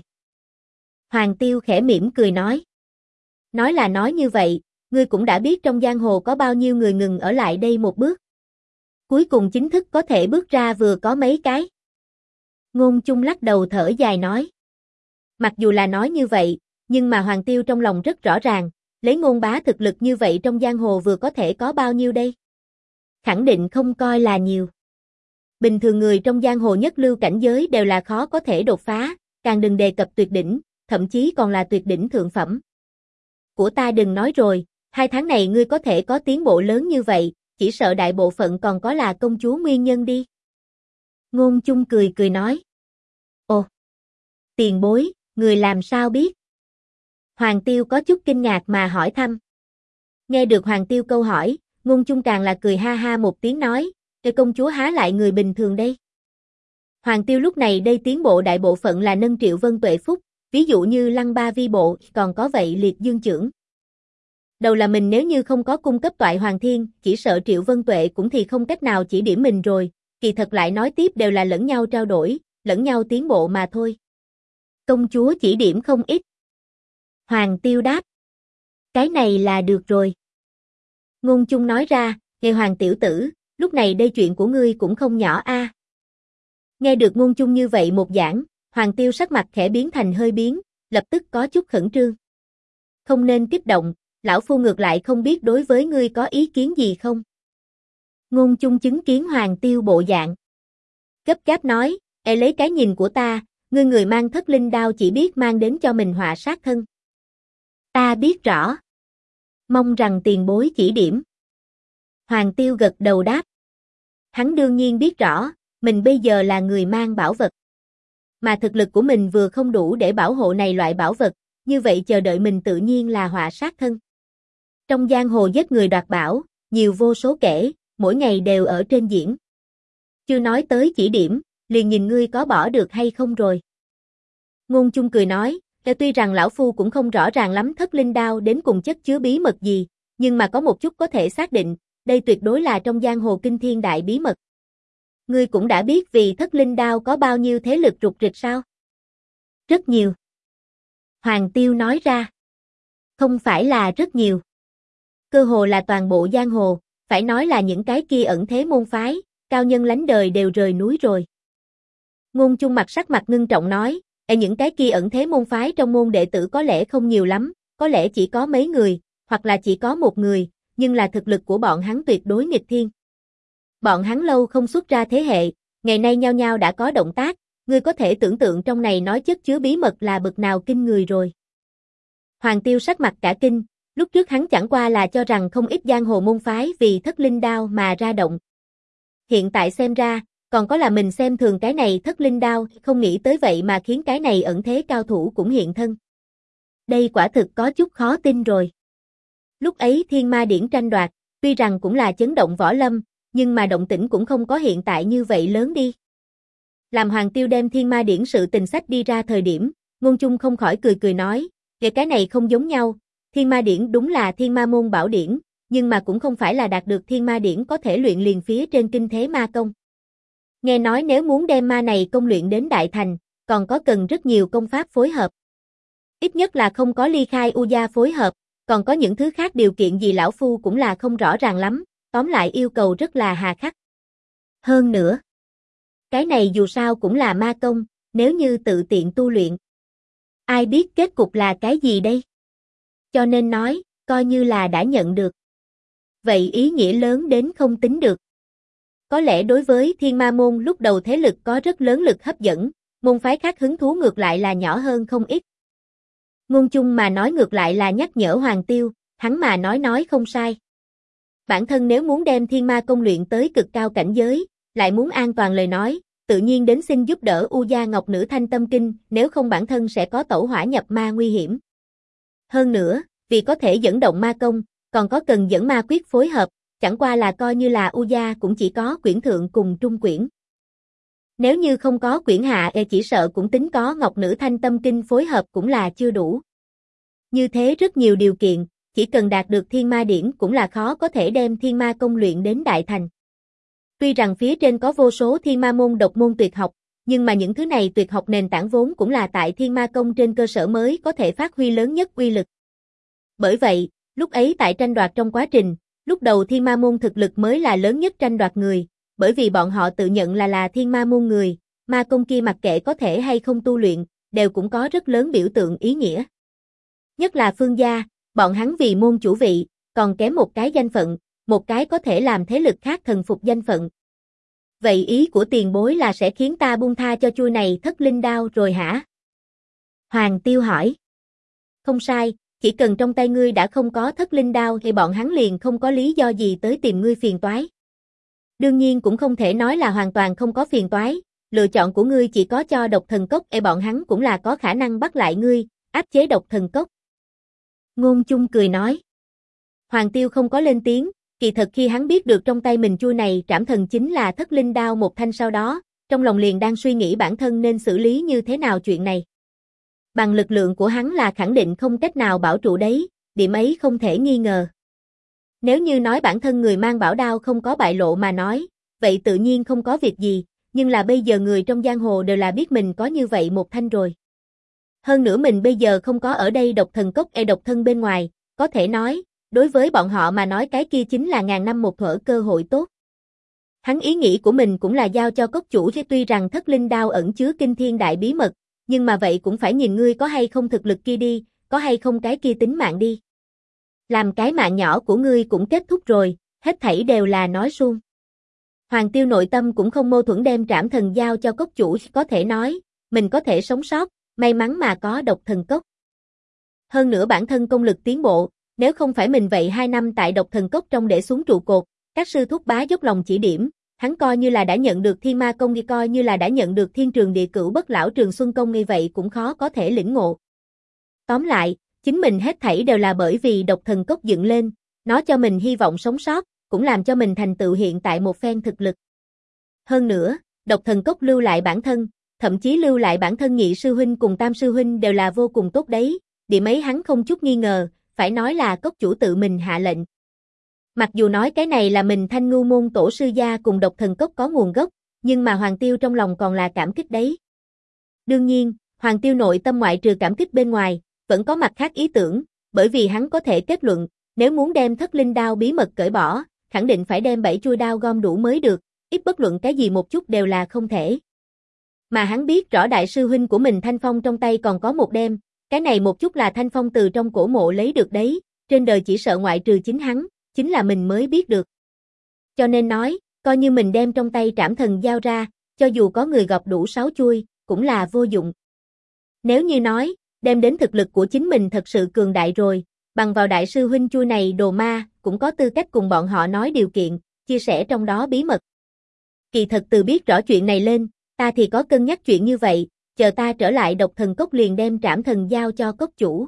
Hoàng Tiêu khẽ mỉm cười nói. Nói là nói như vậy, ngươi cũng đã biết trong giang hồ có bao nhiêu người ngừng ở lại đây một bước. Cuối cùng chính thức có thể bước ra vừa có mấy cái. Ngôn Chung lắc đầu thở dài nói. Mặc dù là nói như vậy, nhưng mà Hoàng Tiêu trong lòng rất rõ ràng, lấy Ngôn bá thực lực như vậy trong giang hồ vừa có thể có bao nhiêu đây? Khẳng định không coi là nhiều. Bình thường người trong giang hồ nhất lưu cảnh giới đều là khó có thể đột phá, càng đừng đề cập tuyệt đỉnh, thậm chí còn là tuyệt đỉnh thượng phẩm. Của ta đừng nói rồi, 2 tháng này ngươi có thể có tiến bộ lớn như vậy, chỉ sợ đại bộ phận còn có là công chúa nguyên nhân đi. Ngôn Chung cười cười nói. Ồ, tiền bối, người làm sao biết? Hoàng Tiêu có chút kinh ngạc mà hỏi thăm. Nghe được Hoàng Tiêu câu hỏi, Ngôn Chung càng là cười ha ha một tiếng nói, cái công chúa há lại người bình thường đây. Hoàng Tiêu lúc này đây tiến bộ đại bộ phận là nâng Triệu Vân tuệ phúc, ví dụ như Lăng Ba vi bộ, còn có vậy Liệt Dương trưởng. Đầu là mình nếu như không có cung cấp toại Hoàng Thiên, chỉ sợ Triệu Vân tuệ cũng thì không cách nào chỉ điểm mình rồi, kỳ thật lại nói tiếp đều là lẫn nhau trao đổi, lẫn nhau tiến bộ mà thôi. Công chúa chỉ điểm không ít. Hoàng Tiêu đáp. Cái này là được rồi. Ngôn Chung nói ra, nghe Hoàng tiểu tử, lúc này đây chuyện của ngươi cũng không nhỏ a. Nghe được Ngôn Chung như vậy một giảng, Hoàng Tiêu sắc mặt khẽ biến thành hơi biến, lập tức có chút khẩn trương. Không nên kích động, lão phu ngược lại không biết đối với ngươi có ý kiến gì không? Ngôn Chung chứng kiến Hoàng Tiêu bộ dạng. Gấp gáp nói, lấy cái nhìn của ta, ngươi người mang thất linh đao chỉ biết mang đến cho mình họa sát thân. Ta biết rõ. Mong rằng tiền bối chỉ điểm. Hoàng Tiêu gật đầu đáp. Hắn đương nhiên biết rõ, mình bây giờ là người mang bảo vật. Mà thực lực của mình vừa không đủ để bảo hộ này loại bảo vật, như vậy chờ đợi mình tự nhiên là họa sát thân. Trong giang hồ giết người đoạt bảo, nhiều vô số kể, mỗi ngày đều ở trên diễn. Chưa nói tới chỉ điểm, liền nhìn ngươi có bỏ được hay không rồi. Ngôn Chung cười nói, tuy rằng lão phu cũng không rõ ràng lắm thất linh đao đến cùng chất chứa bí mật gì, nhưng mà có một chút có thể xác định, đây tuyệt đối là trong giang hồ kinh thiên đại bí mật. Ngươi cũng đã biết vì thất linh đao có bao nhiêu thế lực rục rịch sao? Rất nhiều. Hoàng Tiêu nói ra. Không phải là rất nhiều. Cơ hồ là toàn bộ giang hồ, phải nói là những cái kia ẩn thế môn phái, cao nhân lánh đời đều rời núi rồi. Ngôn Chung sắc mặt ngưng trọng nói, những cái kia ẩn thế môn phái trong môn đệ tử có lẽ không nhiều lắm, có lẽ chỉ có mấy người, hoặc là chỉ có một người, nhưng là thực lực của bọn hắn tuyệt đối nghịch thiên. Bọn hắn lâu không xuất ra thế hệ, ngày nay nhao nhao đã có động tác, ngươi có thể tưởng tượng trong này nói chất chứa bí mật là bực nào kinh người rồi. Hoàng Tiêu sắc mặt cả kinh, lúc trước hắn chẳng qua là cho rằng không ít giang hồ môn phái vì thất linh đao mà ra động. Hiện tại xem ra, còn có là mình xem thường cái này thất linh đao, không nghĩ tới vậy mà khiến cái này ẩn thế cao thủ cũng hiện thân. Đây quả thực có chút khó tin rồi. Lúc ấy Thiên Ma Điển tranh đoạt, tuy rằng cũng là chấn động võ lâm, nhưng mà động tĩnh cũng không có hiện tại như vậy lớn đi. Làm Hoàng Tiêu đem Thiên Ma Điển sự tình sách đi ra thời điểm, Ngôn Chung không khỏi cười cười nói, về cái này không giống nhau, Thiên Ma Điển đúng là Thiên Ma môn bảo điển, nhưng mà cũng không phải là đạt được Thiên Ma Điển có thể luyện liền phía trên kinh thế ma công. Nghe nói nếu muốn đem ma này công luyện đến đại thành, còn có cần rất nhiều công pháp phối hợp. Ít nhất là không có ly khai u gia phối hợp, còn có những thứ khác điều kiện gì lão phu cũng là không rõ ràng lắm, tóm lại yêu cầu rất là hà khắc. Hơn nữa, cái này dù sao cũng là ma công, nếu như tự tiện tu luyện. Ai biết kết cục là cái gì đây? Cho nên nói, coi như là đã nhận được. Vậy ý nghĩa lớn đến không tính được. Có lẽ đối với Thiên Ma môn lúc đầu thế lực có rất lớn lực hấp dẫn, môn phái khác hứng thú ngược lại là nhỏ hơn không ít. Ngôn Chung mà nói ngược lại là nhắc nhở Hoàng Tiêu, hắn mà nói không sai. Bản thân nếu muốn đem Thiên Ma công luyện tới cực cao cảnh giới, lại muốn an toàn lời nói, tự nhiên đến xin giúp đỡ U Gia Ngọc Nữ Thanh Tâm Kinh, nếu không bản thân sẽ có tẩu hỏa nhập ma nguy hiểm. Hơn nữa, vì có thể dẫn động ma công, còn có cần dẫn ma quyết phối hợp, chẳng qua là coi như là U Gia cũng chỉ có quyển thượng cùng trung quyển. Nếu như không có quyển hạ chỉ sợ cũng tính có Ngọc Nữ Thanh Tâm Kinh phối hợp cũng là chưa đủ. Như thế rất nhiều điều kiện, chỉ cần đạt được Thiên Ma Điển cũng là khó có thể đem Thiên Ma công luyện đến đại thành. Tuy rằng phía trên có vô số Thiên Ma môn độc môn tuyệt học, nhưng mà những thứ này tuyệt học nền tảng vốn cũng là tại Thiên Ma công trên cơ sở mới có thể phát huy lớn nhất uy lực. Bởi vậy, lúc ấy tại tranh đoạt trong quá trình, lúc đầu Thiên Ma môn thực lực mới là lớn nhất tranh đoạt người, bởi vì bọn họ tự nhận là Thiên Ma môn người, ma công kia mặc kệ có thể hay không tu luyện, đều cũng có rất lớn biểu tượng ý nghĩa. Nhất là Phương gia, bọn hắn vì môn chủ vị, còn kém một cái danh phận, một cái có thể làm thế lực khác thần phục danh phận. Vậy ý của tiền bối là sẽ khiến ta buông tha cho chuôi này thất linh đao rồi hả? Hoàng Tiêu hỏi. Không sai, chỉ cần trong tay ngươi đã không có thất linh đao thì bọn hắn liền không có lý do gì tới tìm ngươi phiền toái. Đương nhiên cũng không thể nói là hoàn toàn không có phiền toái, lựa chọn của ngươi chỉ có cho độc thần cốc bọn hắn cũng là có khả năng bắt lại ngươi, áp chế độc thần cốc. Ngôn Chung cười nói. Hoàng Tiêu không có lên tiếng, kỳ thật khi hắn biết được trong tay mình chuôi này trảm thần chính là thất linh đao một thanh sau đó, trong lòng liền đang suy nghĩ bản thân nên xử lý như thế nào chuyện này. Bằng lực lượng của hắn là khẳng định không cách nào bảo trụ đấy, điểm ấy không thể nghi ngờ. Nếu như nói bản thân người mang bảo đao không có bại lộ mà nói, vậy tự nhiên không có việc gì, nhưng là bây giờ người trong giang hồ đều là biết mình có như vậy một thanh rồi. Hơn nữa mình bây giờ không có ở đây độc thần cốc độc thân bên ngoài, có thể nói, đối với bọn họ mà nói cái kia chính là ngàn năm một thuở cơ hội tốt. Hắn ý nghĩ của mình cũng là giao cho cốc chủ chứ tuy rằng thất linh đao ẩn chứa kinh thiên đại bí mật, nhưng mà vậy cũng phải nhìn ngươi có hay không thực lực kia đi, có hay không cái kia tính mạng đi. Làm cái mạng nhỏ của ngươi cũng kết thúc rồi, hết thảy đều là nói suông. Hoàng Tiêu nội tâm cũng không mâu thuẫn đem trảm thần giao cho cốc chủ, có thể nói, mình có thể sống sót, may mắn mà có độc thần cốc. Hơn nữa bản thân công lực tiến bộ, nếu không phải mình vậy 2 năm tại độc thần cốc trong để xuống trụ cột, các sư thúc bá dốc lòng chỉ điểm, hắn coi như là đã nhận được thiên ma công, coi như là đã nhận được thiên trường địa cửu bất lão trường xuân công, như vậy cũng khó có thể lĩnh ngộ. Tóm lại, chính mình hết thảy đều là bởi vì độc thần cốc dựng lên, nó cho mình hy vọng sống sót, cũng làm cho mình thành tựu hiện tại một phen thực lực. Hơn nữa, độc thần cốc lưu lại bản thân, thậm chí lưu lại bản thân nhị sư huynh cùng tam sư huynh đều là vô cùng tốt đấy, điểm ấy hắn không chút nghi ngờ, phải nói là cốc chủ tự mình hạ lệnh. Mặc dù nói cái này là mình Thanh Ngưu môn tổ sư gia cùng độc thần cốc có nguồn gốc, nhưng mà Hoàng Tiêu trong lòng còn là cảm kích đấy. Đương nhiên, Hoàng Tiêu nội tâm ngoại trừ cảm kích bên ngoài, vẫn có mặt khác ý tưởng, bởi vì hắn có thể kết luận, nếu muốn đem thất linh đao bí mật cởi bỏ, khẳng định phải đem 7 chuôi đao gom đủ mới được, ít bất luận cái gì một chút đều là không thể. Mà hắn biết rõ đại sư huynh của mình Thanh Phong trong tay còn có một đem, cái này một chút là Thanh Phong từ trong cổ mộ lấy được đấy, trên đời chỉ sợ ngoại trừ chính hắn, chính là mình mới biết được. Cho nên nói, coi như mình đem trong tay trảm thần giao ra, cho dù có người gặp đủ 6 chuôi, cũng là vô dụng. Nếu như nói, đem đến thực lực của chính mình thật sự cường đại rồi, bằng vào đại sư huynh chuôi này đồ ma, cũng có tư cách cùng bọn họ nói điều kiện, chia sẻ trong đó bí mật. Kỳ thật từ biết rõ chuyện này lên, ta thì có cân nhắc chuyện như vậy, chờ ta trở lại độc thần cốc liền đem trảm thần giao cho cốc chủ.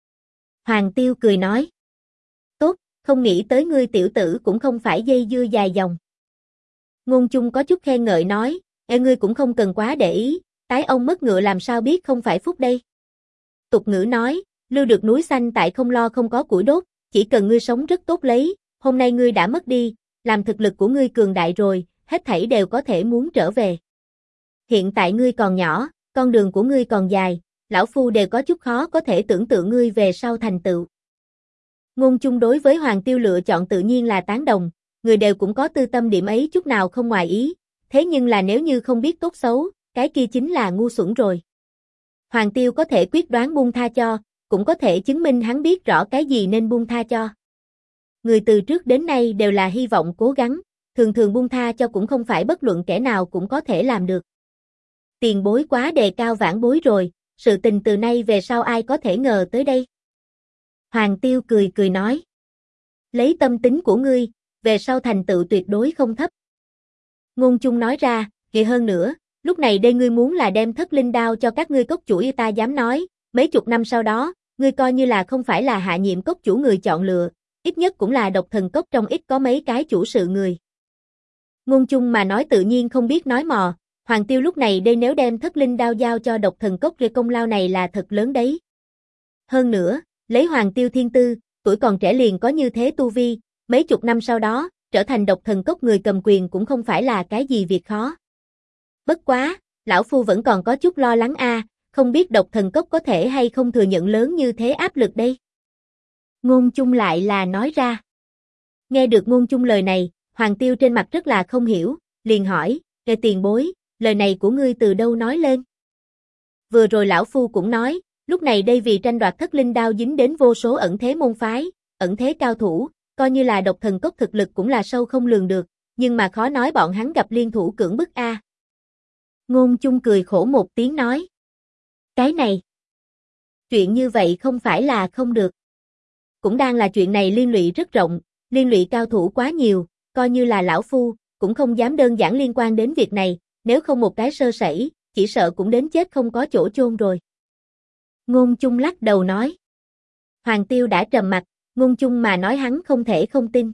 Hoàng Tiêu cười nói. Tốt, không nghĩ tới ngươi tiểu tử cũng không phải dây dưa dài dòng. Ngôn Chung có chút khen ngợi nói, ngươi cũng không cần quá để ý, tái ông mất ngựa làm sao biết không phải phúc đây. Tục ngữ nói, lưu được núi xanh tại không lo không có củi đốt, chỉ cần ngươi sống rất tốt lấy, hôm nay ngươi đã mất đi, làm thực lực của ngươi cường đại rồi, hết thảy đều có thể muốn trở về. Hiện tại ngươi còn nhỏ, con đường của ngươi còn dài, lão phu đều có chút khó có thể tưởng tượng ngươi về sau thành tựu. Ngôn Chung đối với Hoàng Tiêu lựa chọn tự nhiên là tán đồng, người đều cũng có tư tâm, điểm ấy chút nào không ngoài ý, thế nhưng là nếu như không biết tốt xấu, cái kia chính là ngu xuẩn rồi. Hoàng Tiêu có thể quyết đoán buông tha cho, cũng có thể chứng minh hắn biết rõ cái gì nên buông tha cho. Người từ trước đến nay đều là hy vọng cố gắng, thường thường buông tha cho cũng không phải bất luận kẻ nào cũng có thể làm được. Tiền bối quá đề cao vãn bối rồi, sự tình từ nay về sau ai có thể ngờ tới đây. Hoàng Tiêu cười cười nói. Lấy tâm tính của ngươi, về sau thành tựu tuyệt đối không thấp. Ngôn Chung nói ra, kìa hơn nữa, lúc này đây ngươi muốn là đem thất linh đao cho các ngươi cốc chủ, ta dám nói, mấy chục năm sau đó, ngươi coi như là không phải là hạ nhiệm cốc chủ người chọn lựa, ít nhất cũng là độc thần cốc trong ít có mấy cái chủ sự người. Ngôn Chung mà nói tự nhiên không biết nói mò, Hoàng Tiêu lúc này đây nếu đem thất linh đao giao cho độc thần cốc, công lao này là thật lớn đấy. Hơn nữa, lấy Hoàng Tiêu thiên tư, tuổi còn trẻ liền có như thế tu vi, mấy chục năm sau đó, trở thành độc thần cốc người cầm quyền cũng không phải là cái gì việc khó. Bất quá, lão phu vẫn còn có chút lo lắng không biết độc thần cốc có thể hay không thừa nhận lớn như thế áp lực đây. Ngôn Chung lại là nói ra. Nghe được Ngôn Chung lời này, Hoàng Tiêu trên mặt rất là không hiểu, liền hỏi, nghe tiền bối, lời này của ngươi từ đâu nói lên? Vừa rồi lão phu cũng nói, lúc này đây vì tranh đoạt thất linh đao dính đến vô số ẩn thế môn phái, ẩn thế cao thủ, coi như là độc thần cốc thực lực cũng là sâu không lường được, nhưng mà khó nói bọn hắn gặp liên thủ cưỡng bức Ngôn Chung cười khổ một tiếng nói. Cái này, Chuyện như vậy không phải là không được. Cũng đang là chuyện này liên lụy rất rộng, liên lụy cao thủ quá nhiều, coi như là lão phu, cũng không dám đơn giản liên quan đến việc này, nếu không một cái sơ sẩy, chỉ sợ cũng đến chết không có chỗ chôn rồi. Ngôn Chung lắc đầu nói. Hoàng Tiêu đã trầm mặt, Ngôn Chung mà nói hắn không thể không tin.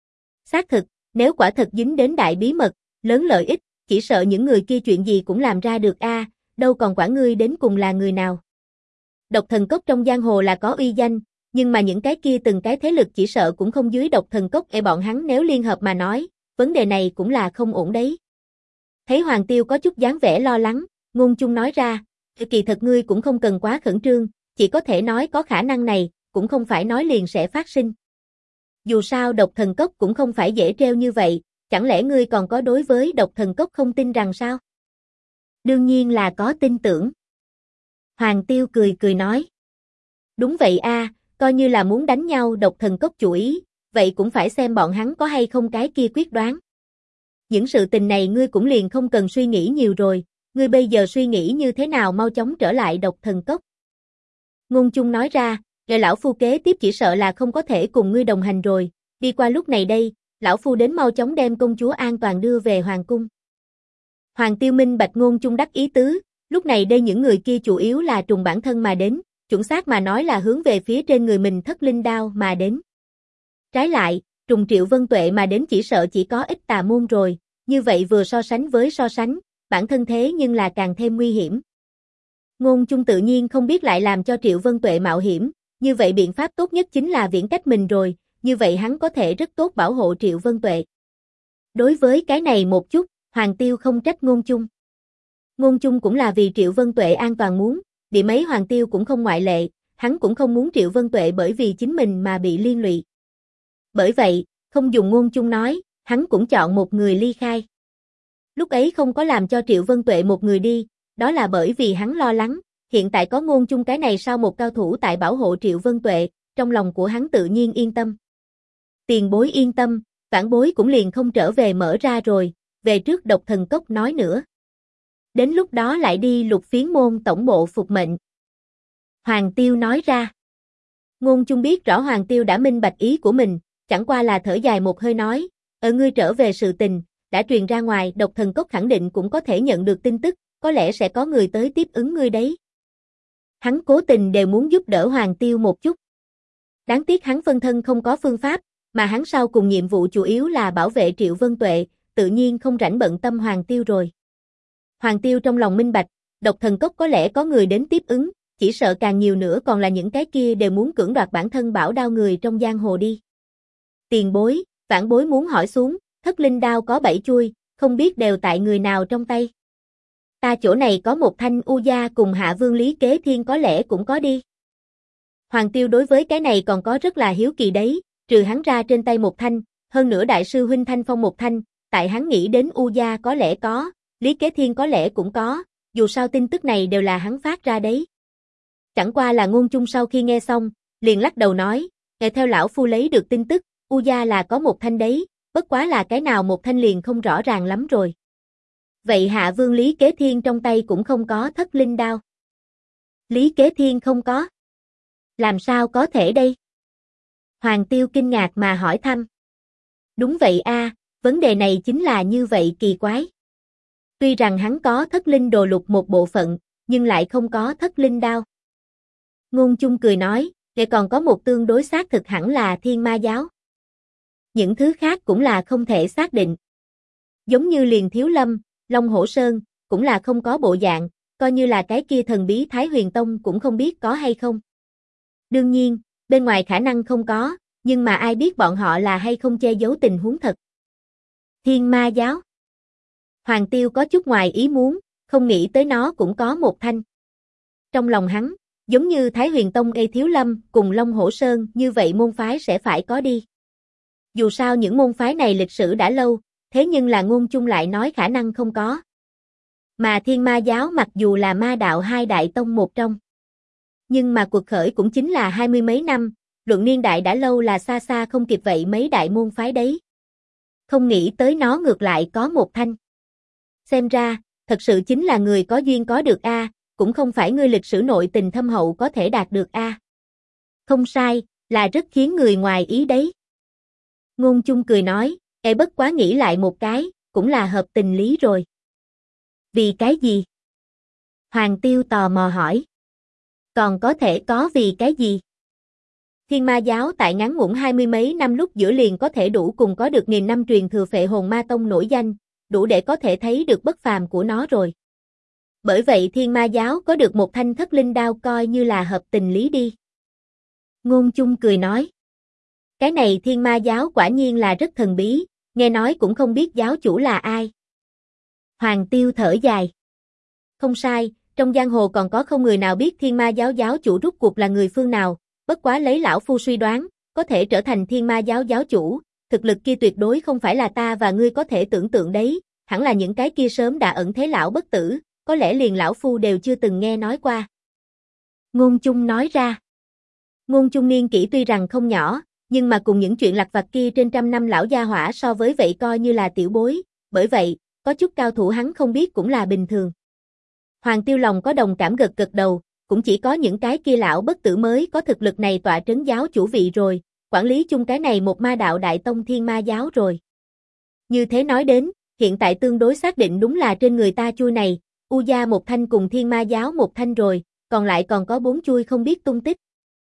Xác thực, nếu quả thật dính đến đại bí mật, lớn lợi ích, chỉ sợ những người kia chuyện gì cũng làm ra được a, đâu còn quản ngươi đến cùng là người nào. Độc Thần Cốc trong giang hồ là có uy danh, nhưng mà những cái kia từng cái thế lực chỉ sợ cũng không dưới Độc Thần Cốc bọn hắn nếu liên hợp mà nói, vấn đề này cũng là không ổn đấy. Thấy Hoàng Tiêu có chút dáng vẻ lo lắng, Ngôn Chung nói ra, kỳ thật ngươi cũng không cần quá khẩn trương, chỉ có thể nói có khả năng này, cũng không phải nói liền sẽ phát sinh. Dù sao Độc Thần Cốc cũng không phải dễ treo như vậy, chẳng lẽ ngươi còn có đối với Độc Thần Cốc không tin rằng sao? Đương nhiên là có tin tưởng. Hoàng Tiêu cười cười nói. Đúng vậy a, coi như là muốn đánh nhau Độc Thần Cốc chủ ý, vậy cũng phải xem bọn hắn có hay không cái kia quyết đoán. Những sự tình này ngươi cũng liền không cần suy nghĩ nhiều rồi, ngươi bây giờ suy nghĩ như thế nào mau chóng trở lại Độc Thần Cốc. Ngôn Chung nói ra, rồi lão phu kế tiếp chỉ sợ là không có thể cùng ngươi đồng hành rồi, đi qua lúc này đây, lão phu đến mau chóng đem công chúa an toàn đưa về hoàng cung. Hoàng Tiêu minh bạch Ngôn Chung đắc ý tứ, lúc này đây những người kia chủ yếu là trùng bản thân mà đến, chuẩn xác mà nói là hướng về phía trên người mình Thất Linh Đao mà đến. Trái lại, trùng Triệu Vân Tuệ mà đến chỉ sợ chỉ có ít tà môn rồi, như vậy vừa so sánh với so sánh, bản thân thế nhưng là càng thêm nguy hiểm. Ngôn Chung tự nhiên không biết lại làm cho Triệu Vân Tuệ mạo hiểm, như vậy biện pháp tốt nhất chính là viễn cách mình rồi, như vậy hắn có thể rất tốt bảo hộ Triệu Vân Tuệ. Đối với cái này một chút, Hoàng Tiêu không trách Ngôn Chung. Ngôn Chung cũng là vì Triệu Vân Tuệ an toàn muốn, điểm ấy Hoàng Tiêu cũng không ngoại lệ, hắn cũng không muốn Triệu Vân Tuệ bởi vì chính mình mà bị liên lụy. Bởi vậy, không dùng Ngôn Chung nói, hắn cũng chọn một người ly khai. Lúc ấy không có làm cho Triệu Vân Tuệ một người đi, đó là bởi vì hắn lo lắng, hiện tại có Ngôn Chung cái này sau một cao thủ tại bảo hộ Triệu Vân Tuệ, trong lòng của hắn tự nhiên yên tâm. Tiền bối yên tâm, vãn bối cũng liền không trở về mở ra rồi, về trước Độc Thần Cốc nói nữa. Đến lúc đó lại đi Lục Phiến môn tổng bộ phục mệnh. Hoàng Tiêu nói ra. Ngôn Chung biết rõ Hoàng Tiêu đã minh bạch ý của mình, chẳng qua là thở dài một hơi nói, ngươi trở về sự tình, đã truyền ra ngoài, Độc Thần Cốc khẳng định cũng có thể nhận được tin tức, có lẽ sẽ có người tới tiếp ứng ngươi đấy. Hắn cố tình đều muốn giúp đỡ Hoàng Tiêu một chút. Đáng tiếc hắn phân thân không có phương pháp, mà hắn sau cùng nhiệm vụ chủ yếu là bảo vệ Triệu Vân Tuệ, tự nhiên không rảnh bận tâm Hoàng Tiêu rồi. Hoàng Tiêu trong lòng minh bạch, Độc Thần Cốc có lẽ có người đến tiếp ứng, chỉ sợ càng nhiều nữa còn là những cái kia đều muốn cưỡng đoạt bản thân bảo đao người trong giang hồ đi. Tiền bối, vãn bối muốn hỏi xuống, Thất Linh Đao có 7 chuôi, không biết đều tại người nào trong tay. Ta chỗ này có một thanh U Gia cùng Hạ Vương Lý Kế Thiên có lẽ cũng có đi. Hoàng Tiêu đối với cái này còn có rất là hiếu kỳ đấy, trừ hắn ra trên tay một thanh, hơn nữa đại sư huynh Thanh Phong một thanh, tại hắn nghĩ đến U Gia có lẽ có, Lý Kế Thiên có lẽ cũng có, dù sao tin tức này đều là hắn phát ra đấy. Chẳng qua là Ngôn Chung sau khi nghe xong, liền lắc đầu nói, theo lão phu lấy được tin tức, U Gia là có một thanh đấy, bất quá là cái nào một thanh liền không rõ ràng lắm rồi. Vậy Hạ Vương Lý Kế Thiên trong tay cũng không có Thất Linh Đao. Lý Kế Thiên không có. Làm sao có thể đây? Hoàng Tiêu kinh ngạc mà hỏi thăm. Đúng vậy a, vấn đề này chính là như vậy kỳ quái. Tuy rằng hắn có Thất Linh Đồ Lục một bộ phận, nhưng lại không có Thất Linh Đao. Ngôn Chung cười nói, để còn có một tương đối xác thực hẳn là Thiên Ma Giáo. Những thứ khác cũng là không thể xác định. Giống như liền Thiếu Lâm, Long Hổ Sơn, cũng là không có bộ dạng, coi như là cái kia thần bí Thái Huyền Tông cũng không biết có hay không. Đương nhiên, bên ngoài khả năng không có, nhưng mà ai biết bọn họ là hay không che giấu tình huống thật. Thiên Ma Giáo. Hoàng Tiêu có chút ngoài ý muốn, không nghĩ tới nó cũng có một thanh. Trong lòng hắn, giống như Thái Huyền Tông Thiếu Lâm cùng Long Hổ Sơn như vậy môn phái sẽ phải có đi. Dù sao những môn phái này lịch sử đã lâu, thế nhưng là Ngôn Chung lại nói khả năng không có. Mà Thiên Ma Giáo mặc dù là ma đạo hai đại tông một trong. Nhưng mà cuộc khởi cũng chính là 20 mấy năm, luận niên đại đã lâu là xa xa không kịp vậy mấy đại môn phái đấy. Không nghĩ tới nó ngược lại có một thanh. Xem ra, thật sự chính là người có duyên có được a, cũng không phải ngươi lịch sử nội tình thâm hậu có thể đạt được a. Không sai, là rất khiến người ngoài ý đấy. Ngôn Chung cười nói, bất quá nghĩ lại một cái, cũng là hợp tình lý rồi. Vì cái gì? Hoàng Tiêu tò mò hỏi. Còn có thể có vì cái gì? Thiên Ma giáo tại ngắn ngủn 20 mấy năm lúc giữa liền có thể đủ cùng có được nghìn năm truyền thừa Phệ Hồn Ma Tông nổi danh, đủ để có thể thấy được bất phàm của nó rồi. Bởi vậy Thiên Ma giáo có được một thanh thất linh đao coi như là hợp tình lý đi. Ngôn Chung cười nói. Cái này Thiên Ma giáo quả nhiên là rất thần bí, nghe nói cũng không biết giáo chủ là ai. Hoàng Tiêu thở dài. Không sai, trong giang hồ còn có không người nào biết Thiên Ma giáo giáo chủ rốt cuộc là người phương nào, bất quá lấy lão phu suy đoán, có thể trở thành Thiên Ma giáo giáo chủ, thực lực kia tuyệt đối không phải là ta và ngươi có thể tưởng tượng đấy, hẳn là những cái kia sớm đã ẩn thế lão bất tử, có lẽ liền lão phu đều chưa từng nghe nói qua. Ngôn Chung nói ra. Ngôn Chung niên kỷ tuy rằng không nhỏ, nhưng mà cùng những chuyện lặt vặt kia trên trăm năm lão gia hỏa so với vậy coi như là tiểu bối, bởi vậy, có chút cao thủ hắn không biết cũng là bình thường. Hoàng Tiêu lòng có đồng cảm gật gật đầu, cũng chỉ có những cái kia lão bất tử mới có thực lực này tọa trấn giáo chủ vị rồi, quản lý chung cái này một ma đạo đại tông Thiên Ma giáo rồi. Như thế nói đến, hiện tại tương đối xác định đúng là trên người ta chui này, U Gia một thanh cùng Thiên Ma giáo một thanh rồi, còn lại còn có 4 chui không biết tung tích.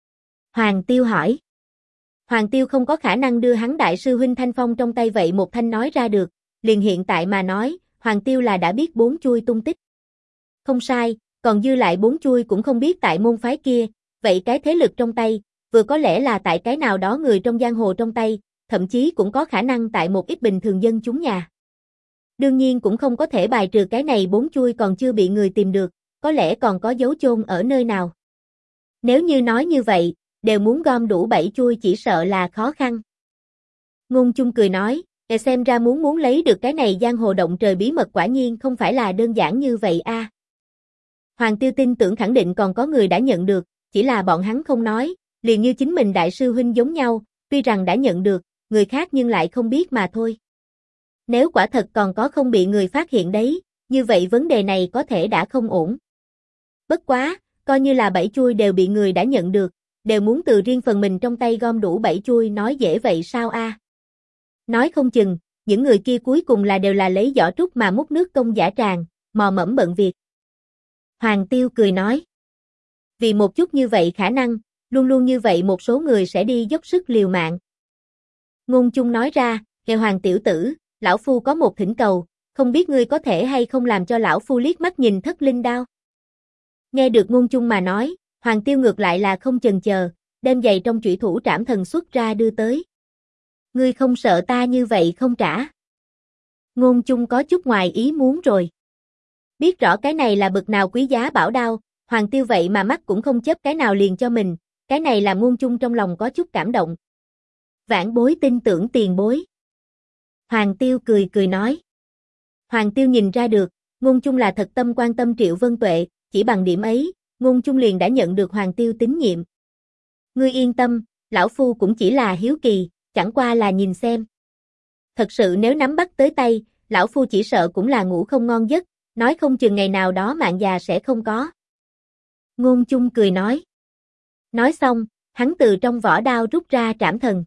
Hoàng Tiêu hỏi. Hoàng Tiêu không có khả năng đưa hắn đại sư huynh Thanh Phong trong tay vậy một thanh nói ra được, liền hiện tại mà nói, Hoàng Tiêu là đã biết 4 chui tung tích. Không sai, còn dư lại 4 chui cũng không biết tại môn phái kia, vậy cái thế lực trong tay, vừa có lẽ là tại cái nào đó người trong giang hồ trong tay, thậm chí cũng có khả năng tại một ít bình thường dân chúng nhà. Đương nhiên cũng không có thể bài trừ cái này 4 chui còn chưa bị người tìm được, có lẽ còn có dấu chôn ở nơi nào. Nếu như nói như vậy, đều muốn gom đủ 7 chui chỉ sợ là khó khăn. Ngôn Chung cười nói, xem ra muốn lấy được cái này giang hồ động trời bí mật quả nhiên không phải là đơn giản như vậy a. Hoàng Tiêu tin tưởng khẳng định còn có người đã nhận được, chỉ là bọn hắn không nói, liền như chính mình đại sư huynh giống nhau, tuy rằng đã nhận được, người khác nhưng lại không biết mà thôi. Nếu quả thật còn có không bị người phát hiện đấy, như vậy vấn đề này có thể đã không ổn. Bất quá, coi như là 7 chui đều bị người đã nhận được, đều muốn từ riêng phần mình trong tay gom đủ 7 chui nói dễ vậy sao a? Nói không chừng, những người kia cuối cùng là đều là lấy giỏ trúc mà múc nước công giả tràng, mò mẫm bận việc. Hoàng Tiêu cười nói. Vì một chút như vậy khả năng, luôn luôn như vậy một số người sẽ đi dốc sức liều mạng. Ngôn Chung nói ra, kêu Hoàng tiểu tử, lão phu có một thỉnh cầu, không biết ngươi có thể hay không làm cho lão phu liếc mắt nhìn thất linh đao. Nghe được Ngôn Chung mà nói, Hoàng Tiêu ngược lại là không chần chờ, đem giày trong trụy thủ trảm thần xuất ra đưa tới. Ngươi không sợ ta như vậy không trả? Ngôn Chung có chút ngoài ý muốn rồi. Biết rõ cái này là bực nào quý giá bảo đao, Hoàng Tiêu vậy mà mắt cũng không chớp cái nào liền cho mình, cái này làm Ngôn Chung trong lòng có chút cảm động. Vãn bối tin tưởng tiền bối. Hoàng Tiêu cười cười nói. Hoàng Tiêu nhìn ra được, Ngôn Chung là thật tâm quan tâm Triệu Vân Tuệ, chỉ bằng điểm ấy, Ngôn Chung liền đã nhận được Hoàng Tiêu tín nhiệm. Ngươi yên tâm, lão phu cũng chỉ là hiếu kỳ, chẳng qua là nhìn xem. Thật sự nếu nắm bắt tới tay, lão phu chỉ sợ cũng là ngủ không ngon giấc, nói không chừng ngày nào đó mạng già sẽ không có. Ngôn Chung cười nói. Nói xong, hắn từ trong vỏ đao rút ra trảm thần.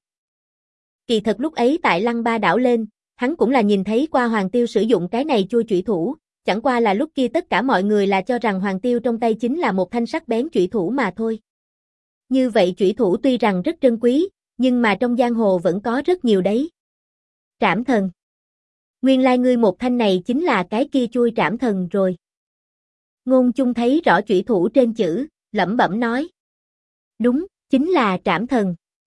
Kỳ thật lúc ấy tại Lăng Ba đảo lên, hắn cũng là nhìn thấy qua Hoàng Tiêu sử dụng cái này chui chủy thủ, chẳng qua là lúc kia tất cả mọi người là cho rằng Hoàng Tiêu trong tay chính là một thanh sắc bén chủy thủ mà thôi. Như vậy chủy thủ tuy rằng rất trân quý, nhưng mà trong giang hồ vẫn có rất nhiều đấy. Trảm thần. Nguyên lai ngươi một thanh này chính là cái kia chui trảm thần rồi. Ngôn Chung thấy rõ chủy thủ trên chữ, lẩm bẩm nói. Đúng, chính là trảm thần.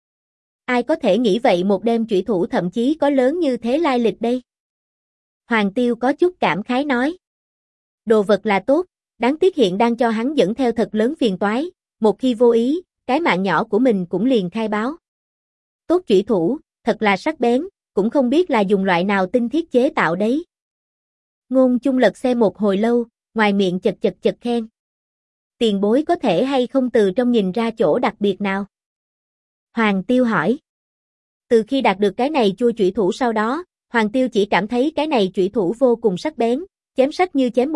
Ai có thể nghĩ vậy một đêm chủy thủ thậm chí có lớn như thế lai lịch đây? Hoàng Tiêu có chút cảm khái nói. Đồ vật là tốt, đáng tiếc hiện đang cho hắn dẫn theo thật lớn phiền toái, một khi vô ý, cái mạng nhỏ của mình cũng liền khai báo. Tốt chủy thủ, thật là sắc bén, cũng không biết là dùng loại nào tinh thiết chế tạo đấy. Ngôn Chung lật xem một hồi lâu, ngoài miệng chật khen. Tiền bối có thể hay không từ trong nhìn ra chỗ đặc biệt nào? Hoàng Tiêu hỏi. Từ khi đạt được cái này chui chủy thủ sau đó, Hoàng Tiêu chỉ cảm thấy cái này chủy thủ vô cùng sắc bén, chém sắc như chém bùn,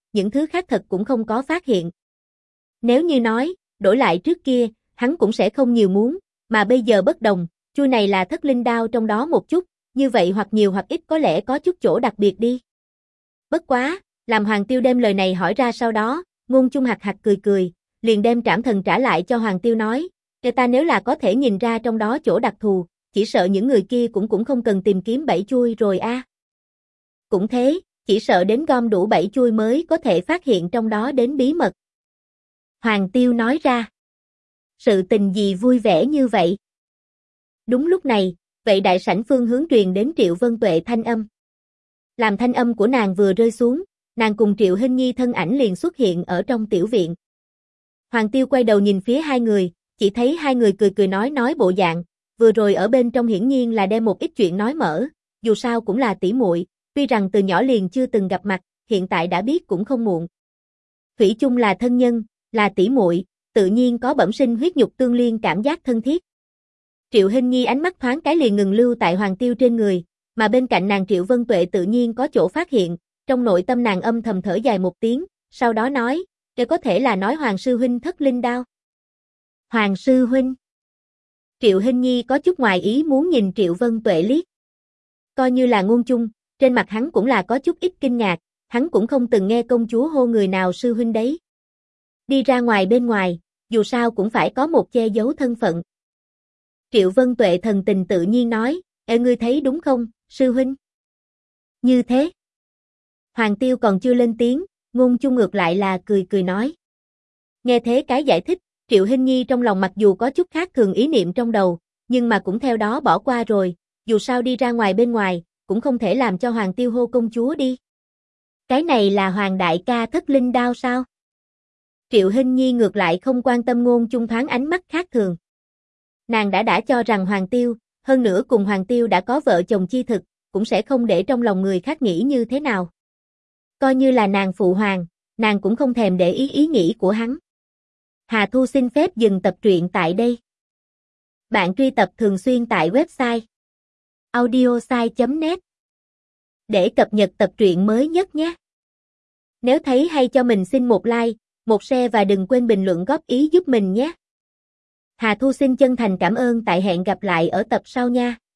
những thứ khác thật cũng không có phát hiện. Nếu như nói, đổi lại trước kia, hắn cũng sẽ không nhiều muốn, mà bây giờ bất đồng, chuôi này là thất linh đao trong đó một chút, như vậy hoặc nhiều hoặc ít có lẽ có chút chỗ đặc biệt đi. Bất quá, làm Hoàng Tiêu đem lời này hỏi ra sau đó, Ngôn Chung hạc hạc cười cười, liền đem trảm thần trả lại cho Hoàng Tiêu nói, ta nếu là có thể nhìn ra trong đó chỗ đặc thù, chỉ sợ những người kia cũng không cần tìm kiếm 7 chuôi rồi a. Cũng thế, chỉ sợ đến gom đủ 7 chuôi mới có thể phát hiện trong đó đến bí mật. Hoàng Tiêu nói ra. Sự tình gì vui vẻ như vậy? Đúng lúc này, vậy đại sảnh phương hướng truyền đến Triệu Vân Tuệ thanh âm. Làm thanh âm của nàng vừa rơi xuống, nàng cùng Triệu Hinh Nhi thân ảnh liền xuất hiện ở trong tiểu viện. Hoàng Tiêu quay đầu nhìn phía hai người, chỉ thấy hai người cười cười nói bộ dạng, vừa rồi ở bên trong hiển nhiên là đem một ít chuyện nói mở, dù sao cũng là tỷ muội, tuy rằng từ nhỏ liền chưa từng gặp mặt, hiện tại đã biết cũng không muộn. Thủy chung là thân nhân, là tỷ muội, tự nhiên có bẩm sinh huyết nhục tương liên cảm giác thân thiết. Triệu Hinh Nhi ánh mắt thoáng cái liền ngừng lưu tại Hoàng Tiêu trên người, mà bên cạnh nàng Triệu Vân Tuệ tự nhiên có chỗ phát hiện, trong nội tâm nàng âm thầm thở dài một tiếng, sau đó nói, có thể là nói Hoàng sư huynh thất linh đao. Hoàng sư huynh. Triệu Hinh Nhi có chút ngoài ý muốn nhìn Triệu Vân Tuệ liếc. Coi như là Ngôn Chung, trên mặt hắn cũng là có chút ít kinh ngạc, hắn cũng không từng nghe công chúa hô người nào sư huynh đấy. Đi ra ngoài bên ngoài, dù sao cũng phải có một che giấu thân phận. Triệu Vân Tuệ thần tình tự nhiên nói, ngươi thấy đúng không, sư huynh? Như thế. Hoàng Tiêu còn chưa lên tiếng, Ngôn Chung ngược lại là cười cười nói. Nghe thế cái giải thích, Triệu Hinh Nhi trong lòng mặc dù có chút khác thường ý niệm trong đầu, nhưng mà cũng theo đó bỏ qua rồi, dù sao đi ra ngoài bên ngoài, cũng không thể làm cho Hoàng Tiêu hô công chúa đi. Cái này là Hoàng đại ca thất linh đao sao? Triệu Hinh Nhi ngược lại không quan tâm Ngôn Chung thoáng ánh mắt khác thường. Nàng đã cho rằng Hoàng Tiêu, hơn nữa cùng Hoàng Tiêu đã có vợ chồng chi thực, cũng sẽ không để trong lòng người khác nghĩ như thế nào. Coi như là nàng phụ hoàng, nàng cũng không thèm để ý ý nghĩ của hắn. Hà Thu xin phép dừng tập truyện tại đây. Bạn truy tập thường xuyên tại website audiosai.net để cập nhật tập truyện mới nhất nhé. Nếu thấy hay cho mình xin một like, một share và đừng quên bình luận góp ý giúp mình nhé. Hà Thu xin chân thành cảm ơn, tại hẹn gặp lại ở tập sau nha.